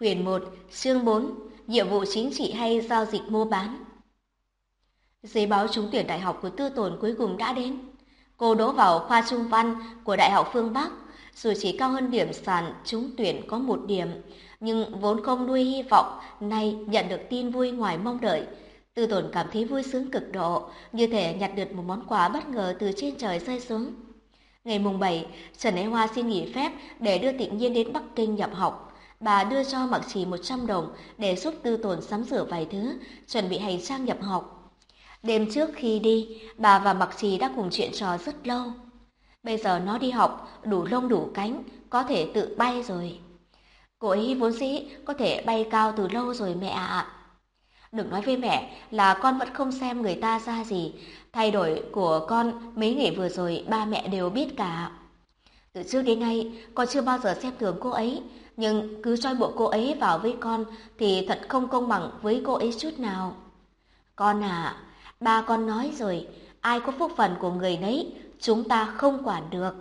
Quyển 1, chương 4, nhiệm vụ chính trị hay giao dịch mua bán. Giấy báo trúng tuyển đại học của Tư Tồn cuối cùng đã đến. Cô đỗ vào khoa Trung văn của Đại học phương Bắc, dù chỉ cao hơn điểm sàn trúng tuyển có 1 điểm, nhưng vốn không nuôi hy vọng, nay nhận được tin vui ngoài mong đợi. Tư Tồn cảm thấy vui sướng cực độ, như thể nhặt được một món quà bất ngờ từ trên trời rơi xuống. Ngày mùng 7, Trần Ái Hoa xin nghỉ phép để đưa Tịnh Nhiên đến Bắc Kinh nhập học. Bà đưa cho Mặc Trì 100 đồng để giúp Tư Tồn sắm sửa vài thứ, chuẩn bị hành trang nhập học. Đêm trước khi đi, bà và Mặc Trì đã cùng chuyện trò rất lâu. Bây giờ nó đi học, đủ lông đủ cánh, có thể tự bay rồi. Cô ấy vốn dĩ có thể bay cao từ lâu rồi mẹ ạ. Đừng nói với mẹ là con vẫn không xem người ta ra gì. Thay đổi của con mấy ngày vừa rồi ba mẹ đều biết cả. Từ trước đến nay con chưa bao giờ xem thường cô ấy, nhưng cứ trói buộc cô ấy vào với con thì thật không công bằng với cô ấy chút nào. Con à, ba con nói rồi, ai có phúc phần của người nấy, chúng ta không quản được.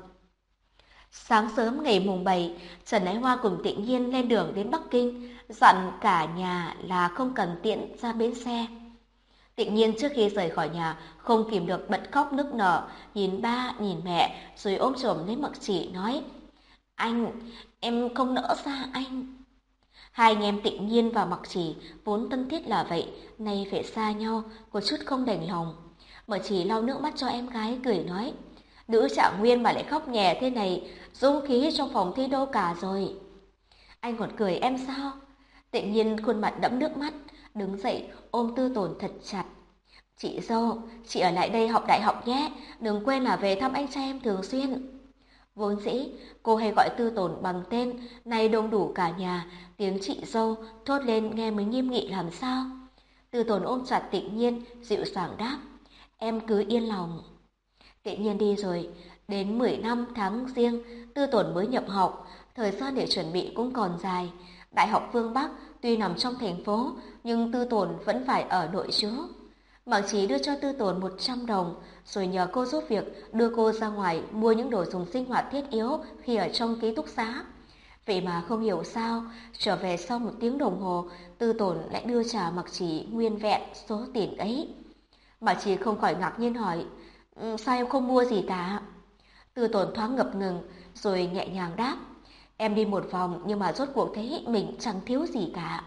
Sáng sớm ngày mùng 7, Trần Ái Hoa cùng Tịnh Nhiên lên đường đến Bắc Kinh, dặn cả nhà là không cần tiễn ra bến xe. Tịnh Nhiên trước khi rời khỏi nhà không kìm được bật khóc nức nở, nhìn ba nhìn mẹ rồi ôm chồm lấy Mặc Trì nói: "Anh, em không nỡ xa anh." Hai anh em Tịnh Nhiên và Mặc Trì vốn thân thiết là vậy, nay phải xa nhau, có chút không đành lòng. Mặc Trì lau nước mắt cho em gái cười nói: "Nữ Trạng Nguyên mà lại khóc nhè thế này, dũng khí trong phòng thi đâu cả rồi." Anh còn cười em sao? Tịnh Nhiên khuôn mặt đẫm nước mắt, đứng dậy ôm Tư Tồn thật chặt. "Chị dâu, chị ở lại đây học đại học nhé, đừng quên là về thăm anh trai em thường xuyên." Vốn dĩ, cô hay gọi Tư Tồn bằng tên, nay đông đủ cả nhà, tiếng chị dâu thốt lên nghe mới nghiêm nghị làm sao. Tư Tồn ôm chặt Tịnh Nhiên, dịu dàng đáp: "Em cứ yên lòng." Tịnh Nhiên đi rồi, đến 10 năm tháng Giêng, Tư Tồn mới nhập học, thời gian để chuẩn bị cũng còn dài. Đại học phương Bắc tuy nằm trong thành phố, nhưng Tư Tồn vẫn phải ở nội trú. Mạc Chí đưa cho Tư Tồn 100 đồng, rồi nhờ cô giúp việc đưa cô ra ngoài mua những đồ dùng sinh hoạt thiết yếu khi ở trong ký túc xá. Vậy mà không hiểu sao, trở về sau 1 tiếng đồng hồ, Tư Tồn lại đưa trả Mạc Chí nguyên vẹn số tiền ấy. Mạc Chí không khỏi ngạc nhiên hỏi: "Sao em không mua gì cả?" Tư Tồn thoáng ngập ngừng, rồi nhẹ nhàng đáp: "Em đi một vòng nhưng mà rốt cuộc thấy mình chẳng thiếu gì cả.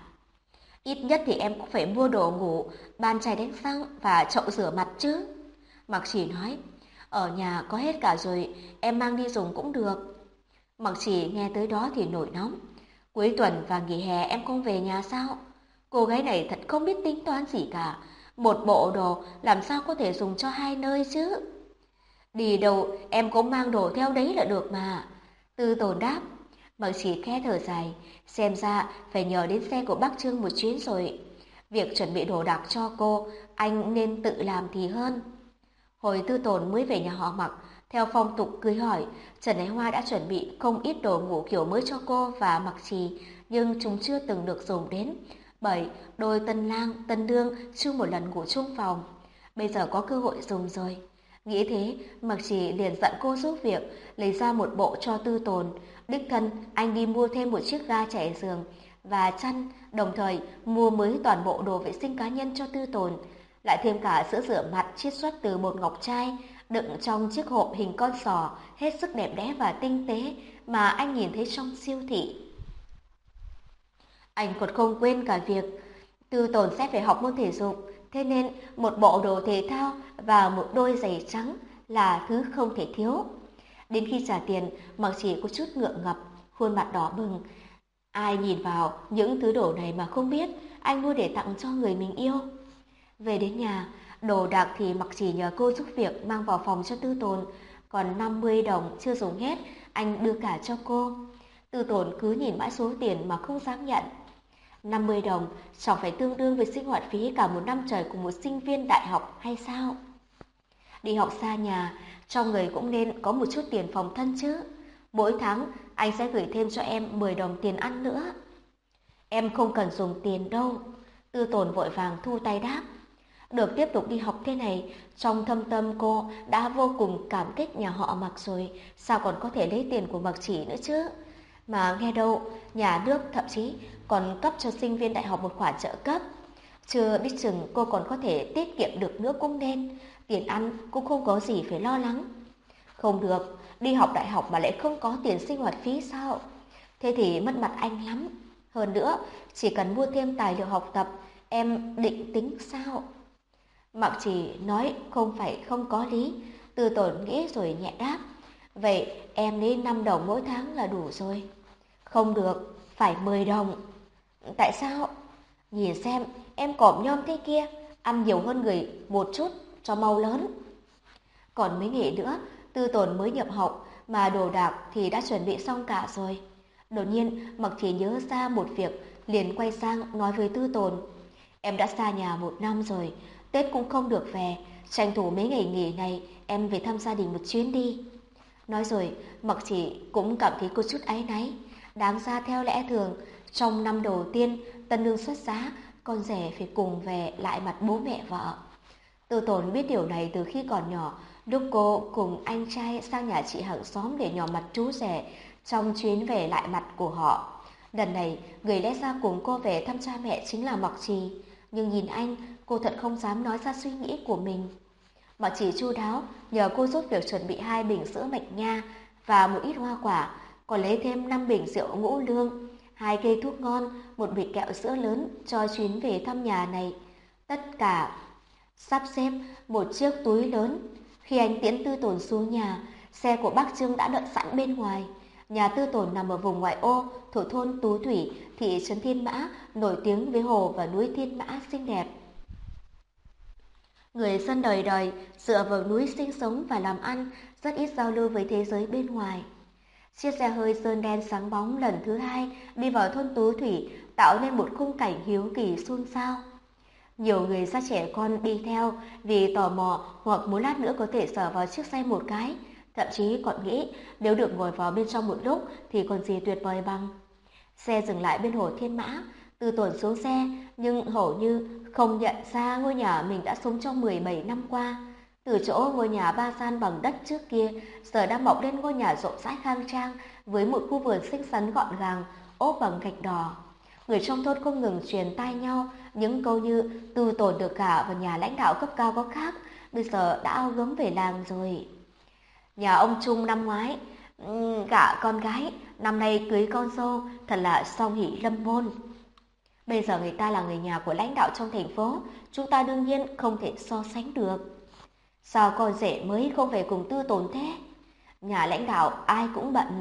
Ít nhất thì em cũng phải mua đồ ngủ, bàn chải đánh răng và chậu rửa mặt chứ." Mặc Chỉ nói: "Ở nhà có hết cả rồi, em mang đi dùng cũng được." Mặc Chỉ nghe tới đó thì nổi nóng: "Cuối tuần và nghỉ hè em không về nhà sao?" Cô gái này thật không biết tính toán gì cả. Một bộ đồ làm sao có thể dùng cho 2 nơi chứ? "Đi đâu em cũng mang đồ theo đấy là được mà." Tư Tồn đáp. Mặc Chỉ khẽ thở dài, xem ra phải nhờ đến xe của bác Trương một chuyến rồi. Việc chuẩn bị đồ đạc cho cô, anh nên tự làm thì hơn. Hồi Tư Tồn mới về nhà họ Mặc, theo phong tục cưới hỏi, Trần Ái Hoa đã chuẩn bị không ít đồ ngủ kiểu mới cho cô và Mặc Trì, nhưng chúng chưa từng được dùng đến, bởi đôi tân lang, tân đương chưa một lần ngủ chung phòng. Bây giờ có cơ hội dùng rồi. Nghĩ thế, Mặc Trì liền dặn cô giúp việc, lấy ra một bộ cho Tư Tồn. Đích thân anh đi mua thêm một chiếc ga trải giường và chăn, đồng thời mua mới toàn bộ đồ vệ sinh cá nhân cho Tư Tồn, lại thêm cả sữa rửa mặt chiết xuất từ bột ngọc trai, đựng trong chiếc hộp hình con sò, hết sức đẹp đẽ và tinh tế mà anh nhìn thấy trong siêu thị. Anh còn không quên cả việc Tư Tồn sẽ phải học môn thể dục, thế nên một bộ đồ thể thao và một đôi giày trắng là thứ không thể thiếu. Đến khi trả tiền, Mặc Chỉ có chút ngượng ngập, khuôn mặt đỏ bừng. Ai nhìn vào những thứ đồ này mà không biết anh mua để tặng cho người mình yêu. Về đến nhà, đồ đạc thì Mặc Chỉ nhờ cô giúp việc mang vào phòng cho Tư Tồn, còn 50 đồng chưa dùng hết, anh đưa cả cho cô. Tư Tồn cứ nhìn mãi số tiền mà không dám nhận. 50 đồng chẳng phải tương đương với sinh hoạt phí cả 1 năm trời của một sinh viên đại học hay sao? Đi học xa nhà, trong người cũng nên có một chút tiền phòng thân chứ. Mỗi tháng anh sẽ gửi thêm cho em 10 đồng tiền ăn nữa. Em không cần dùng tiền đâu. Tư Tồn vội vàng thu tay đáp. Được tiếp tục đi học thế này, trong thâm tâm cô đã vô cùng cảm kích nhà họ Mặc rồi, sao còn có thể lấy tiền của Mặc Chỉ nữa chứ? Mà nghe đâu, nhà nước thậm chí còn cấp cho sinh viên đại học một khoản trợ cấp. Chưa biết chừng cô còn có thể tiết kiệm được nữa cũng nên, tiền ăn cũng không có gì phải lo lắng. Không được, đi học đại học mà lại không có tiền sinh hoạt phí sao? Thế thì mất mặt anh lắm. Hơn nữa, chỉ cần mua thêm tài liệu học tập, em định tính sao? Mặc chỉ nói không phải không có lý, Tư Tồn nghĩ rồi nhẹ đáp. Vậy em lấy 5 đồng mỗi tháng là đủ rồi. Không được, phải 10 đồng. Tại sao? Nhìn xem, em còm nhom thế kia, ăn nhiều hơn người một chút cho mau lớn. Còn mấy ngày nữa, Tư Tồn mới nhập học mà đồ đạc thì đã chuẩn bị xong cả rồi. Đột nhiên, Mặc Chỉ nhớ ra một việc, liền quay sang nói với Tư Tồn. Em đã xa nhà 1 năm rồi, Tết cũng không được về, tranh thủ mấy ngày nghỉ này em về thăm gia đình một chuyến đi. Nói rồi, Mặc Chỉ cũng cảm thấy có chút áy náy. Đáng ra theo lẽ thường, trong năm đầu tiên tân nương xuất giá, con rể phải cùng về lại mặt bố mẹ vợ. Tư Tồn biết điều này từ khi còn nhỏ, lúc cô cùng anh trai sang nhà chị hàng xóm để nhỏ mặt chú rể trong chuyến về lại mặt của họ. Lần này, người lẽ ra cùng cô về thăm cha mẹ chính là Mặc Trì, nhưng nhìn anh, cô thật không dám nói ra suy nghĩ của mình. Mặc Trì chu đáo, nhờ cô giúp việc chuẩn bị 2 bình sữa mạch nha và một ít hoa quả, còn lấy thêm 5 bình rượu ngũ lương, 2 cây thuốc ngon, một bịch kẹo sữa lớn cho chuyến về thăm nhà này. Tất cả sắp xếp một chiếc túi lớn. Khi anh tiễn Tư Tồn xuống nhà, xe của bác Trương đã đợi sẵn bên ngoài. Nhà Tư Tồn nằm ở vùng ngoại ô thuộc thôn Tú Thủy, thị trấn Thiên Mã, nổi tiếng với hồ và núi Thiên Mã xinh đẹp. Người dân đời đời dựa vào núi sinh sống và làm ăn, rất ít giao lưu với thế giới bên ngoài. Chiếc xe hơi sơn đen sáng bóng lần thứ 2 đi vào thôn Tú Thủy, tạo nên một khung cảnh hiếu kỳ xôn xao. Nhiều người da trẻ con đi theo vì tò mò hoặc muốn lát nữa có thể sờ vào chiếc xe một cái, thậm chí còn nghĩ nếu được ngồi vào bên trong một lúc thì còn gì tuyệt vời bằng. Xe dừng lại bên hồ Thiên Mã, Tư Tồn xuống xe nhưng hầu như không nhận ra ngôi nhà mình đã sống trong 17 năm qua. Từ chỗ ngôi nhà ba gian bằng đất trước kia, giờ đã mọc lên ngôi nhà rộng rãi khang trang với một khu vườn xinh xắn gọn gàng, ốp bằng gạch đỏ. Người trong thôn không ngừng truyền tai nhau những câu như Tư Tồn được gả vào nhà lãnh đạo cấp cao có khác, bây giờ đã ao gấm về làng rồi. Nhà ông Trung năm ngoái gả con gái, năm nay cưới con dâu, thật là song hỷ lâm môn. Bây giờ người ta là người nhà của lãnh đạo trong thành phố, chúng ta đương nhiên không thể so sánh được. Sao con rể mới không về cùng Tư Tồn thế? Nhà lãnh đạo ai cũng bận.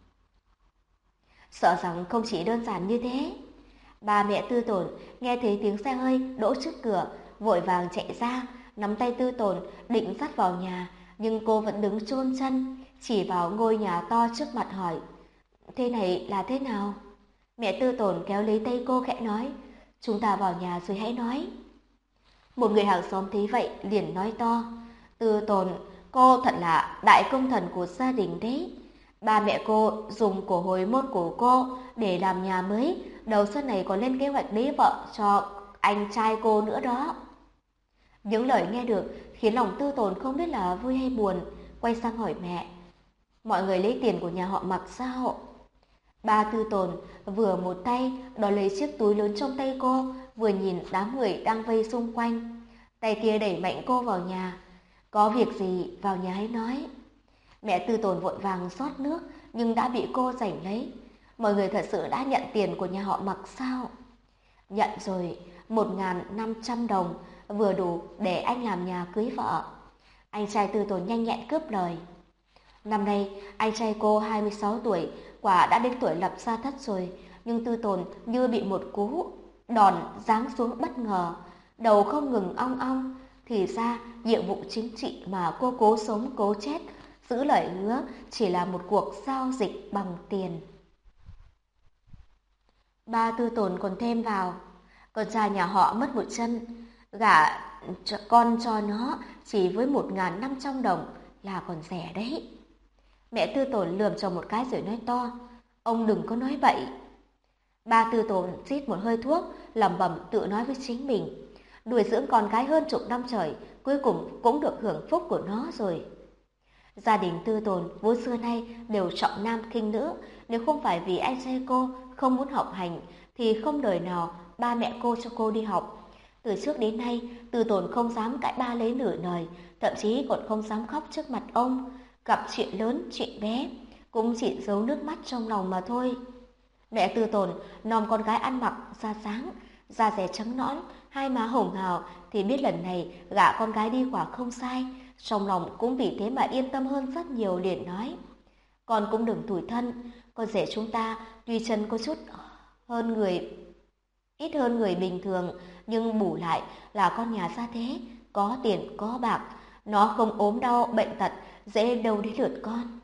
Sợ rằng không chỉ đơn giản như thế. Ba mẹ Tư Tồn nghe thấy tiếng xe hơi đỗ trước cửa, vội vàng chạy ra, nắm tay Tư Tồn định dắt vào nhà, nhưng cô vẫn đứng chôn chân, chỉ vào ngôi nhà to trước mặt hỏi: "Thế này là thế nào?" Mẹ Tư Tồn kéo lấy tay cô khẽ nói: "Chúng ta vào nhà rồi hãy nói." Một người hàng xóm thấy vậy liền nói to: "Tư Tồn, cô thật là đại công thần của gia đình đấy. Ba mẹ cô dùng của hồi môn của cô để làm nhà mới, đầu xuân này còn lên kế hoạch lấy vợ cho anh trai cô nữa đó." Những lời nghe được khiến lòng Tư Tồn không biết là vui hay buồn, quay sang hỏi mẹ: "Mọi người lấy tiền của nhà họ Mặc sao?" Ba Tư Tồn vừa một tay đòi lấy chiếc túi lớn trong tay cô, vừa nhìn đám người đang vây xung quanh. Tay kia đẩy mạnh cô vào nhà: "Có việc gì vào nhà hãy nói." Mẹ Tư Tồn vội vàng rót nước nhưng đã bị cô giành lấy. "Mọi người thật sự đã nhận tiền của nhà họ Mặc sao?" "Nhận rồi, 1.500 đồng, vừa đủ để anh làm nhà cưới vợ." Anh trai Tư Tồn nhanh nhẹn cướp lời. Năm nay, anh trai cô 26 tuổi, quả đã đến tuổi lập gia thất rồi, nhưng Tư Tồn như bị một cú đòn giáng xuống bất ngờ, đầu không ngừng ong ong. Thì ra, nhiệm vụ chính trị mà cô cố sống cố chết, giữ lời hứa chỉ là một cuộc giao dịch bằng tiền. Ba Tư Tồn còn thêm vào: "Con trai nhà họ mất một chân, gả con cho nó chỉ với 1.500 đồng là còn rẻ đấy." Mẹ Tư Tồn lườm chồng một cái rồi nói to: "Ông đừng có nói bậy." Ba Tư Tồn rít một hơi thuốc, lẩm bẩm tự nói với chính mình: nuôi dưỡng con gái hơn chục năm trời, cuối cùng cũng được hưởng phúc của nó rồi. Gia đình Tư Tồn vốn xưa nay đều trọng nam khinh nữ, Nếu không phải vì anh trai cô không muốn học hành, thì không đời nào ba mẹ cô cho cô đi học. Từ trước đến nay, Tư Tồn không dám cãi ba lấy nửa lời, thậm chí còn không dám khóc trước mặt ông. Gặp chuyện lớn, chuyện bé, cũng chỉ giấu nước mắt trong lòng mà thôi. Mẹ Tư Tồn nom con gái ăn mặc da sáng, da dẻ trắng nõn, hai má hồng hào thì biết lần này gả con gái đi quả không sai. Trong lòng cũng vì thế mà yên tâm hơn rất nhiều, liền nói: con cũng đừng tủi thân, con rể chúng ta tuy chân có chút hơn người, ít hơn người bình thường, nhưng bù lại là con nhà gia thế, có tiền có bạc, nó không ốm đau bệnh tật, dễ đâu đến lượt con.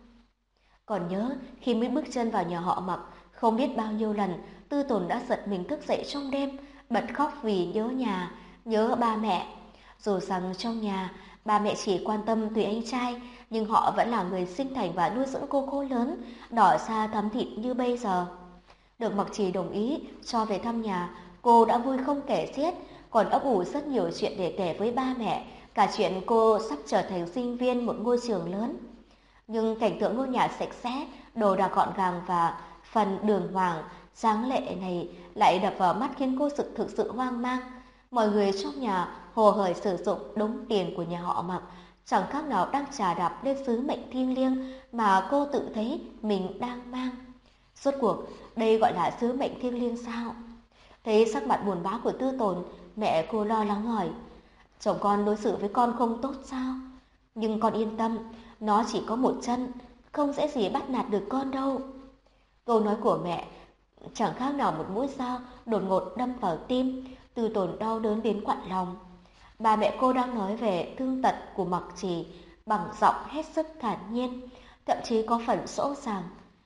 Còn nhớ khi mới bước chân vào nhà họ Mặc, không biết bao nhiêu lần Tư Tồn đã giật mình thức dậy trong đêm, bật khóc vì nhớ nhà, nhớ ba mẹ. Dù rằng trong nhà ba mẹ chỉ quan tâm tùy anh trai, nhưng họ vẫn là người sinh thành và nuôi dưỡng cô lớn, đỏ da thắm thịt như bây giờ. Được Mặc Trì đồng ý cho về thăm nhà, cô đã vui không kể xiết, còn ấp ủ rất nhiều chuyện để kể với ba mẹ, cả chuyện cô sắp trở thành sinh viên một ngôi trường lớn. Nhưng cảnh tượng ngôi nhà sạch sẽ, đồ đạc gọn gàng và phần đường hoàng, tráng lệ này lại đập vào mắt khiến cô thực sự hoang mang. Mọi người trong nhà hồ hởi sử dụng đống tiền của nhà họ Mặc, chẳng khác nào đang chà đạp lên sứ mệnh thiêng liêng mà cô tự thấy mình đang mang. Rốt cuộc, đây gọi là sứ mệnh thiêng liêng sao? Thấy sắc mặt buồn bã của Tư Tồn, mẹ cô lo lắng hỏi: chồng con đối xử với con không tốt sao? Nhưng con yên tâm, nó chỉ có một chân, không dễ gì bắt nạt được con đâu. Câu nói của mẹ chẳng khác nào một mũi dao đột ngột đâm vào tim. Tư Tồn đau đớn đến quặn lòng. Bà mẹ cô đang nói về thương tật của Mặc Trì bằng giọng hết sức thản nhiên, thậm chí có phần sỗ sàng.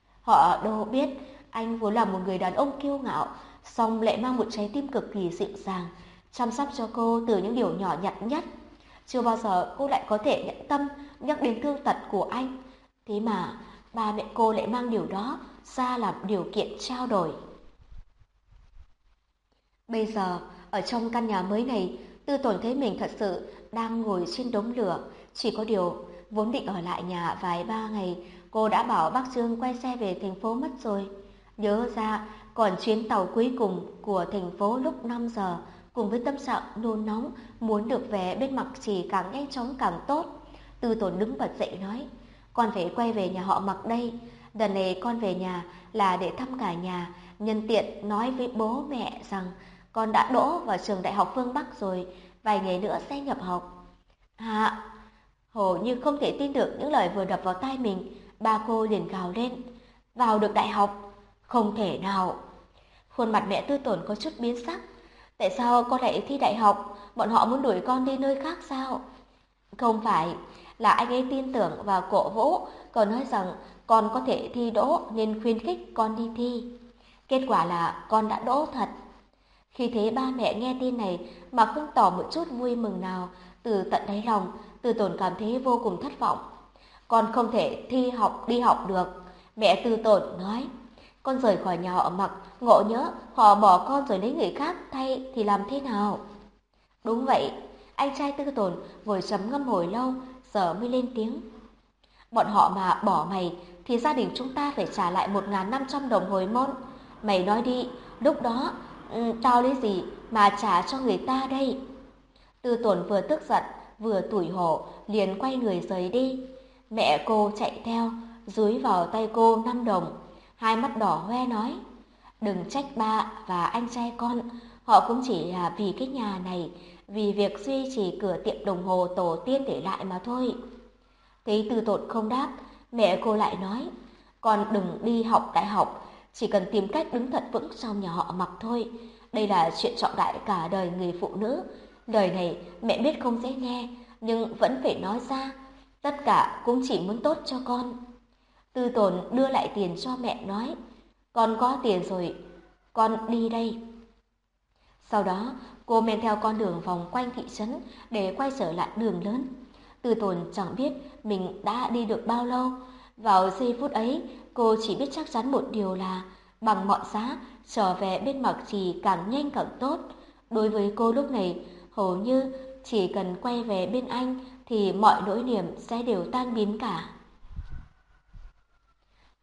Họ đâu biết anh vốn là một người đàn ông kiêu ngạo, song lại mang một trái tim cực kỳ dịu dàng, chăm sóc cho cô từ những điều nhỏ nhặt nhất. Chưa bao giờ cô lại có thể nhẫn tâm nhắc đến thương tật của anh. Thế mà ba mẹ cô lại mang điều đó ra làm điều kiện trao đổi. Bây giờ, ở trong căn nhà mới này, Tư Tồn thấy mình thật sự đang ngồi trên đống lửa. Chỉ có điều, vốn định ở lại nhà vài ba ngày, cô đã bảo bác Trương quay xe về thành phố mất rồi. Nhớ ra, còn chuyến tàu cuối cùng của thành phố lúc 5 giờ, cùng với tâm trạng nôn nóng, muốn được về bên Mặc Trì càng nhanh chóng càng tốt. Tư Tồn đứng bật dậy nói: con phải quay về nhà họ Mặc đây. Lần này con về nhà là để thăm cả nhà, nhân tiện nói với bố mẹ rằng con đã đỗ vào trường Đại học Phương Bắc rồi, vài ngày nữa sẽ nhập học. Hả? Hầu như không thể tin được những lời vừa đập vào tai mình, ba cô liền gào lên: vào được đại học? Không thể nào! Khuôn mặt mẹ Tư Tồn có chút biến sắc. Tại sao con lại thi đại học? Bọn họ muốn đuổi con đi nơi khác sao? Không phải, là anh ấy tin tưởng và cổ vũ, còn nói rằng con có thể thi đỗ nên khuyến khích con đi thi. Kết quả là con đã đỗ thật. Khi thấy ba mẹ nghe tin này mà không tỏ một chút vui mừng nào, từ tận đáy lòng, Tư Tồn cảm thấy vô cùng thất vọng. Con không thể đi học được. Mẹ Tư Tồn nói: con rời khỏi nhà họ Mặc, ngộ nhỡ họ bỏ con rồi lấy người khác thay thì làm thế nào? Đúng vậy. Anh trai Tư Tồn ngồi trầm ngâm hồi lâu, giờ mới lên tiếng: bọn họ mà bỏ mày thì gia đình chúng ta phải trả lại 1.500 đồng hồi môn. Mày nói đi, lúc đó tao lấy gì mà trả cho người ta đây? Tư Tồn vừa tức giận vừa tủi hổ, liền quay người rời đi. Mẹ cô chạy theo, dúi vào tay cô 5 đồng, hai mắt đỏ hoe nói: đừng trách ba và anh trai con, họ cũng chỉ là vì cái nhà này, vì việc duy trì cửa tiệm đồng hồ tổ tiên để lại mà thôi. Thấy Tư Tồn không đáp, mẹ cô lại nói: con đừng đi học đại học, chỉ cần tìm cách đứng thật vững trong nhà họ Mặc thôi. Đây là chuyện trọng đại cả đời người phụ nữ. Lời này mẹ biết không dễ nghe, nhưng vẫn phải nói ra. Tất cả cũng chỉ muốn tốt cho con. Tư Tồn đưa lại tiền cho mẹ nói: con có tiền rồi, con đi đây. Sau đó, cô men theo con đường vòng quanh thị trấn để quay trở lại đường lớn. Tư Tồn chẳng biết mình đã đi được bao lâu. Vào giây phút ấy, cô chỉ biết chắc chắn một điều là bằng mọi giá trở về bên Mặc Trì càng nhanh càng tốt. Đối với cô lúc này, hầu như chỉ cần quay về bên anh thì mọi nỗi niềm sẽ đều tan biến cả.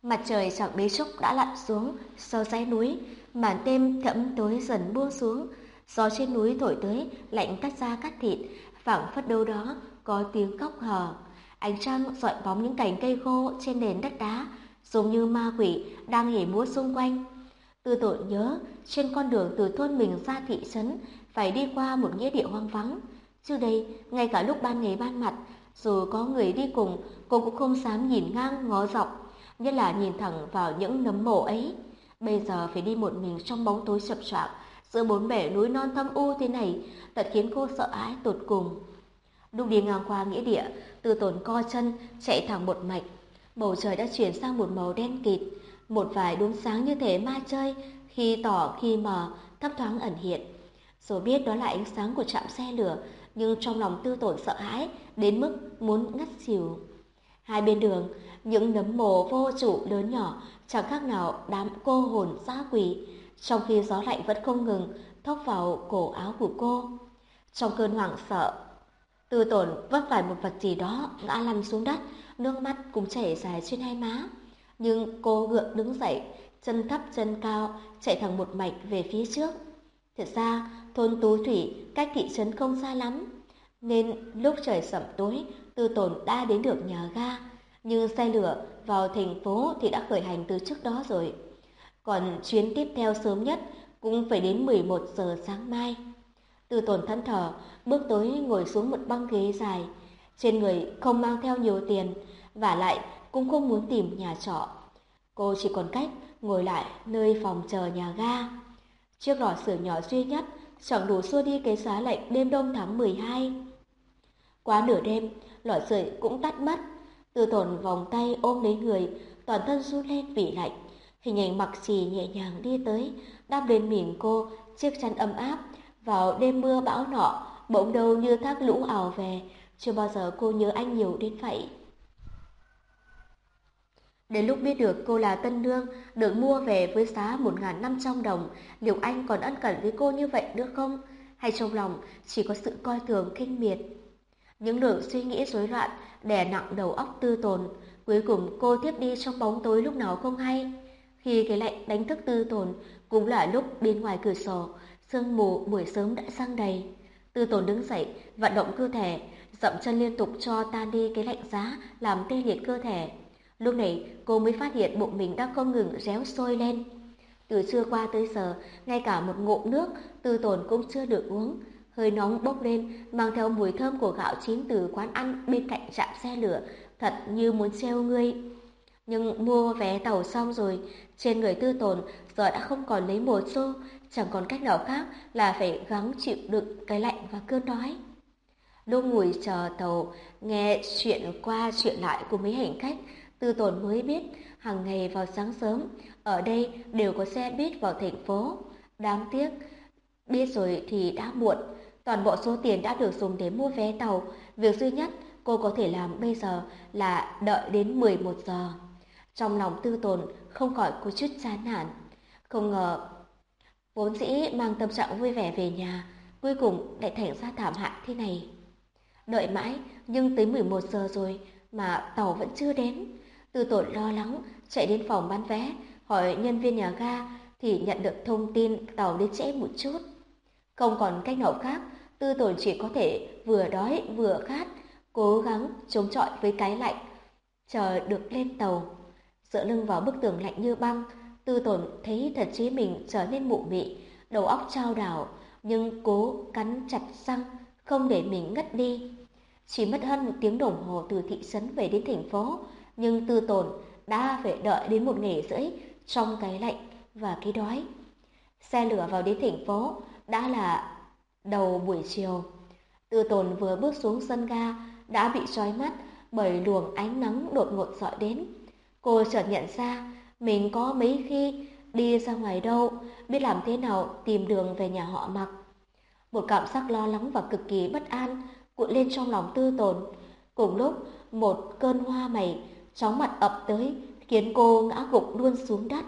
Mặt trời chẳng mấy chốc đã lặn xuống sau dãy núi, màn đêm thẫm tối dần buông xuống, gió trên núi thổi tới lạnh cắt da cắt thịt, phảng phất đâu đó có tiếng khóc hờ. Ánh trăng dọi bóng những cành cây khô trên nền đất đá, giống như ma quỷ đang nhảy múa xung quanh. Tư Tội nhớ trên con đường từ thôn mình ra thị trấn phải đi qua một nghĩa địa hoang vắng. Trước đây, ngay cả lúc ban ngày ban mặt, dù có người đi cùng, cô cũng không dám nhìn ngang ngó dọc, nhất là nhìn thẳng vào những nấm mồ ấy. Bây giờ phải đi một mình trong bóng tối chập choạng giữa bốn bể núi non thâm u thế này, thật khiến cô sợ hãi tột cùng. Lúc đi ngang qua nghĩa địa, Tư Tồn co chân chạy thẳng một mạch. Bầu trời đã chuyển sang một màu đen kịt, một vài đốm sáng như thể ma chơi, khi tỏ khi mờ, thấp thoáng ẩn hiện. Dù biết đó là ánh sáng của trạm xe lửa, nhưng trong lòng Tư Tồn sợ hãi đến mức muốn ngất xỉu. Hai bên đường, những nấm mồ vô chủ lớn nhỏ chẳng khác nào đám cô hồn dã quỷ, trong khi gió lạnh vẫn không ngừng thốc vào cổ áo của cô. Trong cơn hoảng sợ, Tư Tồn vấp phải một vật gì đó ngã lăn xuống đất, nước mắt cũng chảy dài trên hai má. Nhưng cô gượng đứng dậy, chân thấp chân cao, chạy thẳng một mạch về phía trước. Thật ra, thôn Tú Thủy cách thị trấn không xa lắm, nên lúc trời sẩm tối, Tư Tồn đã đến được nhà ga. Nhưng xe lửa vào thành phố thì đã khởi hành từ trước đó rồi. Còn chuyến tiếp theo sớm nhất cũng phải đến 11 giờ sáng mai. Tư Tồn thẫn thờ, bước tới ngồi xuống một băng ghế dài. Trên người không mang theo nhiều tiền, vả lại cũng không muốn tìm nhà trọ. Cô chỉ còn cách ngồi lại nơi phòng chờ nhà ga. Chiếc lò sưởi nhỏ duy nhất chẳng đủ xua đi cái giá lạnh đêm đông tháng 12. Quá nửa đêm, lò sưởi cũng tắt mất. Tư Tồn vòng tay ôm lấy người, toàn thân run lên vì lạnh. Hình ảnh Mặc Trì nhẹ nhàng đi tới, đắp lên mình cô chiếc chăn ấm áp. Vào đêm mưa bão nọ, bỗng đâu như thác lũ ào về, chưa bao giờ cô nhớ anh nhiều đến vậy. Đến lúc biết được cô là tân nương, được mua về với giá 1.500 đồng, liệu anh còn ân cần với cô như vậy nữa không? Hay trong lòng chỉ có sự coi thường khinh miệt? Những luồng suy nghĩ rối loạn đè nặng đầu óc Tư Tồn, cuối cùng cô thiếp đi trong bóng tối lúc nào không hay. Khi cái lạnh đánh thức Tư Tồn, cũng là lúc bên ngoài cửa sổ, sương mù buổi sớm đã giăng đầy. Tư Tồn đứng dậy, vận động cơ thể, dậm chân liên tục cho tan đi cái lạnh giá làm tê liệt cơ thể. Lúc này cô mới phát hiện bụng mình đang không ngừng réo sôi lên. Từ trưa qua tới giờ, ngay cả một ngụm nước Tư Tồn cũng chưa được uống. Hơi nóng bốc lên, mang theo mùi thơm của gạo chín từ quán ăn bên cạnh trạm xe lửa, thật như muốn treo ngươi. Nhưng mua vé tàu xong rồi, trên người Tư Tồn giờ đã không còn lấy một xu, chẳng còn cách nào khác là phải gắng chịu đựng cái lạnh và cơn đói. Lúc ngồi chờ tàu, nghe chuyện qua chuyện lại của mấy hành khách, Tư Tồn mới biết hàng ngày vào sáng sớm, ở đây đều có xe buýt vào thành phố. Đáng tiếc, biết rồi thì đã muộn, toàn bộ số tiền đã được dùng để mua vé tàu, việc duy nhất cô có thể làm bây giờ là đợi đến 11 giờ. Trong lòng Tư Tồn không khỏi có chút chán nản. Không ngờ, vốn dĩ mang tâm trạng vui vẻ về nhà, cuối cùng lại thành ra thảm hại thế này. Đợi mãi, nhưng tới 11 giờ rồi mà tàu vẫn chưa đến. Tư Tồn lo lắng, chạy đến phòng bán vé, hỏi nhân viên nhà ga thì nhận được thông tin tàu đến trễ một chút. Không còn cách nào khác, Tư Tồn chỉ có thể vừa đói vừa khát, cố gắng chống chọi với cái lạnh, chờ được lên tàu. Dựa lưng vào bức tường lạnh như băng, Tư Tồn thấy thật trí mình trở nên mụ mị, đầu óc chao đảo, nhưng cố cắn chặt răng, không để mình ngất đi. Chỉ mất hơn 1 tiếng đồng hồ từ thị trấn về đến thành phố, nhưng Tư Tồn đã phải đợi đến 1 ngày rưỡi trong cái lạnh và cái đói. Xe lửa vào đến thành phố đã là đầu buổi chiều. Tư Tồn vừa bước xuống sân ga đã bị chói mắt bởi luồng ánh nắng đột ngột rọi đến. Cô chợt nhận ra mình có mấy khi đi ra ngoài đâu, biết làm thế nào tìm đường về nhà họ Mặc. Một cảm giác lo lắng và cực kỳ bất an cuộn lên trong lòng Tư Tồn. Cùng lúc, một cơn hoa mày chóng mặt ập tới, khiến cô ngã gục luôn xuống đất.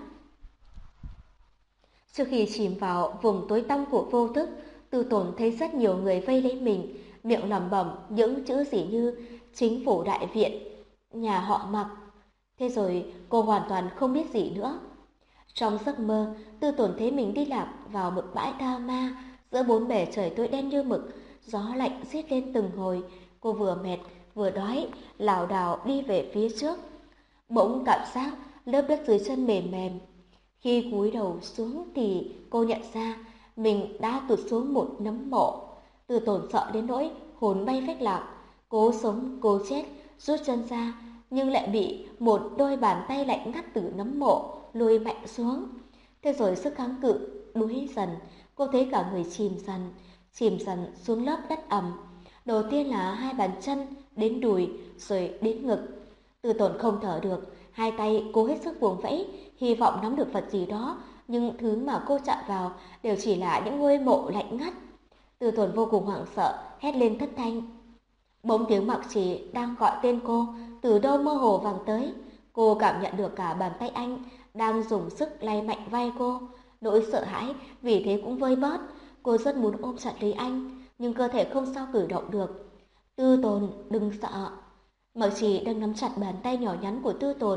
Trước khi chìm vào vùng tối tăm của vô thức, Tư Tồn thấy rất nhiều người vây lấy mình, miệng lẩm bẩm những chữ gì như chính phủ đại viện, nhà họ Mặc. Thế rồi cô hoàn toàn không biết gì nữa. Trong giấc mơ, Tư Tồn thấy mình đi lạc vào một bãi tha ma giữa bốn bề trời tối đen như mực, gió lạnh rít lên từng hồi. Cô vừa mệt vừa đói, lảo đảo đi về phía trước. Bỗng cảm giác lớp đất dưới chân mềm mềm. Khi cúi đầu xuống thì cô nhận ra mình đã tụt xuống một nấm mộ. Tư Tồn sợ đến nỗi hồn bay phách lạc, cố sống cố chết, rút chân ra nhưng lại bị một đôi bàn tay lạnh ngắt từ nấm mộ lùi mạnh xuống. Thế rồi sức kháng cự đuối dần, cô thấy cả người chìm dần xuống lớp đất ẩm. Đầu tiên là hai bàn chân đến đùi rồi đến ngực. Tư Tồn không thở được, hai tay cố hết sức vùng vẫy, hy vọng nắm được vật gì đó, nhưng thứ mà cô chạm vào đều chỉ là những ngôi mộ lạnh ngắt. Tư Tồn vô cùng hoảng sợ, hét lên thất thanh. Bỗng tiếng Mặc Trì đang gọi tên cô từ đâu mơ hồ vang tới. Cô cảm nhận được cả bàn tay anh đang dùng sức lay mạnh vai cô. Nỗi sợ hãi vì thế cũng vơi bớt. Cô rất muốn ôm chặt lấy anh, nhưng cơ thể không sao cử động được. Tư Tồn, đừng sợ. Mặc Trì đang nắm chặt bàn tay nhỏ nhắn của Tư Tồn,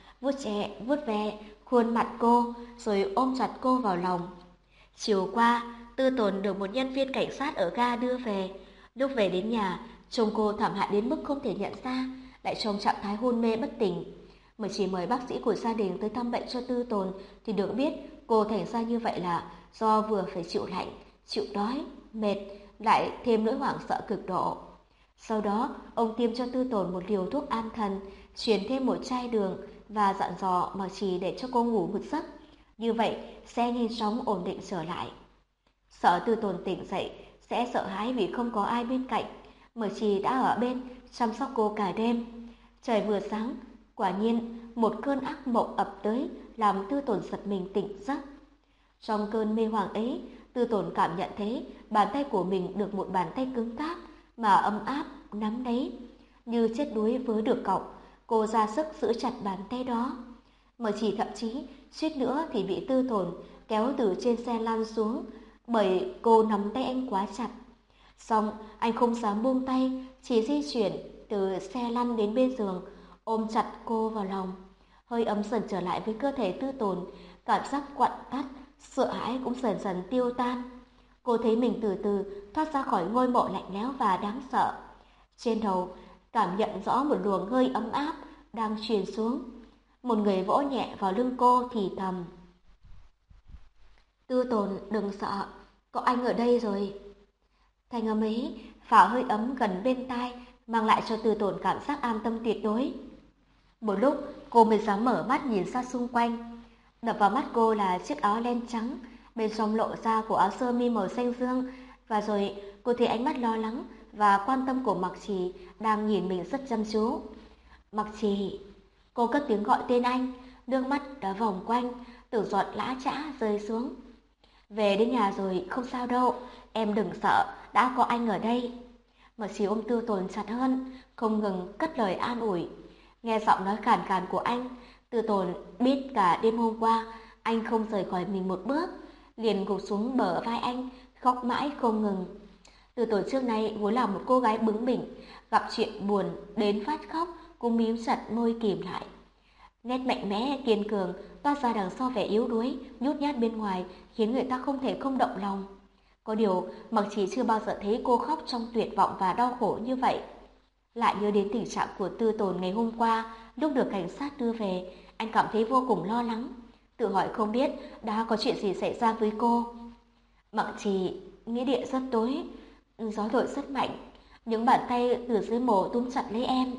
vuốt ve khuôn mặt cô, rồi ôm chặt cô vào lòng. Chiều qua, Tư Tồn được một nhân viên cảnh sát ở ga đưa về. Lúc về đến nhà, trông cô thảm hại đến mức không thể nhận ra, lại trong trạng thái hôn mê bất tỉnh. Mới chỉ mời bác sĩ của gia đình tới thăm bệnh cho Tư Tồn thì được biết cô thành ra như vậy là do vừa phải chịu lạnh, chịu đói, mệt, lại thêm nỗi hoảng sợ cực độ. Sau đó, ông tiêm cho Tư Tồn một liều thuốc an thần, truyền thêm một chai đường và dặn dò Mạc Trì để cho cô ngủ một giấc. Như vậy sẽ nhanh chóng ổn định trở lại. Sợ Tư Tồn tỉnh dậy sẽ sợ hãi vì không có ai bên cạnh, Mạc Trì đã ở bên chăm sóc cô cả đêm. Trời vừa sáng, quả nhiên một cơn ác mộng ập tới làm Tư Tồn giật mình tỉnh giấc. Trong cơn mê hoàng ấy, Tư Tồn cảm nhận thấy bàn tay của mình được một bàn tay cứng cáp mà ấm áp nắm lấy. Như chết đuối với được cọc, cô ra sức giữ chặt bàn tay đó. Mờ Chỉ thậm chí suýt nữa thì bị Tư Tồn kéo từ trên xe lăn xuống, bởi cô nắm tay anh quá chặt. Xong anh không dám buông tay, chỉ di chuyển từ xe lăn đến bên giường, ôm chặt cô vào lòng. Hơi ấm dần trở lại với cơ thể Tư Tồn, cảm giác quặn thắt, sợ hãi cũng dần dần tiêu tan. Cô thấy mình từ từ thoát ra khỏi ngôi mộ lạnh lẽo và đáng sợ. Trên đầu cảm nhận rõ một luồng hơi ấm áp đang truyền xuống. Một người vỗ nhẹ vào lưng cô thì thầm: Tư Tồn, đừng sợ, có anh ở đây rồi. Thanh âm ấy phả hơi ấm gần bên tai, mang lại cho Tư Tồn cảm giác an tâm tuyệt đối. Một lúc cô mới dám mở mắt nhìn ra xung quanh. Đập vào mắt cô là chiếc áo len trắng, bên trong lộ ra của áo sơ mi màu xanh dương, và rồi cô thấy ánh mắt lo lắng và quan tâm của Mặc Trì đang nhìn mình rất chăm chú. Mặc Trì, cô cất tiếng gọi tên anh, nước mắt đã vòng quanh, từng giọt lã chã rơi xuống. Về đến nhà rồi, không sao đâu, em đừng sợ, đã có anh ở đây. Mặc Trì ôm Tư Tồn chặt hơn, không ngừng cất lời an ủi. Nghe giọng nói khàn khàn của anh, Tư Tồn biết cả đêm hôm qua anh không rời khỏi mình một bước, liền gục xuống bờ vai anh, khóc mãi không ngừng. Tư Tồn trước nay vốn là một cô gái bướng bỉnh, gặp chuyện buồn đến phát khóc cũng mím chặt môi kìm lại. Nét mạnh mẽ kiên cường toát ra đằng sau vẻ yếu đuối, nhút nhát bên ngoài khiến người ta không thể không động lòng. Có điều Mặc Trì chưa bao giờ thấy cô khóc trong tuyệt vọng và đau khổ như vậy. Lại nhớ đến tình trạng của Tư Tồn ngày hôm qua, lúc được cảnh sát đưa về, anh cảm thấy vô cùng lo lắng, tự hỏi không biết đã có chuyện gì xảy ra với cô. Mặc Trì, nghĩa địa rất tối, gió thổi rất mạnh, những bàn tay từ dưới mồ túm chặt lấy em.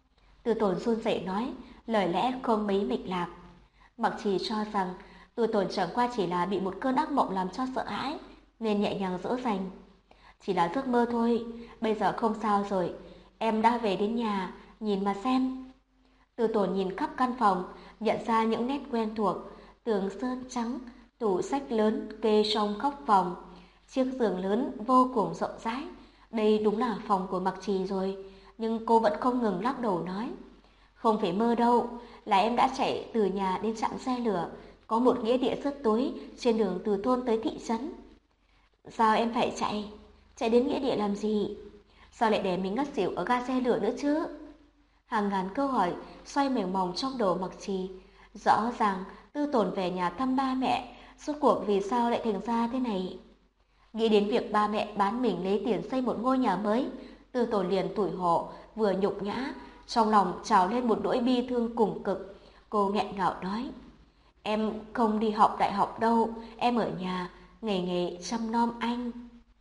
Tư Tồn run rẩy nói, lời lẽ không mấy mạch lạc. Mặc Trì cho rằng Tư Tồn chẳng qua chỉ là bị một cơn ác mộng làm cho sợ hãi, nên nhẹ nhàng dỗ dành. Chỉ là giấc mơ thôi, bây giờ không sao rồi, em đã về đến nhà, nhìn mà xem. Tư Tồn nhìn khắp căn phòng, nhận ra những nét quen thuộc, tường sơn trắng, tủ sách lớn kê trong góc phòng, chiếc giường lớn vô cùng rộng rãi. Đây đúng là phòng của Mặc Trì rồi, nhưng cô vẫn không ngừng lắc đầu nói. Không phải mơ đâu, là em đã chạy từ nhà đến trạm xe lửa, có một nghĩa địa rất tối trên đường từ thôn tới thị trấn. Sao em phải chạy? Chạy đến nghĩa địa làm gì? Sao lại để mình ngất xỉu ở ga xe lửa nữa chứ? Hàng ngàn câu hỏi xoay mềm mòng trong đầu Mặc Trì. Rõ ràng Tư Tồn về nhà thăm ba mẹ, rốt cuộc vì sao lại thành ra thế này? Nghĩ đến việc ba mẹ bán mình lấy tiền xây một ngôi nhà mới, Tư Tồn liền tủi hổ, vừa nhục nhã, trong lòng trào lên một nỗi bi thương cùng cực. Cô nghẹn ngào nói, em không đi học đại học đâu, em ở nhà, ngày ngày chăm nom anh.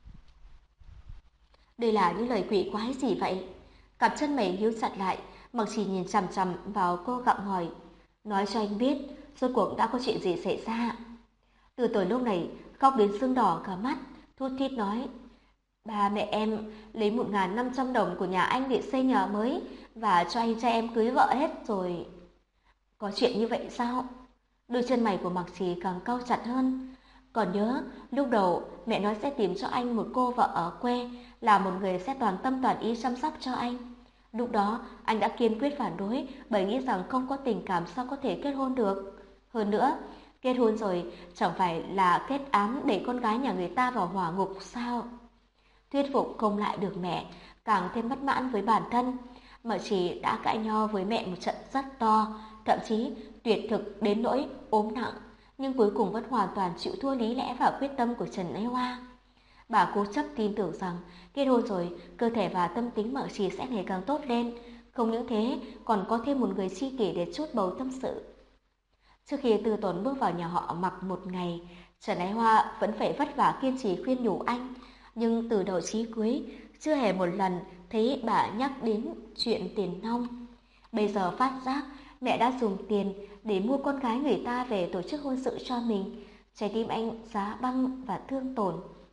Đây là những lời quỷ quái gì vậy? Cặp chân mày nhíu chặt lại, Mặc Chỉ nhìn chằm chằm vào cô gặng hỏi, nói cho anh biết, rốt cuộc đã có chuyện gì xảy ra. Từ tuổi lúc này khóc đến sưng đỏ cả mắt, thút thít nói, ba mẹ em lấy 1.500 đồng của nhà anh để xây nhà mới và cho anh trai em cưới vợ hết rồi. Có chuyện như vậy sao? Đôi chân mày của Mặc Trì càng cau chặt hơn. Còn nhớ, lúc đầu mẹ nói sẽ tìm cho anh một cô vợ ở quê, là một người sẽ toàn tâm toàn ý chăm sóc cho anh. Lúc đó, anh đã kiên quyết phản đối bởi nghĩ rằng không có tình cảm sao có thể kết hôn được. Hơn nữa, kết hôn rồi chẳng phải là kết án để con gái nhà người ta vào hỏa ngục sao? Thuyết phục không lại được mẹ, càng thêm bất mãn với bản thân. Mợ Chỉ đã cãi nhau với mẹ một trận rất to, thậm chí tuyệt thực đến nỗi ốm nặng, nhưng cuối cùng vẫn hoàn toàn chịu thua lý lẽ và quyết tâm của Trần Ái Hoa. Bà cố chấp tin tưởng rằng kết hôn rồi, cơ thể và tâm tính Mợ Chỉ sẽ ngày càng tốt lên, không những thế còn có thêm một người tri kỷ để chút bầu tâm sự. Trước khi Tư Tốn bước vào nhà họ Mặc một ngày, Trần Ái Hoa vẫn phải vất vả kiên trì khuyên nhủ anh, nhưng từ đầu chí cuối chưa hề một lần thấy bà nhắc đến chuyện tiền nong. Bây giờ phát giác mẹ đã dùng tiền để mua con gái người ta về tổ chức hôn sự cho mình, trái tim anh giá băng và thương tổn.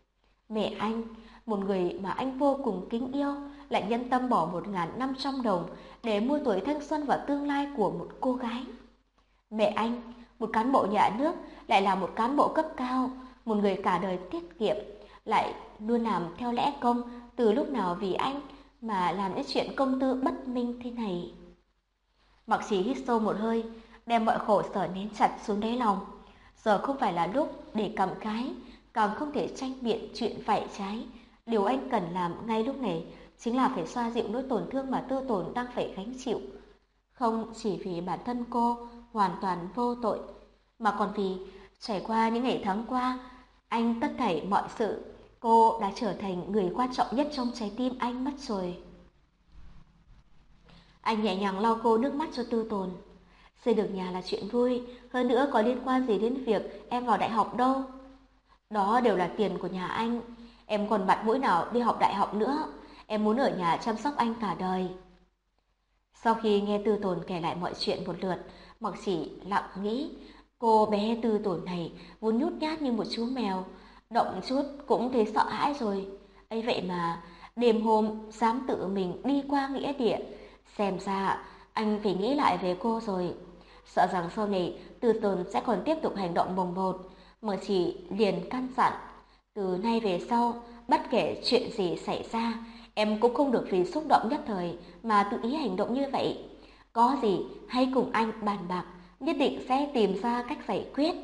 Mẹ anh, một người mà anh vô cùng kính yêu, lại nhân tâm bỏ 1.500 đồng để mua tuổi thanh xuân và tương lai của một cô gái. Mẹ anh, một cán bộ nhà nước, lại là một cán bộ cấp cao, một người cả đời tiết kiệm, lại luôn làm theo lẽ công, từ lúc nào vì anh mà làm những chuyện công tư bất minh thế này. Mặc Chỉ hít sâu một hơi, đem mọi khổ sở nén chặt xuống đáy lòng. Giờ không phải là lúc để cảm khái, càng không thể tranh biện chuyện phải trái. Điều anh cần làm ngay lúc này chính là phải xoa dịu nỗi tổn thương mà Tư Tồn đang phải gánh chịu. Không chỉ vì bản thân cô hoàn toàn vô tội, mà còn vì trải qua những ngày tháng qua, anh tất thảy mọi sự, cô đã trở thành người quan trọng nhất trong trái tim anh mất rồi. Anh nhẹ nhàng lau khô nước mắt cho Tư Tồn. Xây được nhà là chuyện vui, hơn nữa có liên quan gì đến việc em vào đại học đâu. Đó đều là tiền của nhà anh, em còn mặt mũi nào đi học đại học nữa, em muốn ở nhà chăm sóc anh cả đời. Sau khi nghe Tư Tồn kể lại mọi chuyện một lượt, Mặc Chỉ lặng nghĩ, cô bé Tư Tồn này vốn nhút nhát như một chú mèo, động chút cũng thấy sợ hãi rồi. Ấy vậy mà, đêm hôm dám tự mình đi qua nghĩa địa, xem ra anh phải nghĩ lại về cô rồi. Sợ rằng sau này Tư Tồn sẽ còn tiếp tục hành động bồng bột, Mặc Chỉ liền căn dặn, từ nay về sau, bất kể chuyện gì xảy ra, em cũng không được vì xúc động nhất thời mà tự ý hành động như vậy. Có gì hãy cùng anh bàn bạc, nhất định sẽ tìm ra cách giải quyết.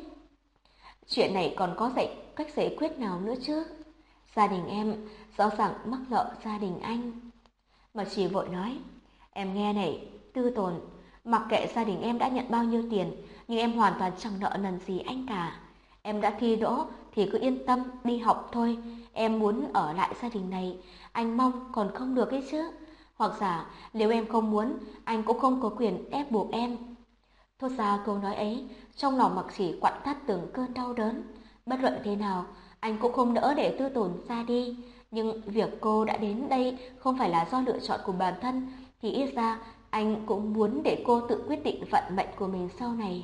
Chuyện này còn có cách giải quyết nào nữa chứ? Gia đình em rõ ràng mắc nợ gia đình anh. Mà chỉ vội nói, em nghe này, Tư Tồn, mặc kệ gia đình em đã nhận bao nhiêu tiền, nhưng em hoàn toàn chẳng nợ nần gì anh cả. Em đã thi đỗ thì cứ yên tâm đi học thôi. Em muốn ở lại gia đình này, anh mong còn không được ấy chứ. Hoặc giả nếu em không muốn, anh cũng không có quyền ép buộc em. Thốt ra câu nói ấy, trong lòng Mặc Chỉ quặn thắt từng cơn đau đớn. Bất luận thế nào, anh cũng không nỡ để Tư Tồn ra đi. Nhưng việc cô đã đến đây không phải là do lựa chọn của bản thân, thì ít ra anh cũng muốn để cô tự quyết định vận mệnh của mình sau này.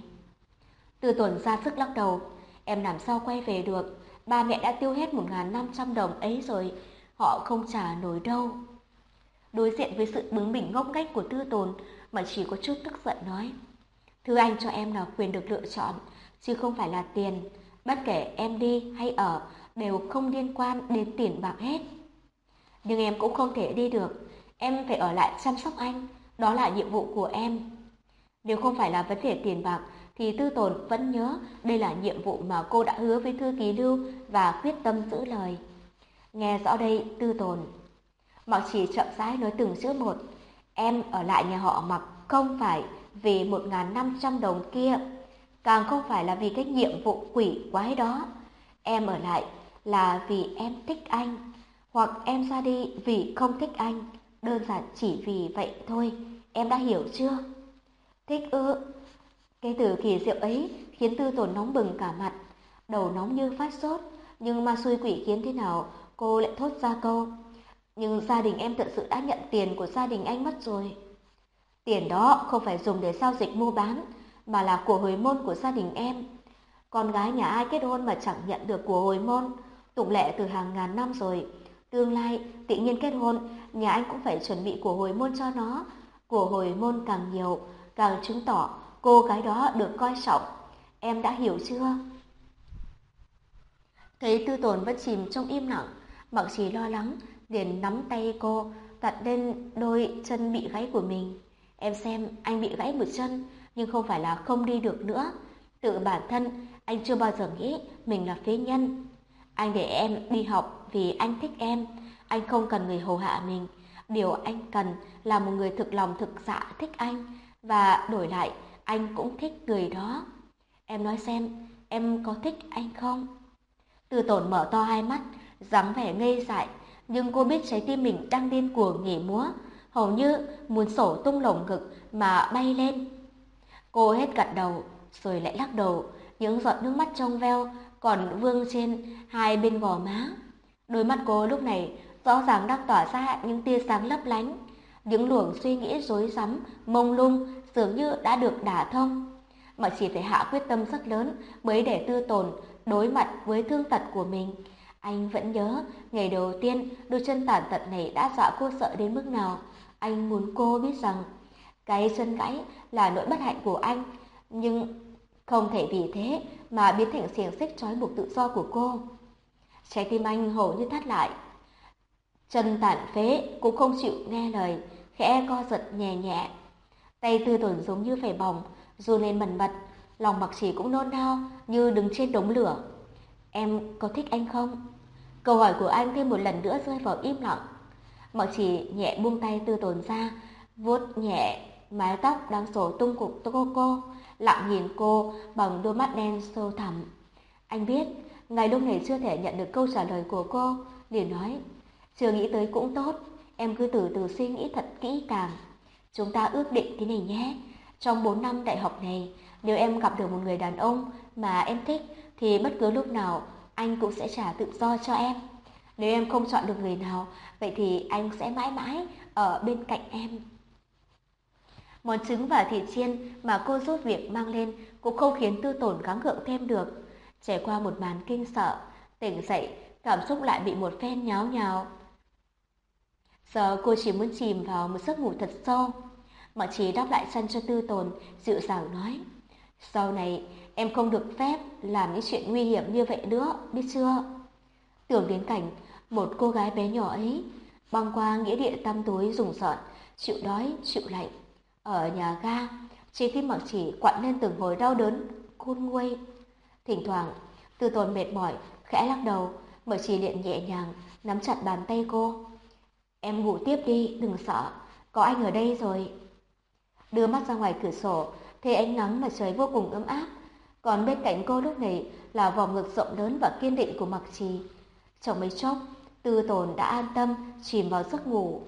Tư Tồn ra sức lắc đầu, em làm sao quay về được, ba mẹ đã tiêu hết 1.500 đồng ấy rồi, họ không trả nổi đâu. Đối diện với sự bướng bỉnh ngốc nghếch của Tư Tồn, mà chỉ có chút tức giận nói, thứ anh cho em là quyền được lựa chọn, chứ không phải là tiền. Bất kể em đi hay ở, đều không liên quan đến tiền bạc hết. Nhưng em cũng không thể đi được, em phải ở lại chăm sóc anh, đó là nhiệm vụ của em. Nếu không phải là vấn đề tiền bạc, thì Tư Tồn vẫn nhớ đây là nhiệm vụ mà cô đã hứa với thư ký Lưu và quyết tâm giữ lời. Nghe rõ đây, Tư Tồn. Mặc Chỉ chậm rãi nói từng chữ một. Em ở lại nhà họ Mặc không phải vì 1.500 đồng kia, càng không phải là vì cái nhiệm vụ quỷ quái đó. Em ở lại là vì em thích anh, hoặc em ra đi vì không thích anh, đơn giản chỉ vì vậy thôi, em đã hiểu chưa? Thích ư? Cái từ kỳ diệu ấy khiến Tư Tồn nóng bừng cả mặt, đầu nóng như phát sốt, nhưng ma xui quỷ khiến thế nào cô lại thốt ra câu: nhưng gia đình em thật sự đã nhận tiền của gia đình anh mất rồi. Tiền đó không phải dùng để giao dịch mua bán, mà là của hồi môn của gia đình em. Con gái nhà ai kết hôn mà chẳng nhận được của hồi môn, tục lệ từ hàng ngàn năm rồi. Tương lai tự nhiên kết hôn, nhà anh cũng phải chuẩn bị của hồi môn cho nó. Của hồi môn càng nhiều, càng chứng tỏ cô gái đó được coi trọng. Em đã hiểu chưa? Thấy Tư Tồn vẫn chìm trong im lặng, Mặc Trì lo lắng, liền nắm tay cô, đặt lên đôi chân bị gãy của mình. Em xem, anh bị gãy một chân, nhưng không phải là không đi được nữa. Tự bản thân, anh chưa bao giờ nghĩ mình là phế nhân. Anh để em đi học vì anh thích em, anh không cần người hầu hạ mình. Điều anh cần là một người thực lòng thực dạ thích anh, và đổi lại, anh cũng thích người đó. Em nói xem, em có thích anh không? Tư Tồn mở to hai mắt, dáng vẻ ngây dại, nhưng cô biết trái tim mình đang điên cuồng nhảy múa, hầu như muốn sổ tung lồng ngực mà bay lên. Cô hết gật đầu, rồi lại lắc đầu, những giọt nước mắt trong veo còn vương trên hai bên gò má. Đôi mắt cô lúc này rõ ràng đang tỏa ra những tia sáng lấp lánh, những luồng suy nghĩ rối rắm, mông lung dường như đã được đả thông. Mà chỉ phải hạ quyết tâm rất lớn mới để Tư Tồn đối mặt với thương tật của mình. Anh vẫn nhớ ngày đầu tiên đôi chân tàn tật này đã dọa cô sợ đến mức nào. Anh muốn cô biết rằng cái chân gãy là nỗi bất hạnh của anh, nhưng không thể vì thế mà biến thành xiềng xích trói buộc tự do của cô. Trái tim anh hầu như thắt lại. Chân tàn phế cũng không chịu nghe lời, khẽ co giật nhẹ nhẹ. Tay Tư Tồn giống như phải bỏng, run lên bần bật, lòng Mặc Trì cũng nôn nao như đứng trên đống lửa. Em có thích anh không? Câu hỏi của anh thêm một lần nữa rơi vào im lặng. Mặc Trì nhẹ buông tay Tư Tồn ra, vuốt nhẹ mái tóc đang xổ tung của cô, lặng nhìn cô bằng đôi mắt đen sâu thẳm. Anh biết, ngày lúc này chưa thể nhận được câu trả lời của cô, liền nói: chưa nghĩ tới cũng tốt, em cứ từ từ suy nghĩ thật kỹ càng. Chúng ta ước định thế này nhé, trong 4 năm đại học này, nếu em gặp được một người đàn ông mà em thích, thì bất cứ lúc nào anh cũng sẽ trả tự do cho em. Nếu em không chọn được người nào, vậy thì anh sẽ mãi mãi ở bên cạnh em. Món trứng và thịt chiên mà cô giúp việc mang lên cũng không khiến Tư Tồn gắng gượng thêm được. Trải qua một màn kinh sợ, tỉnh dậy, cảm xúc lại bị một phen nháo nhào. Giờ cô chỉ muốn chìm vào một giấc ngủ thật sâu. Mặc Trì đáp lại chân cho Tư Tồn, dịu dàng nói: sau này em không được phép làm những chuyện nguy hiểm như vậy nữa, biết chưa? Tưởng đến cảnh một cô gái bé nhỏ ấy băng qua nghĩa địa tăm tối rùng rợn, chịu đói chịu lạnh ở nhà ga, trái tim Mặc Trì quặn lên từng hồi đau đớn khôn nguôi. Thỉnh thoảng Tư Tồn mệt mỏi khẽ lắc đầu, Mặc Trì liền nhẹ nhàng nắm chặt bàn tay cô: em ngủ tiếp đi, đừng sợ, có anh ở đây rồi. Đưa mắt ra ngoài cửa sổ, thấy ánh nắng mặt trời vô cùng ấm áp, còn bên cạnh cô lúc này là vòng ngực rộng lớn và kiên định của Mặc Trì. Trong mấy chốc, Tư Tồn đã an tâm chìm vào giấc ngủ.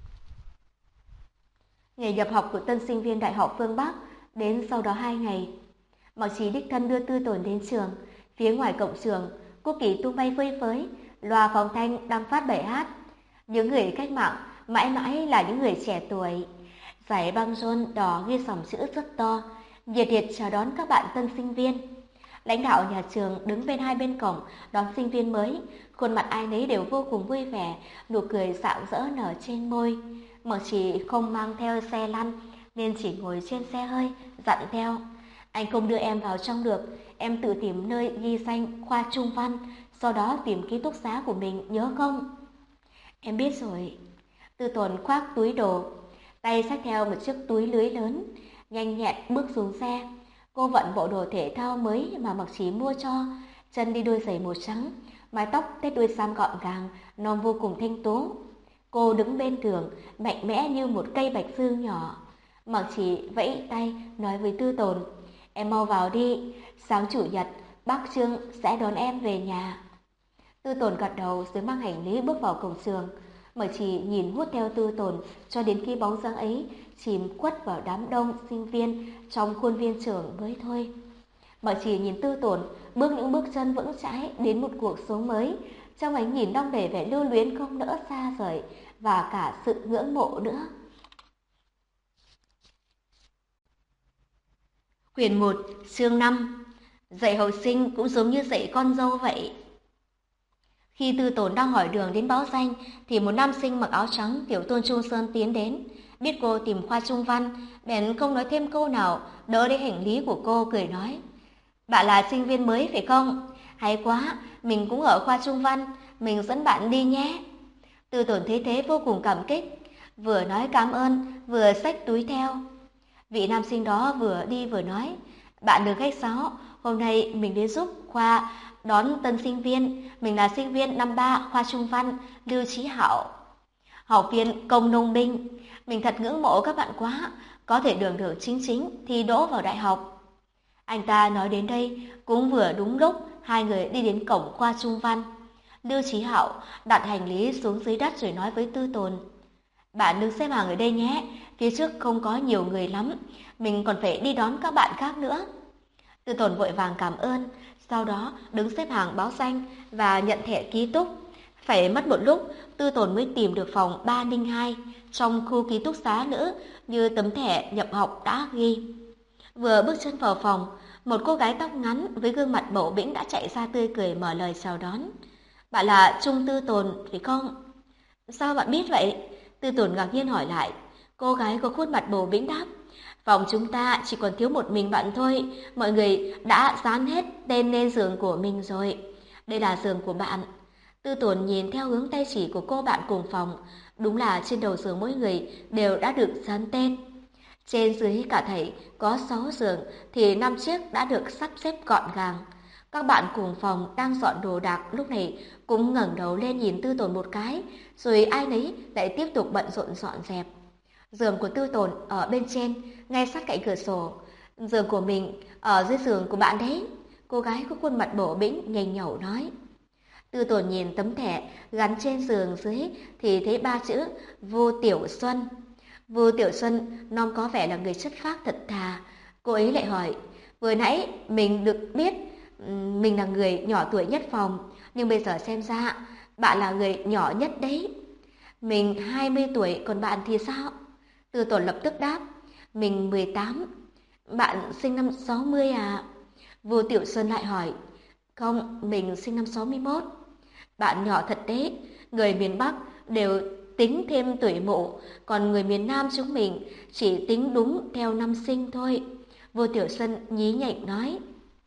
Ngày nhập học của tân sinh viên Đại học Phương Bắc đến sau đó 2 ngày. Mặc Trì đích thân đưa Tư Tồn đến trường. Phía ngoài cổng trường, quốc kỳ tung bay phơi phới, loa phóng thanh đang phát bài hát. Những người cách mạng mãi mãi là những người trẻ tuổi. Dải băng rôn đỏ ghi dòng chữ rất to, nhiệt liệt chào đón các bạn tân sinh viên. Lãnh đạo nhà trường đứng bên hai bên cổng đón sinh viên mới, khuôn mặt ai nấy đều vô cùng vui vẻ, nụ cười rạng rỡ nở trên môi. Mặc Trì không mang theo xe lăn nên chỉ ngồi trên xe hơi, dặn theo: anh không đưa em vào trong được, em tự tìm nơi ghi danh khoa Trung Văn, sau đó tìm ký túc xá của mình, nhớ không? Em biết rồi. Tư Tồn khoác túi đồ, tay xách theo một chiếc túi lưới lớn, nhanh nhẹn bước xuống xe. Cô vận bộ đồ thể thao mới mà Mặc Trì mua cho, chân đi đôi giày màu trắng, mái tóc tết đuôi sam gọn gàng, non vô cùng thanh tú. Cô đứng bên tường, mạnh mẽ như một cây bạch dương nhỏ. Mặc Chỉ vẫy tay nói với Tư Tồn, em mau vào đi, sáng chủ nhật bác Trương sẽ đón em về nhà. Tư Tồn gật đầu rồi mang hành lý bước vào cổng trường. Mặc Chỉ nhìn hút theo Tư Tồn cho đến khi bóng dáng ấy chìm khuất vào đám đông sinh viên trong khuôn viên trường mới thôi. Mặc Chỉ nhìn Tư Tồn bước những bước chân vững chãi đến một cuộc sống mới, trong ánh nhìn đong đầy vẻ lưu luyến không nỡ xa rời và cả sự ngưỡng mộ nữa. Quyển 1, chương 5. Dạy học sinh cũng giống như dạy con dâu vậy. Khi Tư Tồn đang hỏi đường đến báo danh thì một nam sinh mặc áo trắng kiểu Tôn Trung Sơn tiến đến. Biết cô tìm khoa Trung Văn, bèn không nói thêm câu nào, đỡ lấy hành lý của cô cười nói: "Bạn là sinh viên mới phải không? Hay quá, mình cũng ở khoa Trung Văn, mình dẫn bạn đi nhé." Tư Tồn thấy thế vô cùng cảm kích, vừa nói cảm ơn, vừa xách túi theo. Vị nam sinh đó vừa đi vừa nói: "Bạn đừng khách sáo, hôm nay mình đến giúp khoa đón tân sinh viên, mình là sinh viên năm 3 khoa Trung Văn, Lưu Chí Hạo, học viên công nông binh. Mình thật ngưỡng mộ các bạn quá, có thể đường đường chính chính thi đỗ vào đại học." Anh ta nói đến đây cũng vừa đúng lúc hai người đi đến cổng khoa Trung Văn. Lưu Chí Hạo đặt hành lý xuống dưới đất rồi nói với Tư Tồn: "Bạn đừng xếp hàng ở đây nhé, phía trước không có nhiều người lắm, mình còn phải đi đón các bạn khác nữa." Tư Tồn vội vàng cảm ơn, sau đó đứng xếp hàng báo danh và nhận thẻ ký túc. Phải mất một lúc, Tư Tồn mới tìm được phòng 302 trong khu ký túc xá nữ như tấm thẻ nhập học đã ghi. Vừa bước chân vào phòng, một cô gái tóc ngắn với gương mặt bầu bĩnh đã chạy ra tươi cười mở lời chào đón. "Bạn là Trung Tư Tồn, phải không?" "Sao bạn biết vậy?" Tư Tồn ngạc nhiên hỏi lại. Cô gái có khuôn mặt bầu bĩnh đáp: "Phòng chúng ta chỉ còn thiếu một mình bạn thôi, mọi người đã dán hết tên lên giường của mình rồi. Đây là giường của bạn." Tư Tồn nhìn theo hướng tay chỉ của cô bạn cùng phòng, đúng là trên đầu giường mỗi người đều đã được dán tên. Trên dưới cả thảy có 6 giường thì 5 chiếc đã được sắp xếp gọn gàng. Các bạn cùng phòng đang dọn đồ đạc lúc này cũng ngẩng đầu lên nhìn Tư Tồn một cái, rồi ai nấy lại tiếp tục bận rộn dọn dẹp. Giường của Tư Tồn ở bên trên, ngay sát cạnh cửa sổ. "Giường của mình ở dưới giường của bạn đấy." Cô gái có khuôn mặt bổ bĩnh nhành nhẩu nói. Tư Tồn nhìn tấm thẻ gắn trên giường dưới thì thấy 3 chữ Vô Tiểu Xuân. Vô Tiểu Xuân nom có vẻ là người chất phác thật thà. Cô ấy lại hỏi: "Vừa nãy mình được biết mình là người nhỏ tuổi nhất phòng, nhưng bây giờ xem ra bạn là người nhỏ nhất đấy." "Mình 20 tuổi, còn bạn thì sao?" Tư Tồn lập tức đáp: "Mình 18. Bạn sinh năm 60 à?" Vô Tiểu Xuân lại hỏi: "Không, mình sinh năm 61. Bạn nhỏ thật đấy, người miền Bắc đều tính thêm tuổi mộ, còn người miền Nam chúng mình chỉ tính đúng theo năm sinh thôi." Vô Tiểu Xuân nhí nhảnh nói.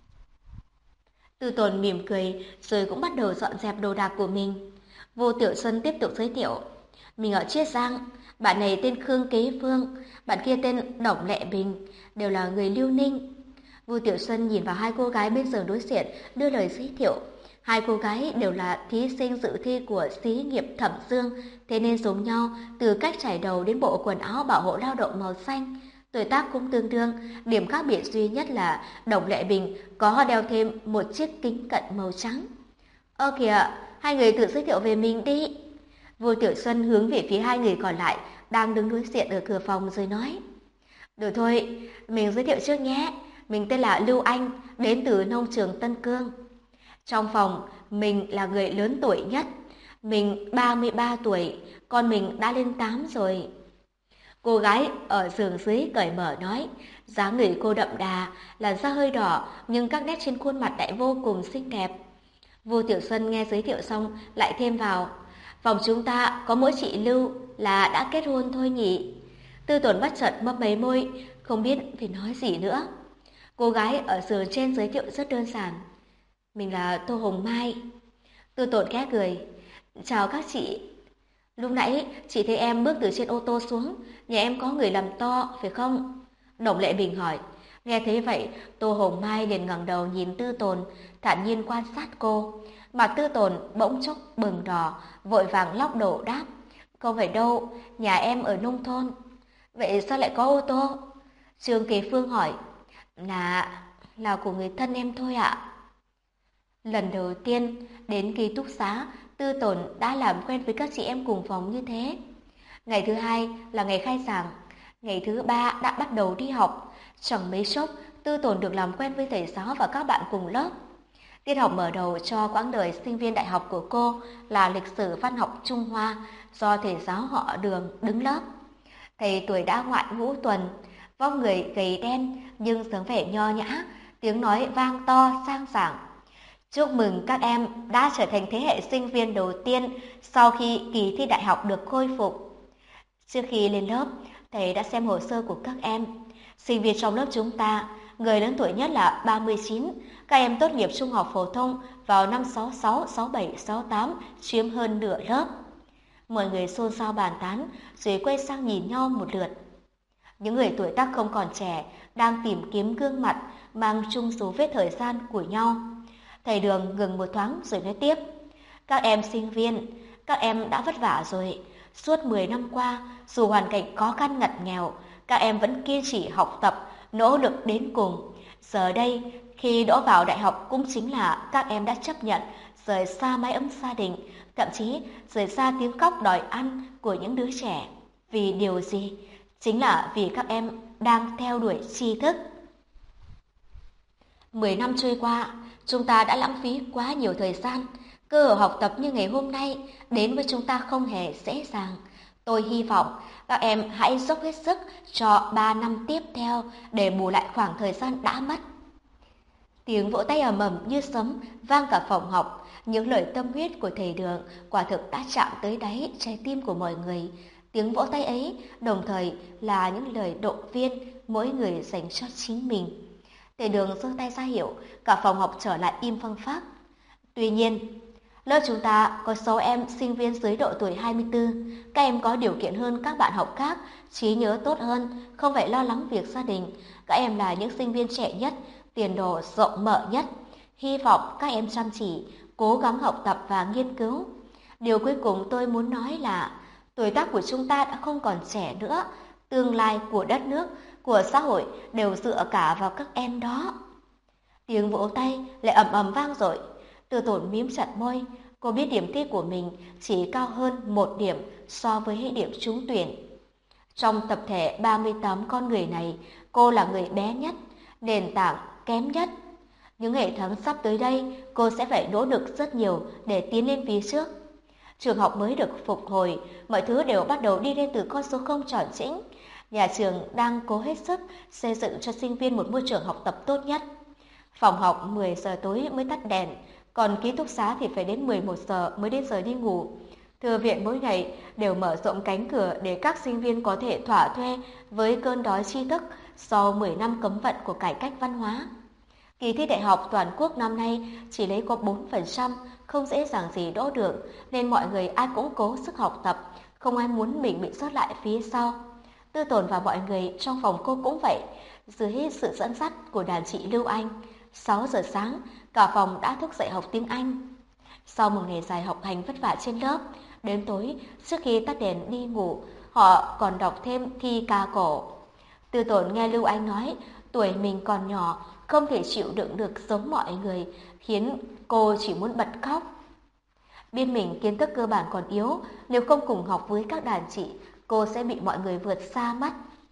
Tư Tồn mỉm cười rồi cũng bắt đầu dọn dẹp đồ đạc của mình. Vô Tiểu Xuân tiếp tục giới thiệu: "Mình ở Chiết Giang, bạn này tên Khương Kế Phương, bạn kia tên Đổng Lệ Bình, đều là người Liêu Ninh." Vô Tiểu Xuân nhìn vào hai cô gái bên giường đối diện, đưa lời giới thiệu. Hai cô gái đều là thí sinh dự thi của xí nghiệp Thẩm Dương, thế nên giống nhau từ cách trải đầu đến bộ quần áo bảo hộ lao động màu xanh. Tuổi tác cũng tương đương, điểm khác biệt duy nhất là Đổng Lệ Bình có đeo thêm một chiếc kính cận màu trắng. "Ơ kìa, hai người tự giới thiệu về mình đi." Vô Tiểu Xuân hướng về phía hai người còn lại đang đứng đối diện ở cửa phòng rồi nói. "Được thôi, mình giới thiệu trước nhé. Mình tên là Lưu Anh, đến từ nông trường Tân Cương. Trong phòng, mình là người lớn tuổi nhất. Mình 33 tuổi, con mình đã lên 8 rồi." Cô gái ở giường dưới cởi mở nói, dáng người cô đậm đà, làn da hơi đỏ nhưng các nét trên khuôn mặt lại vô cùng xinh đẹp. Vô Tiểu Xuân nghe giới thiệu xong lại thêm vào: "Phòng chúng ta có mỗi chị Lưu là đã kết hôn thôi nhỉ?" Tư Tồn bất chợt mấp máy môi, không biết phải nói gì nữa. Cô gái ở giường trên giới thiệu rất đơn giản: "Mình là Tô Hồng Mai." Tư Tồn khẽ cười: "Chào các chị. Lúc nãy chị thấy em bước từ trên ô tô xuống, nhà em có người làm to, phải không?" Đổng Lệ Bình hỏi. Nghe thấy vậy, Tô Hồng Mai liền ngẩng đầu nhìn Tư Tồn, thản nhiên quan sát cô. Mặt Tư Tồn bỗng chốc bừng đỏ, vội vàng lắc đầu đáp: Không phải đâu, nhà em ở nông thôn. Vậy sao lại có ô tô? Trương Kỳ Phương hỏi. Là của người thân em thôi ạ. Lần đầu tiên đến ký túc xá, Tư Tồn đã làm quen với các chị em cùng phòng như thế. Ngày thứ hai là ngày khai giảng, ngày thứ ba đã bắt đầu đi học. Chẳng mấy chốc, Tư Tồn được làm quen với thầy giáo và các bạn cùng lớp. Tiết học mở đầu cho quãng đời sinh viên đại học của cô là lịch sử văn học Trung Hoa do thầy giáo họ Đường đứng lớp. Thầy tuổi đã ngoại ngũ tuần, vóc người gầy đen nhưng dáng vẻ nho nhã, tiếng nói vang to sang sảng. Chúc mừng các em đã trở thành thế hệ sinh viên đầu tiên sau khi kỳ thi đại học được khôi phục. Trước khi lên lớp, thầy đã xem hồ sơ của các em. Sinh viên trong lớp chúng ta, người lớn tuổi nhất là 39, các em tốt nghiệp trung học phổ thông vào năm 66, 67, 68, chiếm hơn nửa lớp. Mọi người xôn xao bàn tán, rồi quay sang nhìn nhau một lượt. Những người tuổi tác không còn trẻ đang tìm kiếm gương mặt mang chung dấu vết thời gian của nhau. Thầy Đường ngừng một thoáng rồi nói tiếp. Các em sinh viên, các em đã vất vả rồi. Suốt 10 năm qua, dù hoàn cảnh khó khăn ngặt nghèo, các em vẫn kiên trì học tập, nỗ lực đến cùng. Giờ đây, khi đỗ vào đại học cũng chính là các em đã chấp nhận rời xa mái ấm gia đình, thậm chí rời xa tiếng khóc đòi ăn của những đứa trẻ. Vì điều gì? Chính là vì các em đang theo đuổi tri thức. 10 năm trôi qua, chúng ta đã lãng phí quá nhiều thời gian. Cơ hội học tập như ngày hôm nay đến với chúng ta không hề dễ dàng. Tôi hy vọng các em hãy dốc hết sức cho 3 năm tiếp theo để bù lại khoảng thời gian đã mất. Tiếng vỗ tay ầm ầm như sấm vang cả phòng học. Những lời tâm huyết của thầy Đường quả thực đã chạm tới đáy trái tim của mọi người. Tiếng vỗ tay ấy đồng thời là những lời động viên mỗi người dành cho chính mình. Thầy Đường giơ tay ra hiệu, cả phòng học trở lại im phăng phắc. Tuy nhiên, lớp chúng ta có 6 em sinh viên dưới độ tuổi 24. Các em có điều kiện hơn các bạn học khác, trí nhớ tốt hơn, không phải lo lắng việc gia đình. Các em là những sinh viên trẻ nhất, tiền đồ rộng mở nhất. Hy vọng các em chăm chỉ, cố gắng học tập và nghiên cứu. Điều cuối cùng tôi muốn nói là tuổi tác của chúng ta đã không còn trẻ nữa. Tương lai của đất nước, của xã hội đều dựa cả vào các em đó. Tiếng vỗ tay lại ầm ầm vang dội. Tư Tồn mím chặt môi, cô biết điểm thi của mình chỉ cao hơn 1 điểm so với điểm trúng tuyển. Trong tập thể 38 con người này, cô là người bé nhất, nền tảng kém nhất. Những ngày tháng sắp tới đây, cô sẽ phải nỗ lực rất nhiều để tiến lên phía trước. Trường học mới được phục hồi, mọi thứ đều bắt đầu đi lên từ con số không tròn chỉnh. Nhà trường đang cố hết sức xây dựng cho sinh viên một môi trường học tập tốt nhất. Phòng học 10 giờ tối mới tắt đèn, còn ký túc xá thì phải đến 11 giờ mới đến giờ đi ngủ. Thư viện mỗi ngày đều mở rộng cánh cửa để các sinh viên có thể thỏa thuê với cơn đói tri thức sau 10 năm cấm vận của cải cách văn hóa. Kỳ thi đại học toàn quốc năm nay chỉ lấy có 4%, không dễ dàng gì đỗ được, nên mọi người ai cũng cố sức học tập, không ai muốn mình bị sót lại phía sau. Tư Tồn và mọi người trong phòng cô cũng vậy, dưới sự dẫn dắt của đàn chị Lưu Anh. 6 giờ sáng, cả phòng đã thức dậy học tiếng Anh. Sau một ngày dài học hành vất vả trên lớp, đến tối, trước khi tắt đèn đi ngủ, họ còn đọc thêm thi ca cổ. Tư Tồn nghe Lưu Anh nói, tuổi mình còn nhỏ, không thể chịu đựng được giống mọi người, khiến cô chỉ muốn bật khóc. Biết mình kiến thức cơ bản còn yếu, nếu không cùng học với các đàn chị, cô sẽ bị mọi người vượt xa mất.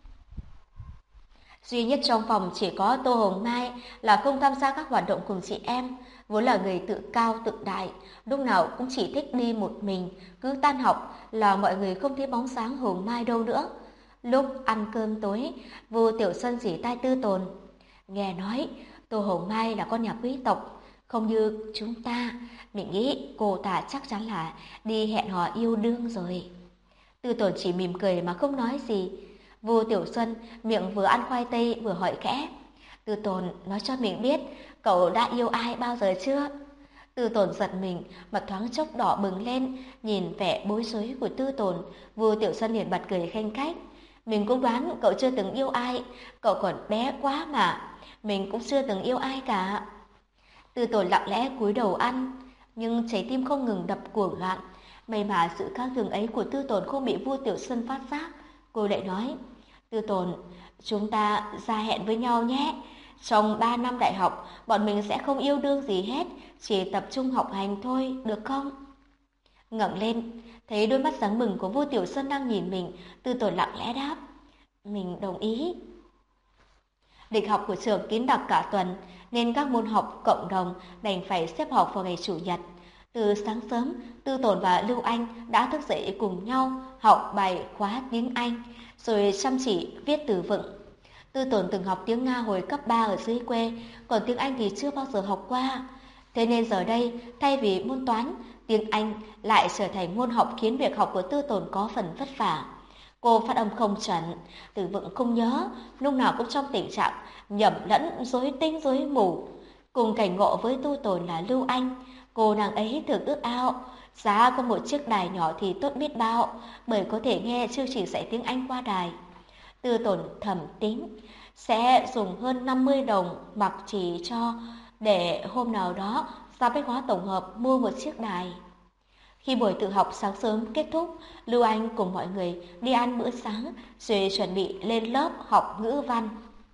Duy nhất trong phòng chỉ có Tô Hồng Mai là không tham gia các hoạt động cùng chị em, vốn là người tự cao tự đại, lúc nào cũng chỉ thích đi một mình, cứ tan học là mọi người không thấy bóng dáng Hồng Mai đâu nữa. Lúc ăn cơm tối, Vu Tiểu Xuân chỉ tai Tư Tồn. Nghe nói Tô Hồng Mai là con nhà quý tộc, không như chúng ta, mình nghĩ cô ta chắc chắn là đi hẹn hò yêu đương rồi. Tư Tồn chỉ mỉm cười mà không nói gì. Vu Tiểu Xuân miệng vừa ăn khoai tây vừa hỏi khẽ. Tư Tồn nói cho mình biết, cậu đã yêu ai bao giờ chưa? Tư Tồn giật mình, mặt thoáng chốc đỏ bừng lên, nhìn vẻ bối rối của Tư Tồn, Vu Tiểu Xuân liền bật cười khanh khách. Mình cũng đoán cậu chưa từng yêu ai, cậu còn bé quá mà, mình cũng chưa từng yêu ai cả. Tư Tồn lặng lẽ cúi đầu ăn, nhưng trái tim không ngừng đập cuồng loạn. May mà sự khác thường ấy của Tư Tồn không bị Vu Tiểu Xuân phát giác. Cô lại nói, Tư Tồn, chúng ta ra hẹn với nhau nhé. Trong 3 năm đại học, bọn mình sẽ không yêu đương gì hết, chỉ tập trung học hành thôi, được không? Ngẩng lên, thấy đôi mắt sáng bừng của Vu Tiểu Xuân đang nhìn mình, Tư Tồn lặng lẽ đáp, mình đồng ý. Lịch học của trường kín đặc cả tuần, nên các môn học cộng đồng đành phải xếp học vào ngày Chủ nhật. Từ sáng sớm, Tư Tồn và Lưu Anh đã thức dậy cùng nhau học bài khóa tiếng Anh, rồi chăm chỉ viết từ vựng. Tư Tồn từng học tiếng Nga hồi cấp 3 ở dưới quê, còn tiếng Anh thì chưa bao giờ học qua. Thế nên giờ đây, thay vì môn toán, tiếng Anh lại trở thành môn học khiến việc học của Tư Tồn có phần vất vả. Cô phát âm không chuẩn, từ vựng không nhớ, lúc nào cũng trong tình trạng nhầm lẫn, rối tinh rối mù. Cùng cảnh ngộ với Tư Tồn là Lưu Anh, cô nàng ấy thường ước ao, giá có một chiếc đài nhỏ thì tốt biết bao, bởi có thể nghe chương trình dạy tiếng Anh qua đài. Tư Tồn thầm tính, sẽ dùng hơn 50 đồng mặc chỉ cho để hôm nào đó ra bách hóa tổng hợp mua một chiếc đài. Khi buổi tự học sáng sớm kết thúc, Lưu Anh cùng mọi người đi ăn bữa sáng rồi chuẩn bị lên lớp học ngữ văn.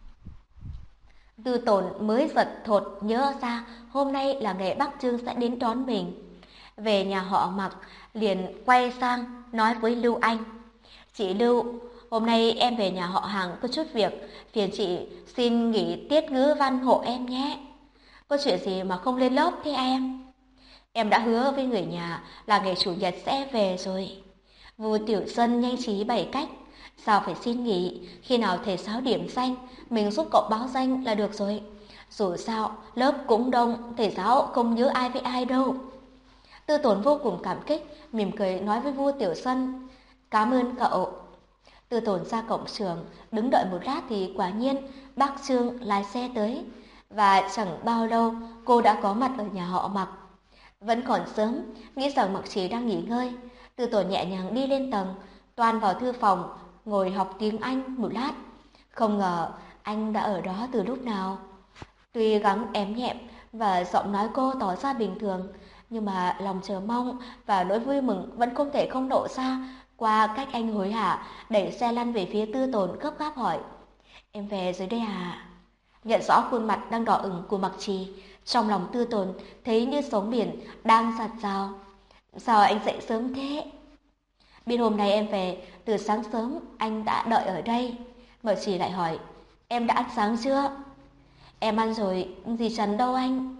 Tư Tồn mới giật thột nhớ ra hôm nay là ngày bác Trương sẽ đến đón mình. Về nhà họ Mặc, liền quay sang nói với Lưu Anh. Chị Lưu, hôm nay em về nhà họ Hàng có chút việc, phiền chị xin nghỉ tiết ngữ văn hộ em nhé. Có chuyện gì mà không lên lớp thế em? Em đã hứa với người nhà là ngày Chủ nhật sẽ về rồi. Vu Tiểu Xuân nhanh trí bày cách. Sao phải xin nghỉ, khi nào thầy giáo điểm danh, mình giúp cậu báo danh là được rồi. Dù sao, lớp cũng đông, thầy giáo không nhớ ai với ai đâu. Tư Tồn vô cùng cảm kích, mỉm cười nói với Vu Tiểu Xuân. Cảm ơn cậu. Tư Tồn ra cổng trường, đứng đợi một lát thì quả nhiên bác Trương lái xe tới. Và chẳng bao lâu cô đã có mặt ở nhà họ Mặc. Vẫn còn sớm, nghĩ rằng Mặc Trì đang nghỉ ngơi. Tư Tồn nhẹ nhàng đi lên tầng, toan vào thư phòng, ngồi học tiếng Anh một lát. Không ngờ anh đã ở đó từ lúc nào. Tuy gắng ém nhẹm và giọng nói cô tỏ ra bình thường, nhưng mà lòng chờ mong và nỗi vui mừng vẫn không thể không lộ ra qua cách anh hối hả đẩy xe lăn về phía Tư Tồn gấp gáp hỏi. Em về rồi đây à? Nhận rõ khuôn mặt đang đỏ ửng của Mặc Trì, trong lòng Tư Tồn thấy như sóng biển đang giạt rào. Sao anh dậy sớm thế? Biết hôm nay em về, từ sáng sớm anh đã đợi ở đây. Mặc Trì lại hỏi, em đã ăn sáng chưa? Em ăn rồi, gì chắn đâu anh.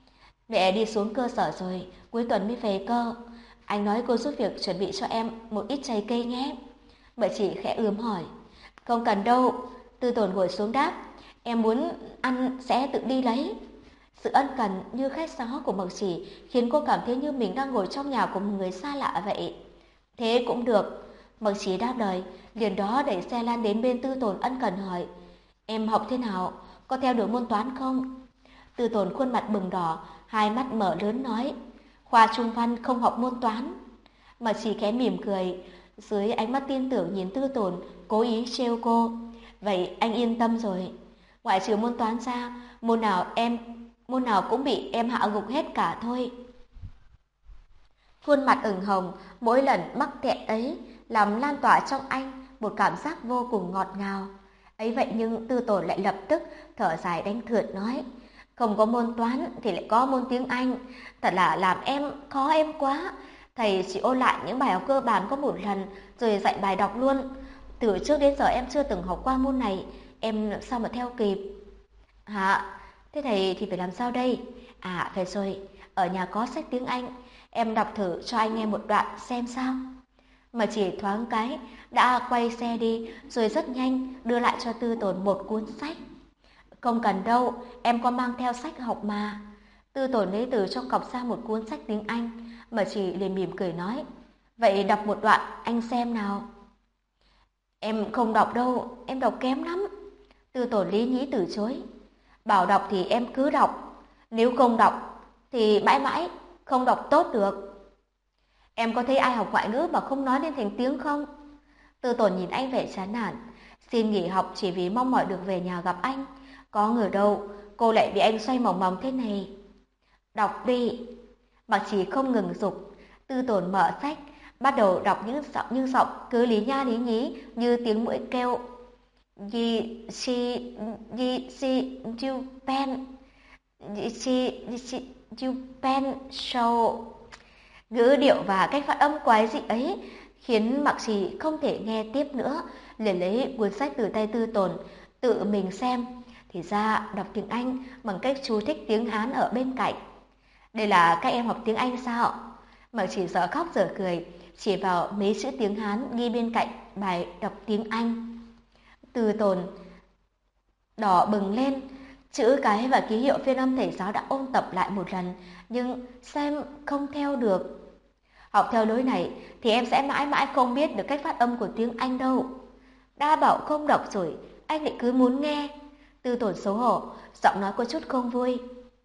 Mẹ đi xuống cơ sở rồi, cuối tuần mới về cơ. Anh nói cô giúp việc chuẩn bị cho em một ít trái cây nhé. Mặc Trì khẽ ướm hỏi, không cần đâu. Tư Tồn ngồi xuống đáp, em muốn ăn sẽ tự đi lấy. Sự ân cần như khách sáo của Mặc Trì khiến cô cảm thấy như mình đang ngồi trong nhà của một người xa lạ vậy. Thế cũng được. Mặc Trì đáp lời, liền đó đẩy xe lan đến bên Tư Tồn ân cần hỏi, em học thế nào? Có theo được môn toán không? Tư Tồn khuôn mặt bừng đỏ, hai mắt mở lớn nói, khoa trung văn không học môn toán. Mặc Trì khẽ mỉm cười, dưới ánh mắt tin tưởng nhìn Tư Tồn, cố ý trêu cô. Vậy anh yên tâm rồi. Ngoại trừ môn toán ra, môn nào cũng bị em hạ gục hết cả thôi. Khuôn mặt ửng hồng, mỗi lần mắc kẹt ấy làm lan tỏa trong anh một cảm giác vô cùng ngọt ngào. Ấy vậy nhưng Tư Tồn lại lập tức thở dài đánh thượt nói, không có môn toán thì lại có môn tiếng Anh, thật là làm em khó em quá. Thầy chỉ ôn lại những bài học cơ bản có một lần rồi dạy bài đọc luôn. Từ trước đến giờ em chưa từng học qua môn này, em làm sao mà theo kịp? Hả? Thế thầy thì phải làm sao đây? À phải rồi, ở nhà có sách tiếng Anh, em đọc thử cho anh nghe một đoạn xem sao. Mà chỉ thoáng cái đã quay xe đi rồi rất nhanh đưa lại cho Tư Tồn một cuốn sách. Không cần đâu, em có mang theo sách học mà. Tư Tồn lấy từ trong cặp ra một cuốn sách tiếng Anh, mà chỉ liền mỉm cười nói, vậy đọc một đoạn anh xem nào. Em không đọc đâu, em đọc kém lắm. Tư Tồn lý nhí từ chối. Bảo đọc thì em cứ đọc, nếu không đọc thì mãi mãi không đọc tốt được. Em có thấy ai học ngoại ngữ mà không nói nên thành tiếng không? Tư Tồn nhìn anh vẻ chán nản, xin nghỉ học chỉ vì mong mỏi được về nhà gặp anh. Có ngờ đâu, cô lại bị anh xoay mòng mòng thế này. Đọc đi. Mặc Trì không ngừng giục, Tư Tồn mở sách, bắt đầu đọc những giọng cứ lý nha lý nhí như tiếng muỗi kêu. Japan, Japan show. Ngữ điệu và cách phát âm quái dị ấy khiến Mạc Trì không thể nghe tiếp nữa, liền lấy cuốn sách từ tay Tư Tồn, tự mình xem. Thì ra đọc tiếng Anh bằng cách chú thích tiếng Hán ở bên cạnh. Đây là các em học tiếng Anh sao? Mạc Trì dở khóc dở cười, chỉ vào mấy chữ tiếng Hán ghi bên cạnh bài đọc tiếng Anh. Tư Tồn đỏ bừng lên, chữ cái và ký hiệu phiên âm thầy giáo đã ôn tập lại một lần, nhưng xem không theo được. Học theo lối này thì em sẽ mãi mãi không biết được cách phát âm của tiếng Anh đâu. Đã bảo không đọc rồi, anh lại cứ muốn nghe. Tư Tồn xấu hổ, giọng nói có chút không vui.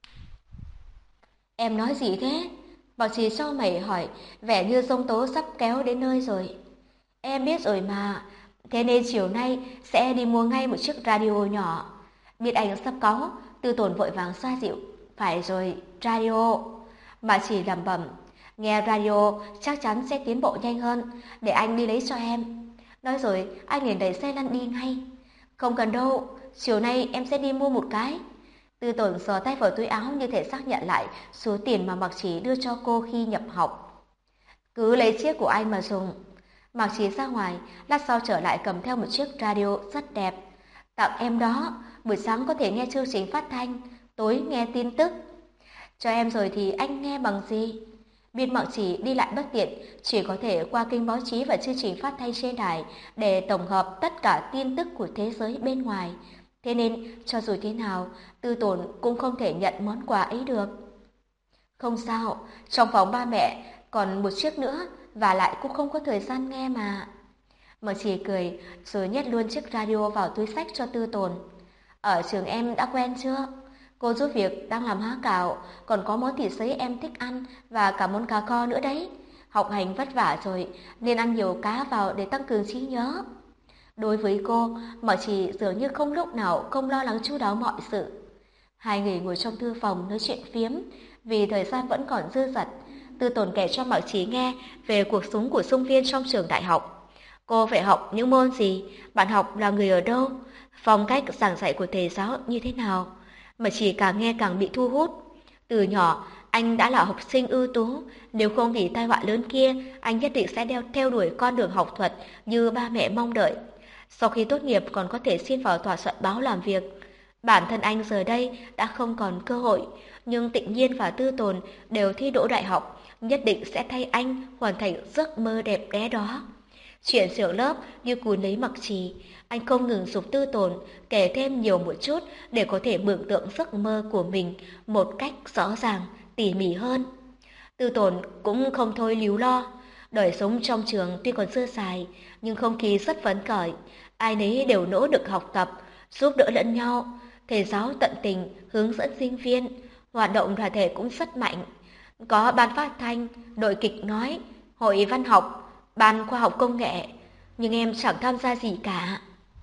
Em nói gì thế? Bảo Trì sau mày hỏi, vẻ như giông tố sắp kéo đến nơi rồi. Em biết rồi mà, thế nên chiều nay sẽ đi mua ngay một chiếc radio nhỏ. Biết anh sắp cáu, Tư Tồn vội vàng xoa dịu. Phải rồi, radio. Mà chỉ lẩm bẩm, nghe radio chắc chắn sẽ tiến bộ nhanh hơn, để anh đi lấy cho em. Nói rồi, anh liền đẩy xe lăn đi ngay. Không cần đâu, chiều nay em sẽ đi mua một cái. Tư Tồn sờ tay vào túi áo như thể xác nhận lại số tiền mà Mạc Chỉ đưa cho cô khi nhập học. Cứ lấy chiếc của anh mà dùng. Mạc Chỉ ra ngoài, lát sau trở lại cầm theo một chiếc radio rất đẹp. Tặng em đó, buổi sáng có thể nghe chương trình phát thanh, tối nghe tin tức. Cho em rồi thì anh nghe bằng gì? Biết Mạc Chỉ đi lại bất tiện, chỉ có thể qua kênh báo chí và chương trình phát thanh trên đài để tổng hợp tất cả tin tức của thế giới bên ngoài. Thế nên, cho dù thế nào, Tư Tồn cũng không thể nhận món quà ấy được. Không sao, trong phòng ba mẹ còn một chiếc nữa, và lại cũng không có thời gian nghe mà. Mạc Chỉ cười, rồi nhét luôn chiếc radio vào túi xách cho Tư Tồn. Ở trường em đã quen chưa? Cô giúp việc đang làm há cảo, còn có món thịt sấy em thích ăn và cả món cá kho nữa đấy. Học hành vất vả rồi, nên ăn nhiều cá vào để tăng cường trí nhớ. Đối với cô, Mạc Chỉ dường như không lúc nào không lo lắng chu đáo mọi sự. Hai người ngồi trong thư phòng nói chuyện phiếm, vì thời gian vẫn còn dư dật. Tư Tồn kể cho Mạc Chỉ nghe về cuộc sống của sinh viên trong trường đại học. Cô phải học những môn gì? Bạn học là người ở đâu? Phong cách giảng dạy của thầy giáo như thế nào? Mạc Chỉ càng nghe càng bị thu hút. Từ nhỏ, anh đã là học sinh ưu tú. Nếu không vì tai họa lớn kia, anh nhất định sẽ theo đuổi con đường học thuật như ba mẹ mong đợi. Sau khi tốt nghiệp còn có thể xin vào tòa soạn báo làm việc. Bản thân anh giờ đây đã không còn cơ hội, nhưng Tịnh Nhiên và Tư Tồn đều thi đỗ đại học, nhất định sẽ thay anh hoàn thành giấc mơ đẹp đẽ đó. Chuyện sửa lớp như cún lấy Mạc Chỉ, anh không ngừng dục Tư Tồn kể thêm nhiều một chút để có thể mường tượng giấc mơ của mình một cách rõ ràng, tỉ mỉ hơn. Tư Tồn cũng không thôi líu lo. Đời sống trong trường tuy còn sơ sài, nhưng không khí rất phấn khởi. Ai nấy đều nỗ lực học tập, giúp đỡ lẫn nhau. Thầy giáo tận tình hướng dẫn sinh viên, hoạt động đoàn thể cũng rất mạnh. Có ban phát thanh, đội kịch nói, hội văn học, ban khoa học công nghệ, nhưng em chẳng tham gia gì cả.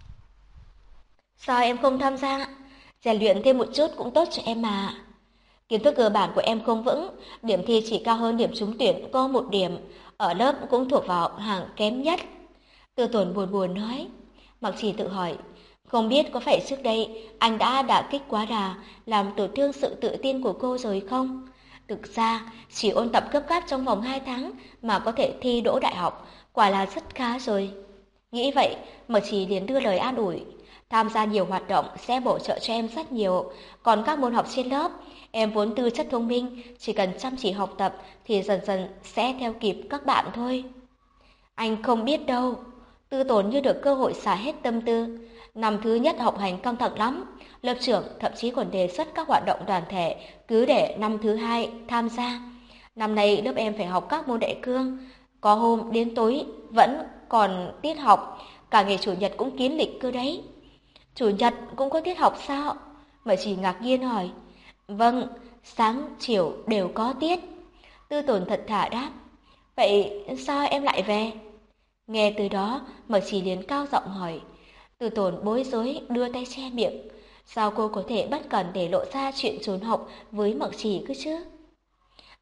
Sao em không tham gia? Rèn luyện thêm một chút cũng tốt cho em mà. Kiến thức cơ bản của em không vững, điểm thi chỉ cao hơn điểm trúng tuyển có 1 điểm, ở lớp cũng thuộc vào hàng kém nhất. Tư Tồn buồn buồn nói. Mạc Chỉ tự hỏi, không biết có phải trước đây anh đã đả kích quá đà, làm tổn thương sự tự tin của cô rồi không? Thực ra, chỉ ôn tập gấp gáp trong vòng 2 tháng mà có thể thi đỗ đại học, quả là rất khá rồi. Nghĩ vậy, Mạc Chỉ liền đưa lời an ủi. Tham gia nhiều hoạt động sẽ bổ trợ cho em rất nhiều, còn các môn học trên lớp, em vốn tư chất thông minh, chỉ cần chăm chỉ học tập thì dần dần sẽ theo kịp các bạn thôi. Anh không biết đâu. Tư Tồn như được cơ hội xả hết tâm tư. Năm thứ nhất học hành căng thẳng lắm, lớp trưởng thậm chí còn đề xuất các hoạt động đoàn thể cứ để năm thứ hai tham gia. Năm nay lớp em phải học các môn đại cương, có hôm đến tối vẫn còn tiết học, cả ngày chủ nhật cũng kín lịch cơ đấy. Chủ nhật cũng có tiết học sao? Mà chỉ ngạc nhiên hỏi. Vâng, sáng chiều đều có tiết. Tư Tồn thật thà đáp. Vậy sao em lại về? Nghe từ đó mà chỉ liền cao giọng hỏi. Tư Tồn bối rối đưa tay che miệng. Sao cô có thể bất cẩn để lộ ra chuyện trốn học với Mạc Chỉ cơ chứ?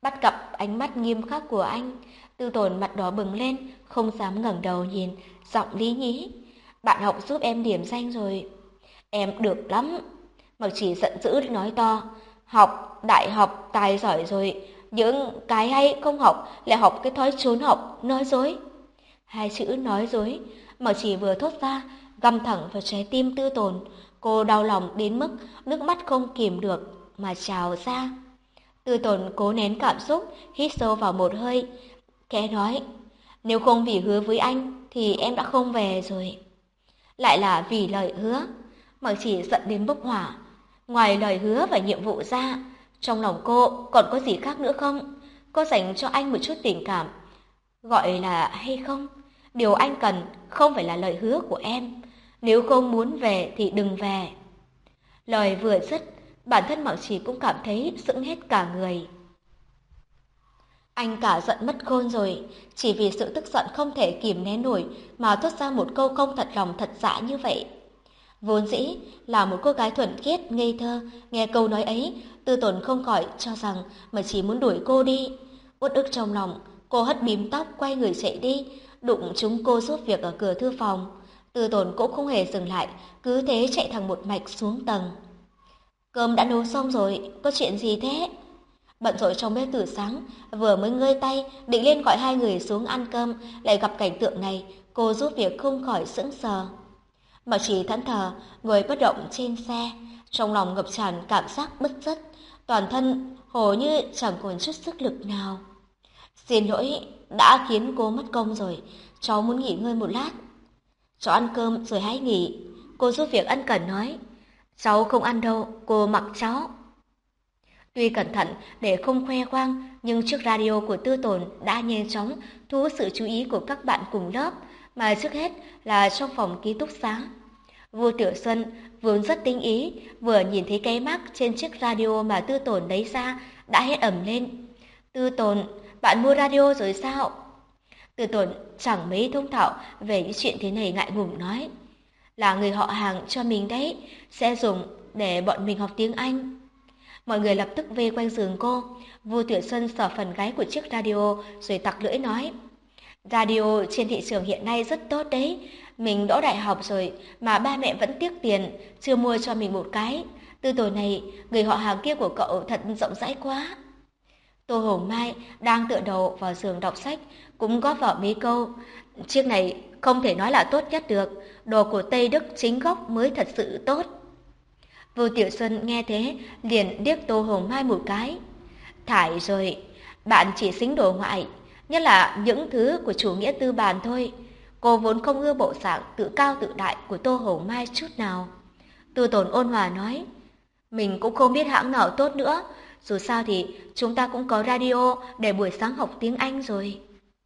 Bắt gặp ánh mắt nghiêm khắc của anh, Tư Tồn mặt đỏ bừng lên, không dám ngẩng đầu nhìn, giọng lý nhí. Bạn học giúp em điểm danh rồi. Em được lắm. Mặc Chỉ giận dữ nói to. Học đại học tài giỏi rồi, những cái hay không học lại học cái thói trốn học, nói dối. Hai chữ nói dối, Mặc Chỉ vừa thốt ra, găm thẳng vào trái tim Tư Tồn. Cô đau lòng đến mức nước mắt không kìm được mà trào ra. Tư Tồn cố nén cảm xúc, hít sâu vào một hơi, khẽ nói, nếu không vì hứa với anh thì em đã không về rồi. Lại là vì lời hứa. Mặc Chỉ giận đến bốc hỏa. Ngoài lời hứa và nhiệm vụ ra, trong lòng cô còn có gì khác nữa không? Cô dành cho anh một chút tình cảm, gọi là hay không? Điều anh cần không phải là lời hứa của em. Nếu không muốn về thì đừng về. Lời vừa dứt, bản thân Mặc Chỉ cũng cảm thấy sững hết cả người. Anh cả giận mất khôn rồi, chỉ vì sự tức giận không thể kìm nén nổi mà thốt ra một câu không thật lòng thật dạ như vậy. Vốn dĩ là một cô gái thuần khiết, ngây thơ, nghe câu nói ấy, Tư Tồn không khỏi cho rằng mà chỉ muốn đuổi cô đi. Uất ức trong lòng, cô hất bím tóc quay người chạy đi, đụng chúng cô giúp việc ở cửa thư phòng. Tư Tồn cũng không hề dừng lại, cứ thế chạy thẳng một mạch xuống tầng. Cơm đã nấu xong rồi, có chuyện gì thế? Bận rộn trong bếp từ sáng, vừa mới ngơi tay định lên gọi hai người xuống ăn cơm, lại gặp cảnh tượng này, cô giúp việc không khỏi sững sờ. Mặc Chỉ thẫn thờ ngồi bất động trên xe, trong lòng ngập tràn cảm giác bứt rứt, toàn thân hồ như chẳng còn chút sức lực nào. Xin lỗi, đã khiến cô mất công rồi, cháu muốn nghỉ ngơi một lát. Cháu ăn cơm rồi hãy nghỉ, cô giúp việc ân cần nói. Cháu không ăn đâu, cô mặc cháu. Tuy cẩn thận để không khoe khoang, nhưng chiếc radio của Tư Tồn đã nhanh chóng thu hút sự chú ý của các bạn cùng lớp, mà trước hết là trong phòng ký túc xá. Vua Tiểu Xuân vốn rất tinh ý, vừa nhìn thấy cái mác trên chiếc radio mà Tư Tồn lấy ra, đã hét ầm lên. Tư Tồn, bạn mua radio rồi sao? Tư Tồn chẳng mấy thông thạo về những chuyện thế này, ngại ngùng nói. Là người họ hàng cho mình đấy, sẽ dùng để bọn mình học tiếng Anh. Mọi người lập tức vây quanh giường cô. Vua Tiểu Xuân sờ phần gáy của chiếc radio rồi tặc lưỡi nói. Radio trên thị trường hiện nay rất tốt đấy. Mình đỗ đại học rồi mà ba mẹ vẫn tiếc tiền, chưa mua cho mình một cái. Từ tuổi này, người họ hàng kia của cậu thật rộng rãi quá. Tô Hồng Mai đang tựa đầu vào giường đọc sách, cũng góp vào mấy câu. Chiếc này không thể nói là tốt nhất được, đồ của Tây Đức chính gốc mới thật sự tốt. Vua Tiểu Xuân nghe thế, liền điếc Tô Hồng Mai một cái. Thải rồi, bạn chỉ xính đồ ngoại, nhất là những thứ của chủ nghĩa tư bản thôi. Cô vốn không ưa bộ dạng tự cao tự đại của Tô Hồng Mai chút nào. Tư Tồn ôn hòa nói, mình cũng không biết hãng nào tốt nữa, dù sao thì chúng ta cũng có radio để buổi sáng học tiếng Anh rồi.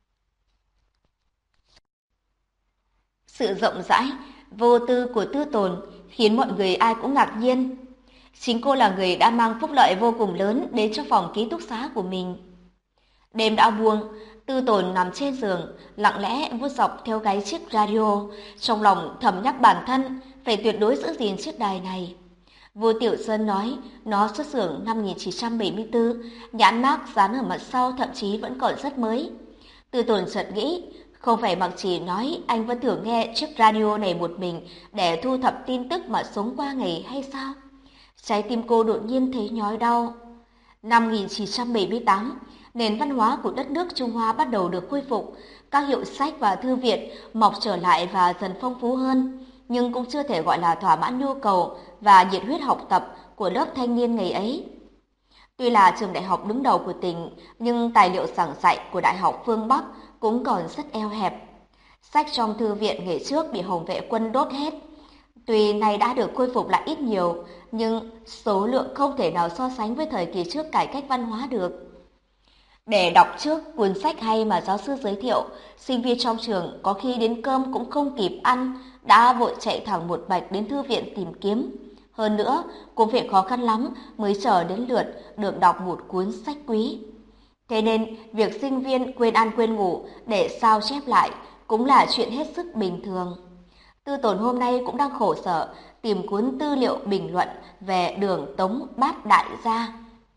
Sự rộng rãi, vô tư của Tư Tồn khiến mọi người ai cũng ngạc nhiên. Chính cô là người đã mang phúc lợi vô cùng lớn đến cho phòng ký túc xá của mình. Đêm đã buông, Tư Tồn nằm trên giường, lặng lẽ vuốt dọc theo gáy chiếc radio, trong lòng thầm nhắc bản thân phải tuyệt đối giữ gìn chiếc đài này. Vua Tiểu Xuân nói nó xuất xưởng năm 1974, nhãn mác dán ở mặt sau thậm chí vẫn còn rất mới. Tư Tồn chợt nghĩ, không phải Mặc Chỉ nói anh vẫn thường nghe chiếc radio này một mình để thu thập tin tức mà sống qua ngày hay sao? Trái tim cô đột nhiên thấy nhói đau. Năm 1978, nền văn hóa của đất nước Trung Hoa bắt đầu được khôi phục, các hiệu sách và thư viện mọc trở lại và dần phong phú hơn, nhưng cũng chưa thể gọi là thỏa mãn nhu cầu và nhiệt huyết học tập của lớp thanh niên ngày ấy. Tuy là trường đại học đứng đầu của tỉnh, nhưng tài liệu giảng dạy của Đại học phương Bắc cũng còn rất eo hẹp. Sách trong thư viện ngày trước bị Hồng Vệ quân đốt hết. Tuy nay đã được khôi phục lại ít nhiều, nhưng số lượng không thể nào so sánh với thời kỳ trước cải cách văn hóa được. Để đọc trước cuốn sách hay mà giáo sư giới thiệu, sinh viên trong trường có khi đến cơm cũng không kịp ăn, đã vội chạy thẳng một mạch đến thư viện tìm kiếm. Hơn nữa, cũng phải khó khăn lắm mới chờ đến lượt được đọc một cuốn sách quý. Thế nên, việc sinh viên quên ăn quên ngủ để sao chép lại cũng là chuyện hết sức bình thường. Tư Tồn hôm nay cũng đang khổ sở tìm cuốn tư liệu bình luận về Đường Tống Bát Đại gia.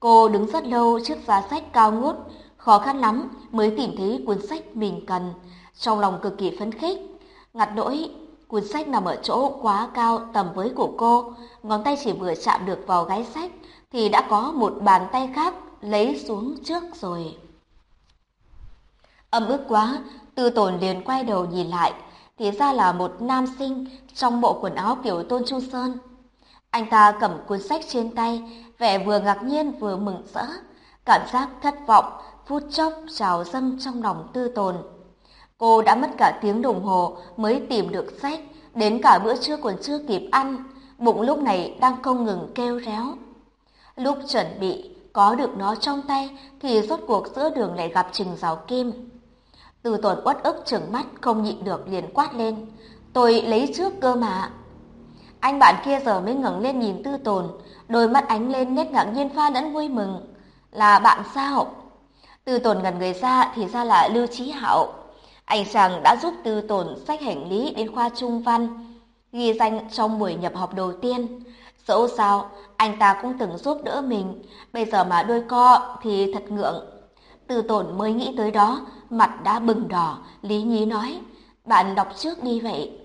Cô đứng rất lâu trước giá sách cao ngút, khó khăn lắm mới tìm thấy cuốn sách mình cần, trong lòng cực kỳ phấn khích. Ngặt nỗi cuốn sách nằm ở chỗ quá cao tầm với của cô, ngón tay chỉ vừa chạm được vào gáy sách thì đã có một bàn tay khác lấy xuống trước rồi. Ấm ức quá, Tư Tồn liền quay đầu nhìn lại, thì ra là một nam sinh trong bộ quần áo kiểu Tôn Chu Sơn. Anh ta cầm cuốn sách trên tay, vẻ vừa ngạc nhiên vừa mừng rỡ, cảm giác thất vọng phút chốc trào dâng trong lòng Tư Tồn. Cô đã mất cả tiếng đồng hồ mới tìm được sách, đến cả bữa trưa còn chưa kịp ăn, bụng lúc này đang không ngừng kêu réo. Lúc chuẩn bị có được nó trong tay thì rốt cuộc giữa đường lại gặp Trình Giảo Kim. Từ Tồn uất ức trừng mắt không nhịn được liền quát lên, tôi lấy trước cơ mà. Anh bạn kia giờ mới ngẩng lên nhìn Tư Tồn, đôi mắt ánh lên nét ngạc nhiên pha lẫn vui mừng. Là bạn sao? Tư Tồn ngẩn người ra thì ra là Lưu Chí Hạo. Anh chàng đã giúp Tư Tồn xách hành lý đến khoa Trung Văn, ghi danh trong buổi nhập học đầu tiên. Dẫu sao, anh ta cũng từng giúp đỡ mình, bây giờ mà đôi co thì thật ngượng. Tư Tồn mới nghĩ tới đó, mặt đã bừng đỏ, lý nhí nói, bạn đọc trước đi vậy.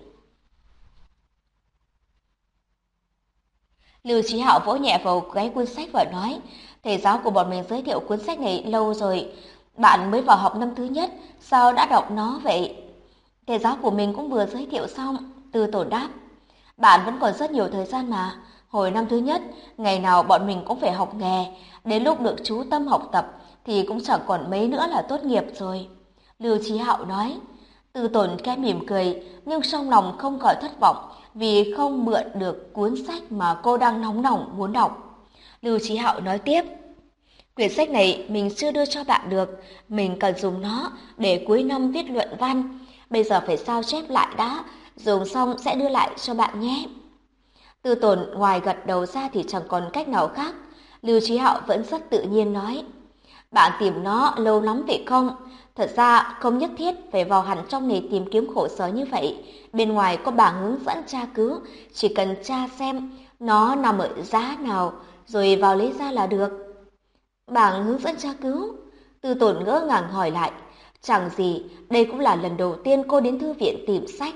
Lưu Chí Hạo vỗ nhẹ vào gáy cuốn sách và nói, thầy giáo của bọn mình giới thiệu cuốn sách này lâu rồi, bạn mới vào học năm thứ nhất, sao đã đọc nó vậy? Thầy giáo của mình cũng vừa giới thiệu xong, Tư Tồn đáp. Bạn vẫn còn rất nhiều thời gian mà, hồi năm thứ nhất, ngày nào bọn mình cũng phải học nghề, đến lúc được chú tâm học tập thì cũng chẳng còn mấy nữa là tốt nghiệp rồi. Lưu Chí Hạo nói. Tư Tồn khẽ mỉm cười, nhưng trong lòng không khỏi thất vọng vì không mượn được cuốn sách mà cô đang nóng lòng muốn đọc. Lưu Chí Hạo nói tiếp, quyển sách này mình chưa đưa cho bạn được, mình cần dùng nó để cuối năm viết luận văn, bây giờ phải sao chép lại đã, dùng xong sẽ đưa lại cho bạn nhé. Tư Tồn ngoài gật đầu ra thì chẳng còn cách nào khác. Lưu Chí Hạo vẫn rất tự nhiên nói, bạn tìm nó lâu lắm vậy không? Thật ra không nhất thiết phải vào hẳn trong này tìm kiếm khổ sở như vậy. Bên ngoài có bảng hướng dẫn tra cứu, chỉ cần tra xem nó nằm ở giá nào rồi vào lấy ra là được. Bảng hướng dẫn tra cứu? Tư Tồn ngỡ ngàng hỏi lại. Chẳng gì, đây cũng là lần đầu tiên cô đến thư viện tìm sách.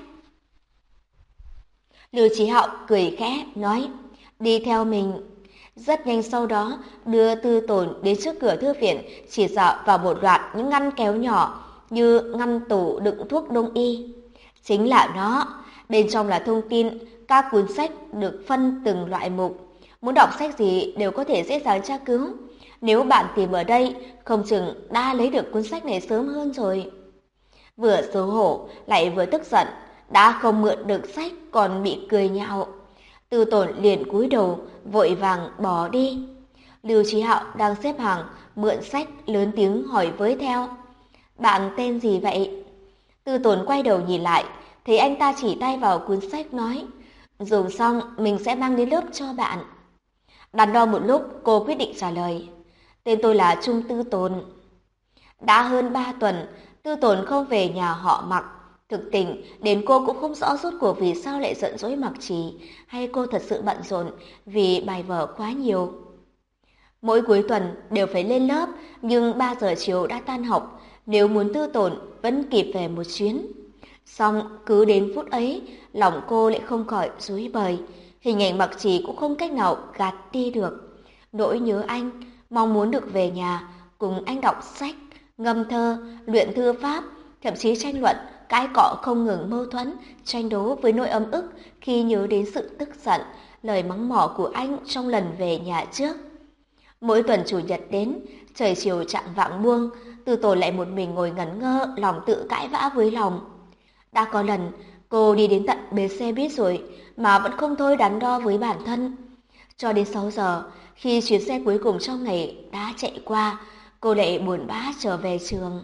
Lưu Chí Hạo cười khẽ nói, đi theo mình. Rất nhanh sau đó, đưa Tư Tồn đến trước cửa thư viện, chỉ dạo vào một loạt những ngăn kéo nhỏ như ngăn tủ đựng thuốc đông y. Chính là nó, bên trong là thông tin, các cuốn sách được phân từng loại mục. Muốn đọc sách gì đều có thể dễ dàng tra cứu. Nếu bạn tìm ở đây, không chừng đã lấy được cuốn sách này sớm hơn rồi. Vừa xấu hổ, lại vừa tức giận, đã không mượn được sách còn bị cười nhạo. Tư Tồn liền cúi đầu, vội vàng bỏ đi. Lưu Chí Hạo đang xếp hàng, mượn sách, lớn tiếng hỏi với theo. Bạn tên gì vậy? Tư Tồn quay đầu nhìn lại, thấy anh ta chỉ tay vào cuốn sách nói, dùng xong mình sẽ mang đến lớp cho bạn. Đắn đo một lúc, cô quyết định trả lời. Tên tôi là Trung Tư Tồn. Đã hơn 3 tuần, Tư Tồn không về nhà họ Mặc. Thực tình, đến cô cũng không rõ rốt cuộc vì sao lại giận dỗi Mặc Trì, hay cô thật sự bận rộn vì bài vở quá nhiều. Mỗi cuối tuần đều phải lên lớp, nhưng 3 giờ chiều đã tan học, nếu muốn Tư Tồn vẫn kịp về một chuyến. Xong cứ đến phút ấy, lòng cô lại không khỏi rối bời, hình ảnh Mặc Trì cũng không cách nào gạt đi được. Nỗi nhớ anh, mong muốn được về nhà, cùng anh đọc sách, ngâm thơ, luyện thư pháp, thậm chí tranh luận, cãi cọ không ngừng mâu thuẫn, tranh đấu với nỗi ấm ức khi nhớ đến sự tức giận, lời mắng mỏ của anh trong lần về nhà trước. Mỗi tuần chủ nhật đến, trời chiều chạng vạng buông, Tư Tồn lại một mình ngồi ngẩn ngơ, lòng tự cãi vã với lòng. Đã có lần, cô đi đến tận bến xe buýt rồi, mà vẫn không thôi đắn đo với bản thân. Cho đến 6 giờ, khi chuyến xe cuối cùng trong ngày đã chạy qua, cô lại buồn bã trở về trường.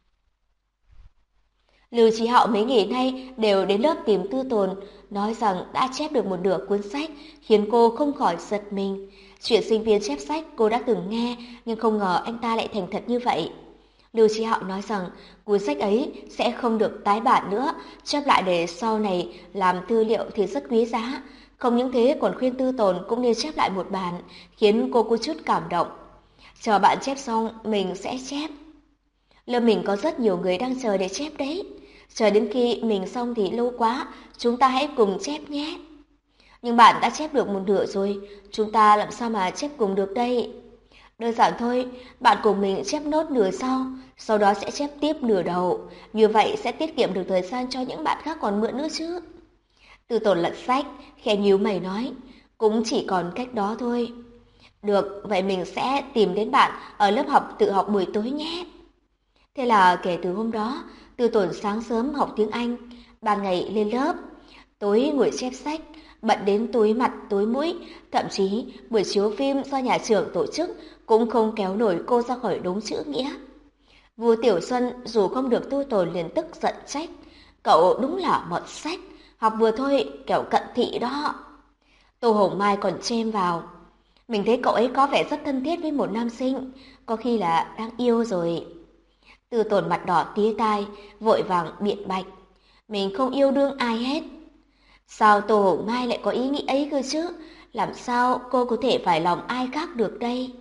Lưu Chí Hạo mấy ngày nay đều đến lớp tìm Tư Tồn, nói rằng đã chép được một nửa cuốn sách, khiến cô không khỏi giật mình. Chuyện sinh viên chép sách cô đã từng nghe, nhưng không ngờ anh ta lại thành thật như vậy. Lưu Chí Hạo nói rằng cuốn sách ấy sẽ không được tái bản nữa, chép lại để sau này làm tư liệu thì rất quý giá. Không những thế còn khuyên Tư Tồn cũng nên chép lại một bản, khiến cô có chút cảm động. Chờ bạn chép xong, mình sẽ chép. Lớp mình có rất nhiều người đang chờ để chép đấy. Chờ đến khi mình xong thì lâu quá, chúng ta hãy cùng chép nhé. Nhưng bạn đã chép được một nửa rồi, chúng ta làm sao mà chép cùng được đây? Đơn giản thôi, bạn cùng mình chép nốt nửa sau đó sẽ chép tiếp nửa đầu. Như vậy sẽ tiết kiệm được thời gian cho những bạn khác còn mượn nữa chứ. Từ Tốn lật sách, khẽ nhíu mày nói, cũng chỉ còn cách đó thôi. Được, vậy mình sẽ tìm đến bạn ở lớp học tự học buổi tối nhé. Thế là kể từ hôm đó, Từ Tốn sáng sớm học tiếng Anh, ban ngày lên lớp, tối ngồi chép sách, bận đến túi mặt túi mũi, thậm chí buổi chiếu phim do nhà trường tổ chức cũng không kéo nổi cô ra khỏi đống chữ nghĩa. Vua Tiểu Xuân dù không được Tư Tồn liền tức giận trách, cậu đúng là mọt sách, học vừa thôi kẻo cận thị đó. Tô Hồng Mai còn chêm vào, mình thấy cậu ấy có vẻ rất thân thiết với một nam sinh, có khi là đang yêu rồi. Tư Tồn mặt đỏ tía tai, vội vàng biện bạch, mình không yêu đương ai hết. Sao Tô Hồng Mai lại có ý nghĩ ấy cơ chứ? Làm sao cô có thể phải lòng ai khác được đây?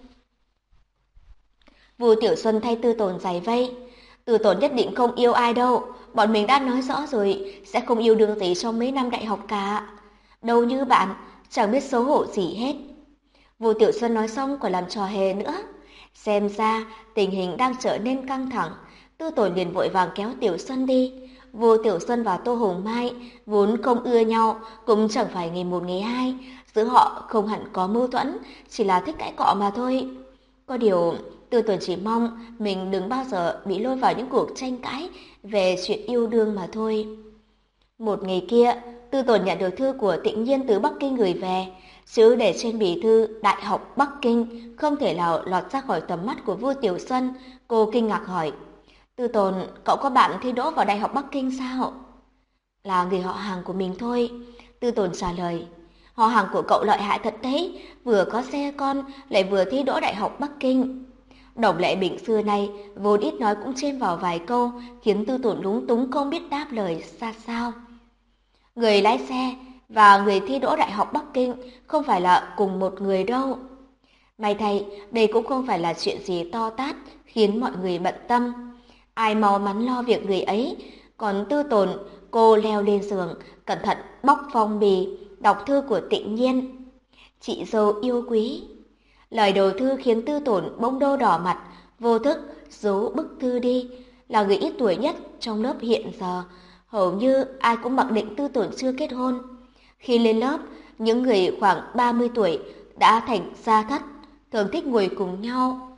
Vu Tiểu Xuân thay Tư Tồn giải vây. Tư Tồn nhất định không yêu ai đâu. Bọn mình đã nói rõ rồi, sẽ không yêu đương gì trong mấy năm đại học cả. Đâu như bạn, chẳng biết xấu hổ gì hết. Vu Tiểu Xuân nói xong còn làm trò hề nữa. Xem ra tình hình đang trở nên căng thẳng. Tư Tồn liền vội vàng kéo Tiểu Xuân đi. Vu Tiểu Xuân và Tô Hồng Mai vốn không ưa nhau, cũng chẳng phải ngày một ngày hai. Giữa họ không hẳn có mâu thuẫn, chỉ là thích cãi cọ mà thôi. Có điều, Tư Tồn chỉ mong mình đừng bao giờ bị lôi vào những cuộc tranh cãi về chuyện yêu đương mà thôi. Một ngày kia, Tư Tồn nhận được thư của Tịnh Nhiên từ Bắc Kinh gửi về. Chữ để trên bì thư Đại học Bắc Kinh không thể nào lọt ra khỏi tầm mắt của Vu Tiểu Xuân. Cô kinh ngạc hỏi, Tư Tồn, cậu có bạn thi đỗ vào Đại học Bắc Kinh sao? Là người họ hàng của mình thôi. Tư Tồn trả lời, họ hàng của cậu lợi hại thật đấy, vừa có xe con lại vừa thi đỗ Đại học Bắc Kinh. Đồng Lệ Bình xưa nay vốn ít nói cũng chêm vào vài câu, khiến Tư Tồn lúng túng không biết đáp lời ra sao. Người lái xe và người thi đỗ Đại học Bắc Kinh không phải là cùng một người đâu. May thay, đây cũng không phải là chuyện gì to tát khiến mọi người bận tâm. Ai mau mắn lo việc người ấy, còn Tư Tồn, cô leo lên giường, cẩn thận bóc phong bì, đọc thư của Tịnh Nhiên. Chị dâu yêu quý. Lời đầu thư khiến Tư Tồn bỗng đô đỏ mặt, vô thức giấu bức thư đi. Là người ít tuổi nhất trong lớp hiện giờ, hầu như ai cũng mặc định Tư Tồn chưa kết hôn. Khi lên lớp, những người khoảng 30 tuổi đã thành gia thất, thường thích ngồi cùng nhau.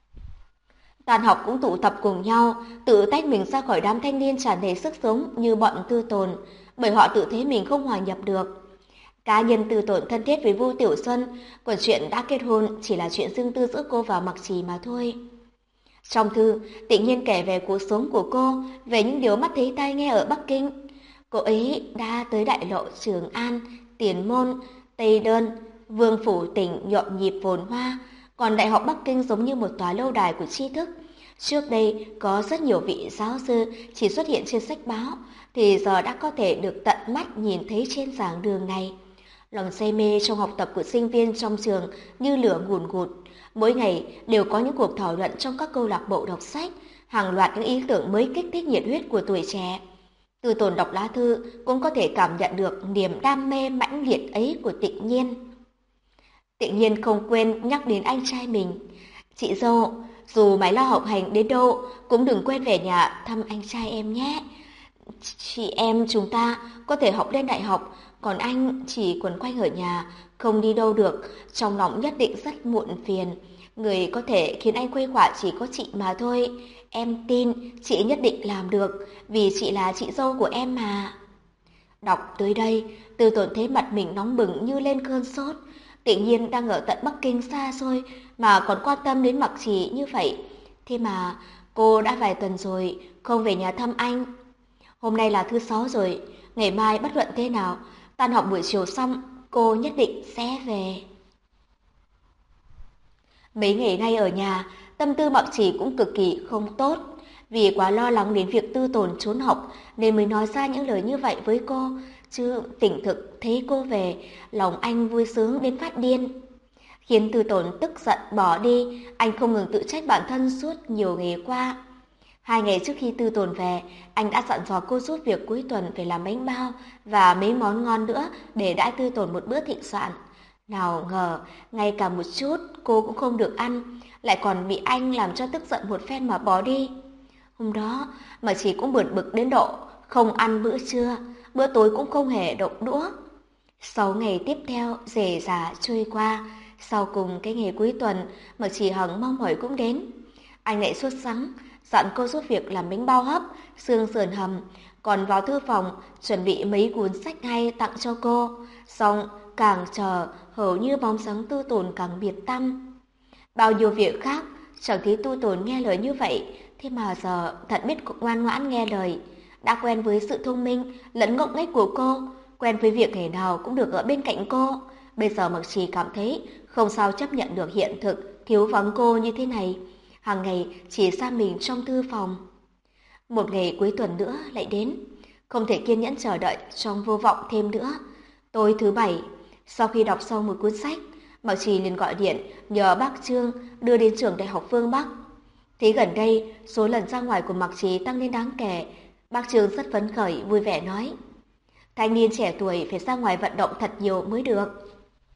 Tan học cũng tụ tập cùng nhau, tự tách mình ra khỏi đám thanh niên tràn đầy sức sống như bọn Tư Tồn, bởi họ tự thấy mình không hòa nhập được. Cá nhân Tư Tồn thân thiết với Vu Tiểu Xuân, còn chuyện đã kết hôn chỉ là chuyện riêng tư giữa cô và Mặc Trì mà thôi. Trong thư, Tịnh Nhiên kể về cuộc sống của cô, về những điều mắt thấy tai nghe ở Bắc Kinh. Cô ấy đã tới đại lộ Trường An, Tiền Môn, Tây Đơn, Vương Phủ tỉnh nhộn nhịp phồn hoa, còn Đại học Bắc Kinh giống như một tòa lâu đài của tri thức. Trước đây có rất nhiều vị giáo sư chỉ xuất hiện trên sách báo, thì giờ đã có thể được tận mắt nhìn thấy trên giảng đường này. Lòng say mê trong học tập của sinh viên trong trường như lửa ngùn ngụt. Mỗi ngày đều có những cuộc thảo luận trong các câu lạc bộ đọc sách, hàng loạt những ý tưởng mới kích thích nhiệt huyết của tuổi trẻ. Từ Tồn đọc lá thư cũng có thể cảm nhận được niềm đam mê mãnh liệt ấy của Tịnh Nhiên. Tịnh Nhiên không quên nhắc đến anh trai mình. Chị dâu, dù mày lo học hành đến đâu, cũng đừng quên về nhà thăm anh trai em nhé. Chị em chúng ta có thể học lên đại học, còn anh chỉ quấn quanh ở nhà, không đi đâu được, trong lòng nhất định rất muộn phiền. Người có thể khiến anh khuây khỏa chỉ có chị mà thôi. Em tin chị nhất định làm được, vì chị là chị dâu của em mà. Đọc tới đây, Tư Tồn thấy mặt mình nóng bừng như lên cơn sốt. Tự nhiên đang ở tận Bắc Kinh xa xôi mà còn quan tâm đến Mặc Trì như vậy. Thế mà cô đã vài tuần rồi không về nhà thăm anh. Hôm nay là thứ 6 rồi, ngày mai bất luận thế nào, tan học buổi chiều xong, cô nhất định sẽ về. Mấy ngày nay ở nhà, tâm tư Mặc Trì cũng cực kỳ không tốt. Vì quá lo lắng đến việc Tư Tồn trốn học nên mới nói ra những lời như vậy với cô. Chứ tỉnh thực thấy cô về, lòng anh vui sướng đến phát điên. khiến Tư Tồn tức giận bỏ đi. Anh không ngừng tự trách bản thân suốt nhiều ngày qua. 2 ngày trước khi Tư Tồn về, anh đã dặn dò cô giúp việc cuối tuần phải làm bánh bao và mấy món ngon nữa để đãi Tư Tồn một bữa thịnh soạn. Nào ngờ, ngay cả một chút cô cũng không được ăn, lại còn bị anh làm cho tức giận một phen mà bỏ đi. Hôm đó, mà chị cũng bực bực đến độ không ăn bữa trưa, bữa tối cũng không hề động đũa. 6 ngày tiếp theo rề rà trôi qua, sau cùng cái ngày cuối tuần mà chị Hằng mong mỏi cũng đến. Anh lại sốt sắng, dặn cô giúp việc làm bánh bao hấp, xương sườn hầm, còn vào thư phòng chuẩn bị mấy cuốn sách hay tặng cho cô. Xong càng chờ, hầu như bóng dáng Tư Tồn càng biệt tăm. Bao nhiêu việc khác, chẳng thấy Tư Tồn nghe lời như vậy, thế mà giờ thật biết ngoan ngoãn nghe lời. Đã quen với sự thông minh lẫn ngốc nghếch của cô, quen với việc ngày nào cũng được ở bên cạnh cô. Bây giờ Mặc Trì cảm thấy không sao chấp nhận được hiện thực thiếu vắng cô như thế này. Hàng ngày chỉ giam mình trong thư phòng. Một ngày cuối tuần nữa lại đến, không thể kiên nhẫn chờ đợi trong vô vọng thêm nữa. Tối thứ Bảy, sau khi đọc xong một cuốn sách, Mạc Trì liền gọi điện nhờ bác Trương đưa đến trường Đại học Phương Bắc. Thế gần đây, số lần ra ngoài của Mạc Trì tăng lên đáng kể. Bác Trương rất phấn khởi, vui vẻ nói: thanh niên trẻ tuổi phải ra ngoài vận động thật nhiều mới được.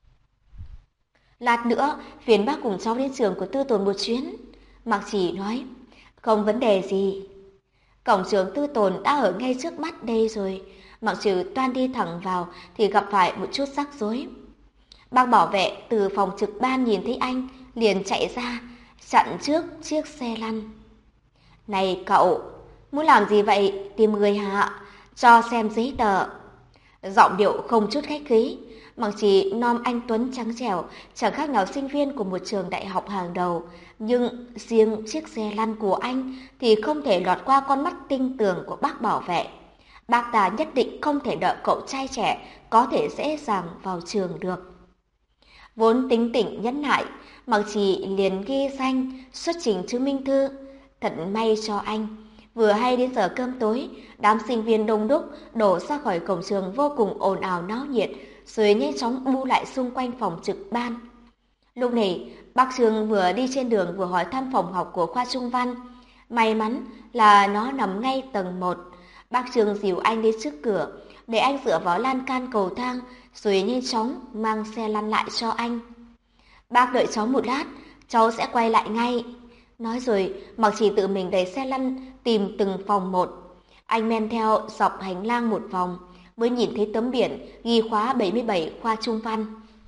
Lát nữa, phiền bác cùng cháu đến trường của Tư Tồn một chuyến. Mạc Trì nói: không vấn đề gì. Cổng trường Tư Tồn đã ở ngay trước mắt đây rồi. Mạc Trì toan đi thẳng vào thì gặp phải một chút rắc rối. Bác bảo vệ từ phòng trực ban nhìn thấy anh, liền chạy ra, chặn trước chiếc xe lăn. Này cậu, muốn làm gì vậy? Tìm người hả? Cho xem giấy tờ. Giọng điệu không chút khách khí, Mặc chỉ nom anh tuấn trắng trẻo, chẳng khác nào sinh viên của một trường đại học hàng đầu. Nhưng riêng chiếc xe lăn của anh thì không thể lọt qua con mắt tinh tường của bác bảo vệ. Bác ta nhất định không thể đợi cậu trai trẻ có thể dễ dàng vào trường được. Vốn tính tỉnh nhẫn nại, Mặc Trì liền ghi danh xuất trình chứng minh thư. Thật may cho anh, vừa hay đến giờ cơm tối, đám sinh viên đông đúc đổ ra khỏi cổng trường vô cùng ồn ào náo nhiệt, rồi nhanh chóng bu lại xung quanh phòng trực ban. Lúc này, bác Trương vừa đi trên đường vừa hỏi thăm phòng học của khoa Trung Văn. May mắn là nó nằm ngay tầng 1. Bác Trương dìu anh đến trước cửa, để anh dựa vào lan can cầu thang, rồi nhanh chóng mang xe lăn lại cho anh. Bác đợi cháu một lát, cháu sẽ quay lại ngay. Nói rồi, Mặc Chỉ tự mình đẩy xe lăn tìm từng phòng một. Anh men theo dọc hành lang một vòng, mới nhìn thấy tấm biển ghi khóa 77 khoa Trung Văn.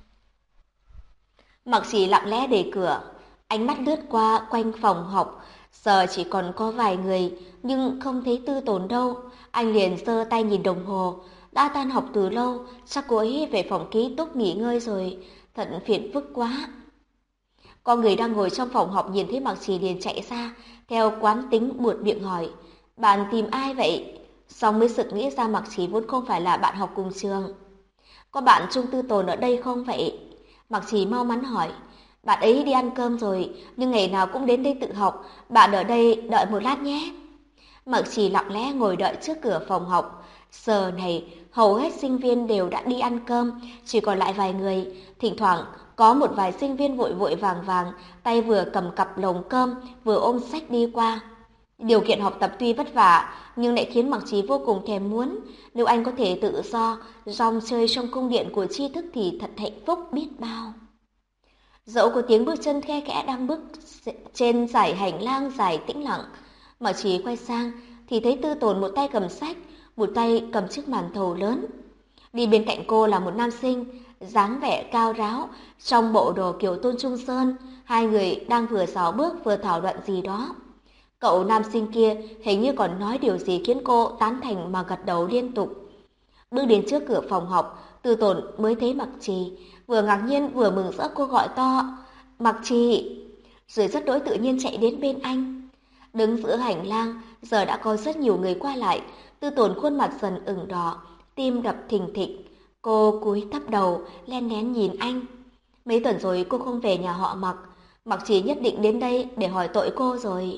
Mặc Chỉ lặng lẽ để cửa, ánh mắt lướt qua quanh phòng học. Giờ chỉ còn có vài người, nhưng không thấy Tư Tồn đâu. Anh liền giơ tay nhìn đồng hồ. Đã tan học từ lâu, chắc cô ấy về phòng ký túc nghỉ ngơi rồi. Thật phiền phức quá. Có người đang ngồi trong phòng học nhìn thấy Mặc Trì liền chạy ra, theo quán tính buột miệng hỏi: bạn tìm ai vậy? Xong mới sực nghĩ ra Mặc Trì vốn không phải là bạn học cùng trường. Có bạn Trung Tư Tồn ở đây không vậy? Mặc Trì mau mắn hỏi. Bạn ấy đi ăn cơm rồi, nhưng ngày nào cũng đến đây tự học. Bạn ở đây đợi một lát nhé. Mặc Trì lặng lẽ ngồi đợi trước cửa phòng học. Giờ này, hầu hết sinh viên đều đã đi ăn cơm, chỉ còn lại vài người. Thỉnh thoảng, có một vài sinh viên vội vội vàng vàng, tay vừa cầm cặp lồng cơm, vừa ôm sách đi qua. Điều kiện học tập tuy vất vả, nhưng lại khiến Mặc Trì vô cùng thèm muốn. Nếu anh có thể tự do, rong chơi trong cung điện của tri thức thì thật hạnh phúc biết bao. Dẫu có tiếng bước chân khe khẽ đang bước trên dải hành lang dài tĩnh lặng, Mặc Trì quay sang thì thấy Tư Tồn một tay cầm sách, một tay cầm chiếc màn thầu lớn. Đi bên cạnh cô là một nam sinh, dáng vẻ cao ráo, trong bộ đồ kiểu Tôn Trung Sơn. Hai người đang vừa xảo bước vừa thảo luận gì đó. Cậu nam sinh kia hình như còn nói điều gì khiến cô tán thành mà gật đầu liên tục. Bước đến trước cửa phòng học, Tư Tồn mới thấy Mặc Trì, vừa ngạc nhiên vừa mừng rỡ cô gọi to: Mặc Trì! Rồi rất đỗi tự nhiên chạy đến bên anh. Đứng giữa hành lang, giờ đã có rất nhiều người qua lại. Tư Tồn khuôn mặt dần ửng đỏ, tim đập thình thịch. Cô cúi thấp đầu, len lén nhìn anh. Mấy tuần rồi cô không về nhà họ Mặc. Mặc Trì nhất định đến đây để hỏi tội cô rồi.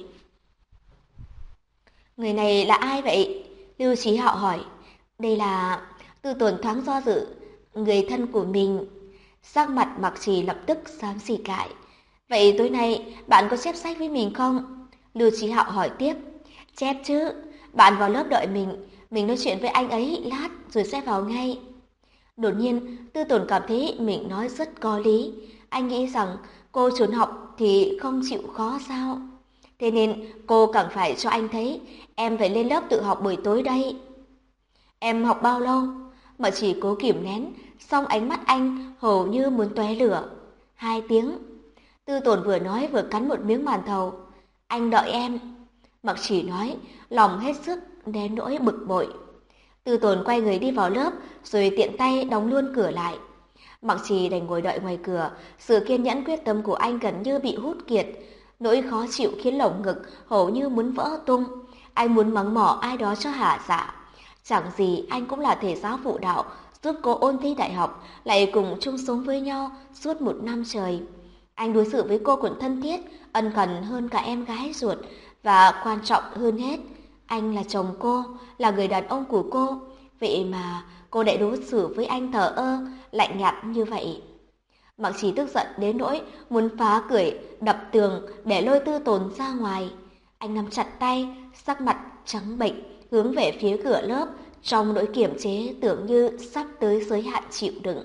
Người này là ai vậy? Lưu Chí Hạo hỏi. Đây là... Tư Tồn thoáng do dự. Người thân của mình. Sắc mặt Mặc Trì lập tức xám xịt lại. Vậy tối nay bạn có chép sách với mình không? Lưu Chí Hạo hỏi tiếp. Chép chứ, bạn vào lớp đợi mình nói chuyện với anh ấy lát rồi sẽ vào ngay. Đột nhiên, Tư Tồn cảm thấy mình nói rất có lý. Anh nghĩ rằng cô trốn học thì không chịu khó sao? Thế nên cô càng phải cho anh thấy em phải lên lớp tự học buổi tối đây. Em học bao lâu? Mà chỉ cố kìm nén, song ánh mắt anh hầu như muốn tóe lửa. 2 tiếng. Tư Tồn vừa nói vừa cắn một miếng màn thầu. Anh đợi em. Mặc chỉ nói, lòng hết sức đến nỗi bực bội. Tư Tồn quay người đi vào lớp, rồi tiện tay đóng luôn cửa lại. Mặc Trì đành ngồi đợi ngoài cửa, sự kiên nhẫn quyết tâm của anh gần như bị hút kiệt. Nỗi khó chịu khiến lồng ngực hầu như muốn vỡ tung. Anh muốn mắng mỏ ai đó cho hả dạ. Chẳng gì anh cũng là thầy giáo phụ đạo, giúp cô ôn thi đại học, lại cùng chung sống với nhau suốt 1 năm trời. Anh đối xử với cô còn thân thiết, ân cần hơn cả em gái ruột, và quan trọng hơn hết, anh là chồng cô, là người đàn ông của cô. Vậy mà cô lại đối xử với anh thờ ơ, lạnh nhạt như vậy. Mặc Chỉ tức giận đến nỗi muốn phá cười, đập tường để lôi Tư Tồn ra ngoài. Anh nắm chặt tay, sắc mặt trắng bệch, hướng về phía cửa lớp, trong nỗi kiềm chế tưởng như sắp tới giới hạn chịu đựng.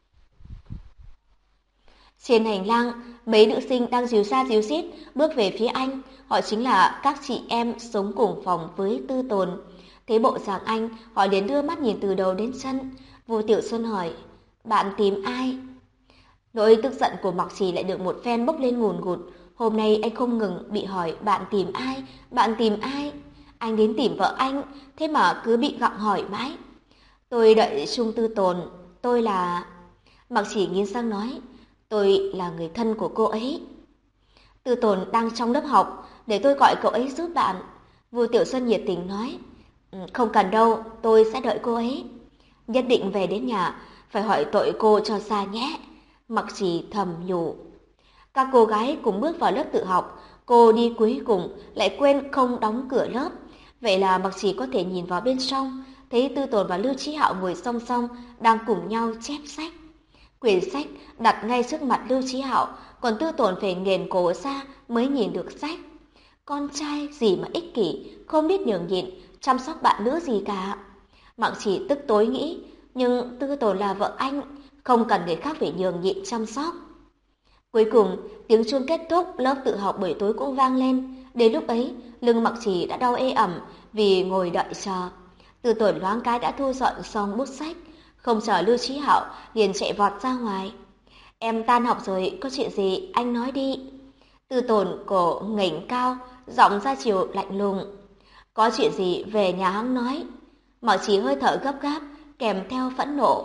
Trên hành lang, mấy nữ sinh đang díu ra díu dít bước về phía anh. Họ chính là các chị em sống cùng phòng với Tư Tồn. Thấy bộ dạng anh, họ liền đưa mắt nhìn từ đầu đến chân. Vô Tiểu Xuân hỏi, bạn tìm ai? Nỗi tức giận của Mặc Trì lại được một phen bốc lên ngùn ngụt. Hôm nay anh không ngừng bị hỏi bạn tìm ai, bạn tìm ai. Anh đến tìm vợ anh, thế mà cứ bị gặng hỏi mãi. Tôi đợi Trung Tư Tồn, tôi là... Mặc Chỉ nghiến răng nói, tôi là người thân của cô ấy. Tư Tồn đang trong lớp học, để tôi gọi cậu ấy giúp bạn. Vu Tiểu Xuân nhiệt tình nói, không cần đâu, tôi sẽ đợi cô ấy. Nhất định về đến nhà, phải hỏi tội cô cho xa nhé. Mặc Chỉ thầm nhủ. Các cô gái cùng bước vào lớp tự học, cô đi cuối cùng lại quên không đóng cửa lớp. Vậy là Mặc Chỉ có thể nhìn vào bên trong, thấy Tư Tồn và Lưu Chí Hạo ngồi song song đang cùng nhau chép sách. Quyển sách đặt ngay trước mặt Lưu Chí Hạo, còn Tư Tồn phải nghền cổ ra mới nhìn được sách. Con trai gì mà ích kỷ, không biết nhường nhịn, chăm sóc bạn nữ gì cả. Mặc Chỉ tức tối nghĩ, nhưng Tư Tồn là vợ anh, không cần người khác phải nhường nhịn chăm sóc. Cuối cùng, tiếng chuông kết thúc lớp tự học buổi tối cũng vang lên. Đến lúc ấy, lưng Mặc Chỉ đã đau ê ẩm vì ngồi đợi chờ. Tư Tồn loáng cái đã thu dọn xong bút sách, không chờ Lưu Chí Hạo liền chạy vọt ra ngoài. Em tan học rồi, có chuyện gì anh nói đi. Tư Tồn cổ ngẩng cao, giọng ra chiều lạnh lùng. Có chuyện gì về nhà hắn nói. Mặc Chỉ hơi thở gấp gáp, kèm theo phẫn nộ.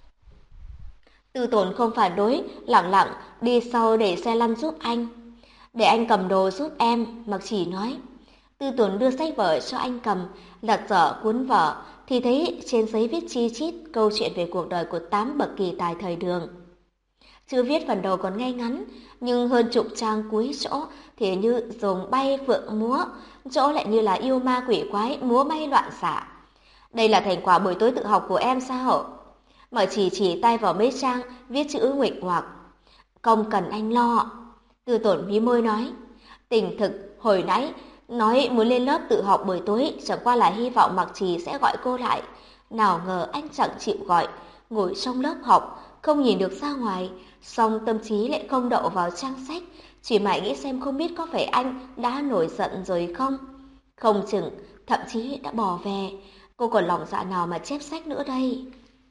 Tư Tồn không phản đối, lặng lặng đi sau để xe lăn giúp anh. Để anh cầm đồ giúp em, Mặc Chỉ nói. Tư Tồn đưa sách vở cho anh cầm, lật dở cuốn vở, thì thấy trên giấy viết chi chít câu chuyện về cuộc đời của 8 bậc kỳ tài thời Đường. Chữ viết phần đầu còn ngay ngắn, nhưng hơn chục trang cuối chỗ thì như rồng bay phượng múa, chỗ lại như là yêu ma quỷ quái múa may loạn xạ. Đây là thành quả buổi tối tự học của em sao? Mở chỉ tay vào mấy trang viết chữ nguệch ngoạc. Không cần anh lo. Tư Tồn mí môi nói. Tình thực hồi nãy nói muốn lên lớp tự học buổi tối, chẳng qua là hy vọng Mặc Trì sẽ gọi cô lại. Nào ngờ anh chẳng chịu gọi, ngồi trong lớp học, không nhìn được ra ngoài, song tâm trí lại không đậu vào trang sách, chỉ mãi nghĩ xem không biết có phải anh đã nổi giận rồi không. Không chừng, thậm chí đã bỏ về, cô còn lòng dạ nào mà chép sách nữa đây.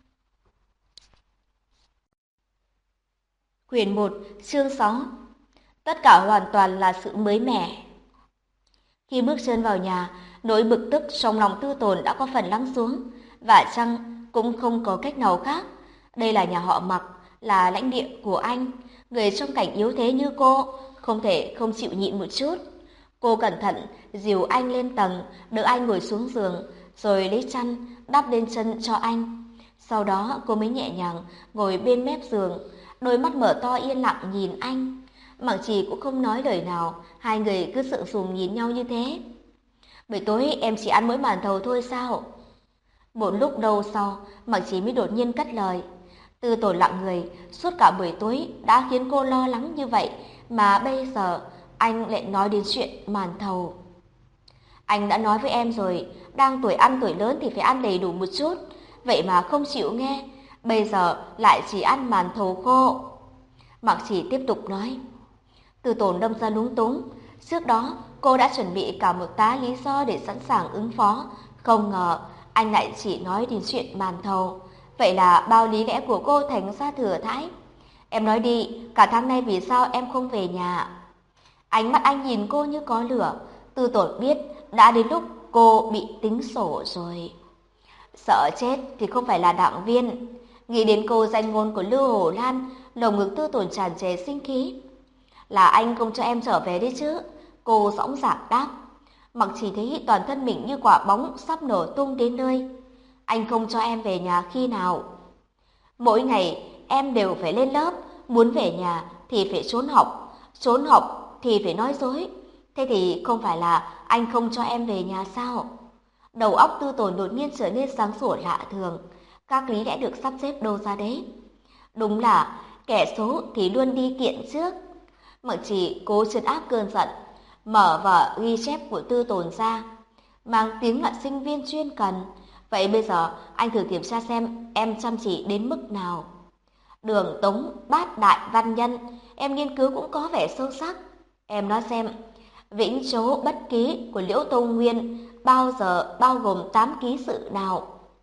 Quyển 1, chương 6. Tất cả hoàn toàn là sự mới mẻ. Khi bước chân vào nhà, nỗi bực tức trong lòng Tư Tồn đã có phần lắng xuống, và chăng cũng không có cách nào khác. Đây là nhà họ Mặc, là lãnh địa của anh, người trong cảnh yếu thế như cô, không thể không chịu nhịn một chút. Cô cẩn thận dìu anh lên tầng, đỡ anh ngồi xuống giường, rồi lấy chăn đắp lên chân cho anh. Sau đó cô mới nhẹ nhàng ngồi bên mép giường, đôi mắt mở to yên lặng nhìn anh. Mặc Trì cũng không nói lời nào, hai người cứ sượng sùng nhìn nhau như thế. Buổi tối em chỉ ăn mỗi màn thầu thôi sao? Một lúc lâu sau, Mặc Trì mới đột nhiên cất lời. Tư Tồn lặng người, suốt cả buổi tối đã khiến cô lo lắng như vậy, mà bây giờ anh lại nói đến chuyện màn thầu. Anh đã nói với em rồi, đang tuổi ăn tuổi lớn thì phải ăn đầy đủ một chút, vậy mà không chịu nghe, bây giờ lại chỉ ăn màn thầu khô. Mạc Chỉ tiếp tục nói. Tư Tồn đâm ra lúng túng, trước đó cô đã chuẩn bị cả một tá lý do để sẵn sàng ứng phó, không ngờ anh lại chỉ nói đến chuyện màn thầu. Vậy là bao lý lẽ của cô thành ra thừa thãi. Em nói đi, cả tháng nay vì sao em không về nhà? Ánh mắt anh nhìn cô như có lửa. Tư Tồn biết đã đến lúc cô bị tính sổ rồi. Sợ chết thì không phải là đảng viên. Nghĩ đến câu danh ngôn của Lưu Hổ Lan, lồng ngực Tư Tồn tràn trề sinh khí. Là anh không cho em trở về đấy chứ? Cô dõng dạc đáp. Mặc Chỉ thấy toàn thân mình như quả bóng sắp nổ tung đến nơi. Anh không cho em về nhà khi nào? Mỗi ngày em đều phải lên lớp, muốn về nhà thì phải trốn học thì phải nói dối. Thế thì không phải là anh không cho em về nhà sao? Đầu óc Tư Tồn đột nhiên trở nên sáng sủa lạ thường. Các lý lẽ được sắp xếp đâu ra đấy? Đúng là kẻ xấu thì luôn đi kiện trước. Mặc Chỉ cố trấn áp cơn giận, mở vở ghi chép của Tư Tồn ra, mang tiếng là sinh viên chuyên cần. Vậy bây giờ anh thử kiểm tra xem em chăm chỉ đến mức nào. Đường Tống, Bát Đại, Văn Nhân, em nghiên cứu cũng có vẻ sâu sắc. Em nói xem, Vĩnh Chố Bất Ký của Liễu Tông Nguyên bao giờ bao gồm 8 ký sự nào?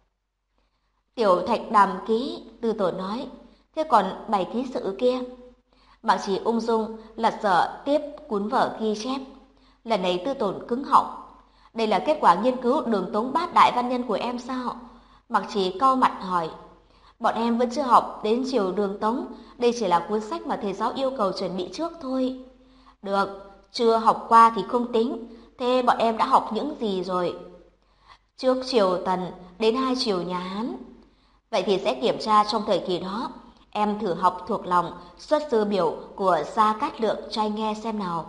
Tiểu Thạch Đàm Ký, Tư Tồn nói. Thế còn 7 ký sự kia? Mạc Chỉ ung dung lật dở tiếp cuốn vở ghi chép. Lần này Tư Tồn cứng họng. Đây là kết quả nghiên cứu Đường Tống Bát Đại Văn Nhân của em sao? Mạc Chỉ cau mặt hỏi. Bọn em vẫn chưa học đến chiều Đường Tống, đây chỉ là cuốn sách mà thầy giáo yêu cầu chuẩn bị trước thôi. Được, chưa học qua thì không tính. Thế bọn em đã học những gì rồi? Trước triều Tần đến 2 triều nhà Hán. Vậy thì sẽ kiểm tra trong thời kỳ đó. Em thử học thuộc lòng Xuất Sư Biểu của Gia Cát Lượng cho anh nghe xem nào.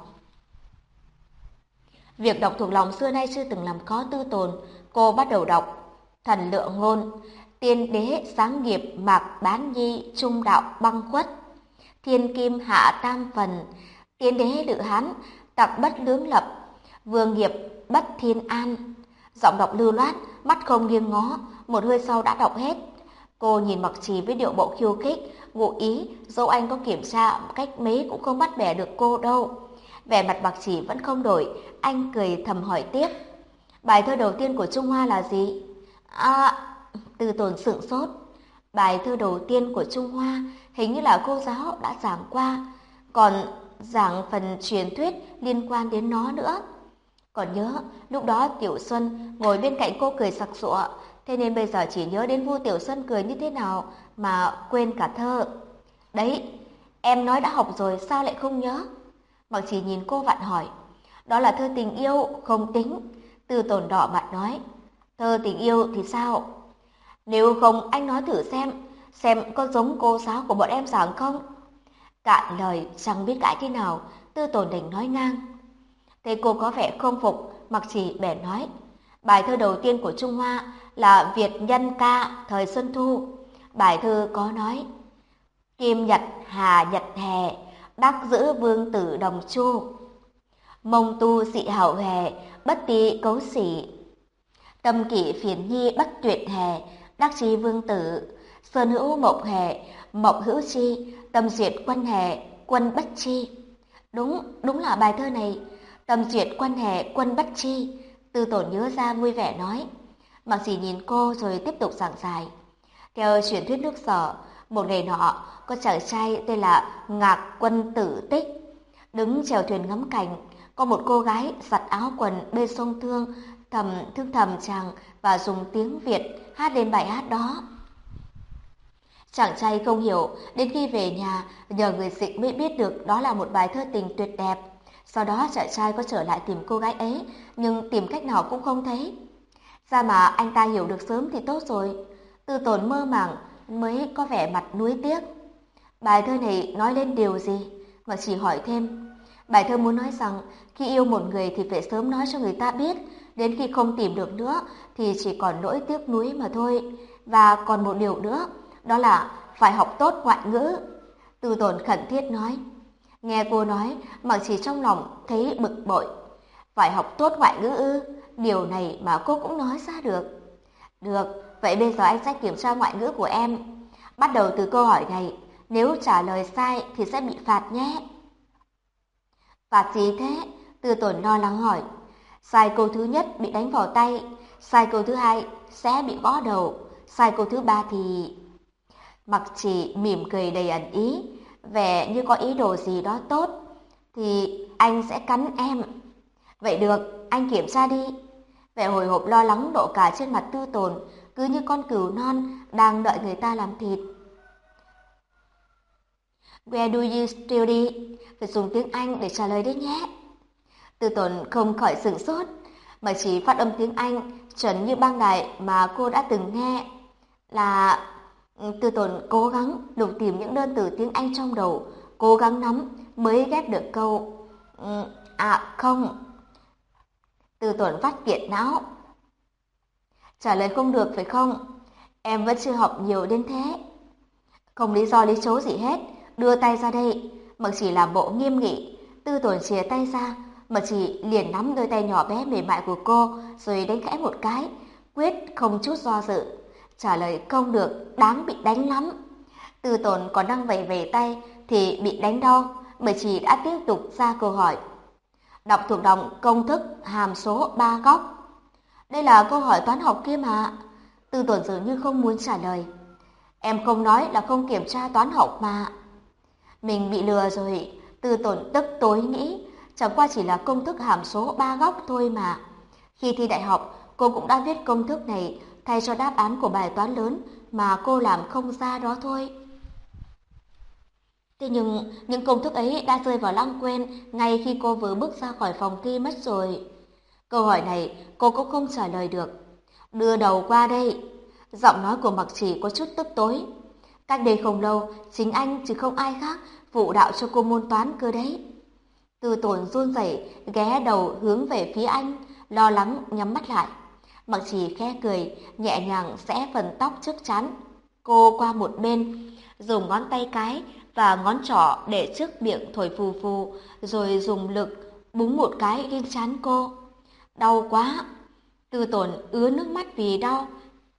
Việc đọc thuộc lòng xưa nay chưa từng làm khó Tư Tồn. Cô bắt đầu đọc. Thần Lượng Ngôn, Tiên Đế sáng nghiệp Mạc Bán Nhi trung đạo băng khuất. Thiên Kim hạ tam phần, Tiên Đế Lự Hán tặc bất lưỡng lập, Vương nghiệp bất thiên an. Giọng đọc lưu loát, mắt không nghiêng ngó, một hơi sau đã đọc hết. Cô nhìn Mạc Chỉ với điệu bộ khiêu khích, ngụ ý dẫu anh có kiểm tra cách mấy cũng không bắt bẻ được cô đâu. Vẻ mặt Mạc Chỉ vẫn không đổi, anh cười thầm hỏi tiếp. Bài thơ đầu tiên của Trung Hoa là gì? Tư Tồn sửng sốt. Bài thơ đầu tiên của Trung Hoa hình như là cô giáo đã giảng qua, còn giảng phần truyền thuyết liên quan đến nó nữa. Còn nhớ, lúc đó Tiểu Xuân ngồi bên cạnh cô cười sặc sụa, thế nên bây giờ chỉ nhớ đến Vu Tiểu Xuân cười như thế nào mà quên cả thơ. Đấy, em nói đã học rồi sao lại không nhớ? Mặc Chỉ nhìn cô vặn hỏi. Đó là thơ tình yêu, không tính. Tư Tồn đỏ mặt nói. Thơ tình yêu thì sao? Nếu không anh nói thử xem có giống cô giáo của bọn em giảng không? Cạn lời chẳng biết cãi thế nào, Tư Tồn đành nói ngang. Thấy cô có vẻ không phục, Mặc Chỉ bèn nói. Bài thơ đầu tiên của Trung Hoa là Việt Nhân Ca thời Xuân Thu. Bài thơ có nói. Kim Nhật Hà Nhật Hè, đắc giữ vương tử đồng chu. Mông tu dị hảo hề, bất ti cấu sĩ. Tâm kỷ phiền nhi bất tuyệt hề, đắc chi vương tử. Sơn hữu mộc hữu chi, tâm duyệt quân hề, quân bất chi. Đúng là bài thơ này. Tâm duyệt quân hề, quân bất chi. Tư Tồn nhớ ra vui vẻ nói. Mặc Chỉ nhìn cô rồi tiếp tục giảng giải. Theo truyền thuyết nước Sở, một ngày nọ có chàng trai tên là Ngạc Quân Tử Tích. Đứng chèo thuyền ngắm cảnh, có một cô gái giặt áo quần bên sông Thương thầm chàng và dùng tiếng Việt hát lên bài hát đó. Chàng trai không hiểu, đến khi về nhà nhờ người dịch mới biết được đó là một bài thơ tình tuyệt đẹp. Sau đó chàng trai có trở lại tìm cô gái ấy, nhưng tìm cách nào cũng không thấy. Ra mà anh ta hiểu được sớm thì tốt rồi. Tư Tồn mơ màng mới có vẻ mặt nuối tiếc. Bài thơ này nói lên điều gì? Mà chỉ hỏi thêm. Bài thơ muốn nói rằng khi yêu một người thì phải sớm nói cho người ta biết, đến khi không tìm được nữa thì chỉ còn nỗi tiếc nuối mà thôi. Và còn một điều nữa, đó là phải học tốt ngoại ngữ. Tư Tồn khẩn thiết nói. Nghe cô nói, Mặc Chỉ trong lòng thấy bực bội. Phải học tốt ngoại ngữ ư? Điều này mà cô cũng nói ra được. Được, vậy bây giờ anh sẽ kiểm tra ngoại ngữ của em. Bắt đầu từ câu hỏi này, nếu trả lời sai thì sẽ bị phạt nhé. Phạt gì thế? Tư Tồn lo lắng hỏi. Sai câu thứ nhất bị đánh vào tay, sai câu thứ hai sẽ bị gõ đầu, sai câu thứ ba thì... Mặc Chỉ mỉm cười đầy ẩn ý, vẻ như có ý đồ gì đó tốt. Thì anh sẽ cắn em. Vậy được, anh kiểm tra đi. Vẻ hồi hộp lo lắng độ cả trên mặt Tư Tồn, cứ như con cừu non đang đợi người ta làm thịt. Where do you study? Phải dùng tiếng Anh để trả lời đấy nhé. Tư Tồn không khỏi sửng sốt, mà chỉ phát âm tiếng Anh chuẩn như băng đài mà cô đã từng nghe. Là... Tư Tồn cố gắng lục tìm những đơn từ tiếng Anh trong đầu, cố gắng nắm mới ghép được câu không. Tư Tồn vắt kiệt não. Trả lời không được phải không? Em vẫn chưa học nhiều đến thế. Không lý do lý chố gì hết, đưa tay ra đây. Mặc Chỉ làm bộ nghiêm nghị. Tư Tồn chìa tay ra, Mặc Chỉ liền nắm đôi tay nhỏ bé mềm mại của cô rồi đánh khẽ một cái, quyết không chút do dự. Trả lời không được, đáng bị đánh lắm. Tư Tồn còn đang vẫy vẫy tay thì bị đánh đau, Mặc Chỉ đã tiếp tục ra câu hỏi. Đọc thuộc lòng công thức hàm số 3 góc. Đây là câu hỏi toán học kia mà. Tư Tồn dường như không muốn trả lời. Em không nói là không kiểm tra toán học mà. Mình bị lừa rồi. Tư Tồn tức tối nghĩ, chẳng qua chỉ là công thức hàm số 3 góc thôi mà. Khi thi đại học, cô cũng đã viết công thức này thay cho đáp án của bài toán lớn mà cô làm không ra đó thôi. Thế nhưng những công thức ấy đã rơi vào lãng quên ngay khi cô vừa bước ra khỏi phòng thi mất rồi. Câu hỏi này cô cũng không trả lời được. Đưa đầu qua đây. Giọng nói của Mặc Chỉ có chút tức tối. Cách đây không lâu, chính anh chứ không ai khác phụ đạo cho cô môn toán cơ đấy. Tư Tồn run rẩy ghé đầu hướng về phía anh, lo lắng nhắm mắt lại. Mặc Chỉ khẽ cười, nhẹ nhàng xẽ phần tóc trước trán cô qua một bên, dùng ngón tay cái và ngón trỏ để trước miệng thổi phù phù, rồi dùng lực búng một cái lên trán cô. Đau quá. Tư Tồn ứa nước mắt vì đau.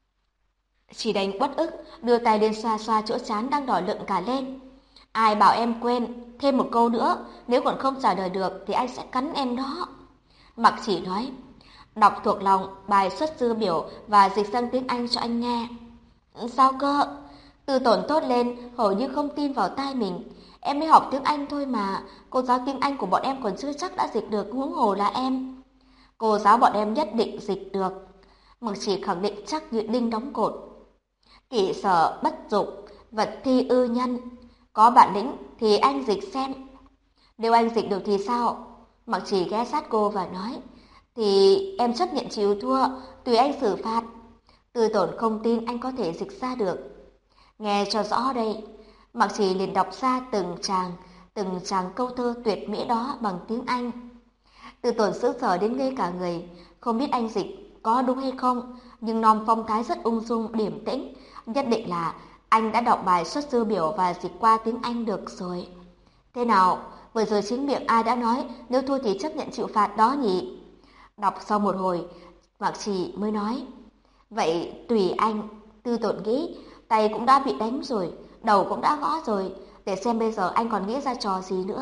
Chỉ đành bất ức đưa tay lên xoa xoa chỗ trán đang đỏ lựng cả lên. Ai bảo em quên, thêm một câu nữa, nếu còn không trả lời được thì anh sẽ cắn em đó. Mặc Chỉ nói. Đọc thuộc lòng bài xuất sư biểu và dịch sang tiếng Anh cho anh nghe. Sao cơ? Tư Tồn thốt lên, hầu như không tin vào tai mình. Em mới học tiếng Anh thôi mà, cô giáo tiếng Anh của bọn em còn chưa chắc đã dịch được, huống hồ là em. Cô giáo bọn em nhất định dịch được. Mặc Chỉ khẳng định chắc như đinh đóng cột. Kỷ sở bất dụng, vật thi ư nhân. Có bản lĩnh thì anh dịch xem. Nếu anh dịch được thì sao? Mặc Chỉ ghé sát cô và nói. Thì em chấp nhận chịu thua, tùy anh xử phạt. Tư Tồn không tin anh có thể dịch ra được. Nghe cho rõ đây. Mặc Chỉ liền đọc ra từng tràng câu thơ tuyệt mỹ đó bằng tiếng Anh. Tư Tồn sững sờ đến ngây cả người, không biết anh dịch có đúng hay không, nhưng nom phong thái rất ung dung điềm tĩnh, nhất định là anh đã đọc bài xuất sư biểu và dịch qua tiếng Anh được rồi. Thế nào, vừa rồi chính miệng ai đã nói nếu thua thì chấp nhận chịu phạt đó nhỉ? Đọc sau một hồi, Mặc Chỉ mới nói. Vậy tùy anh. Tư Tồn nghĩ, tay cũng đã bị đánh rồi, đầu cũng đã gõ rồi, để xem bây giờ anh còn nghĩ ra trò gì nữa.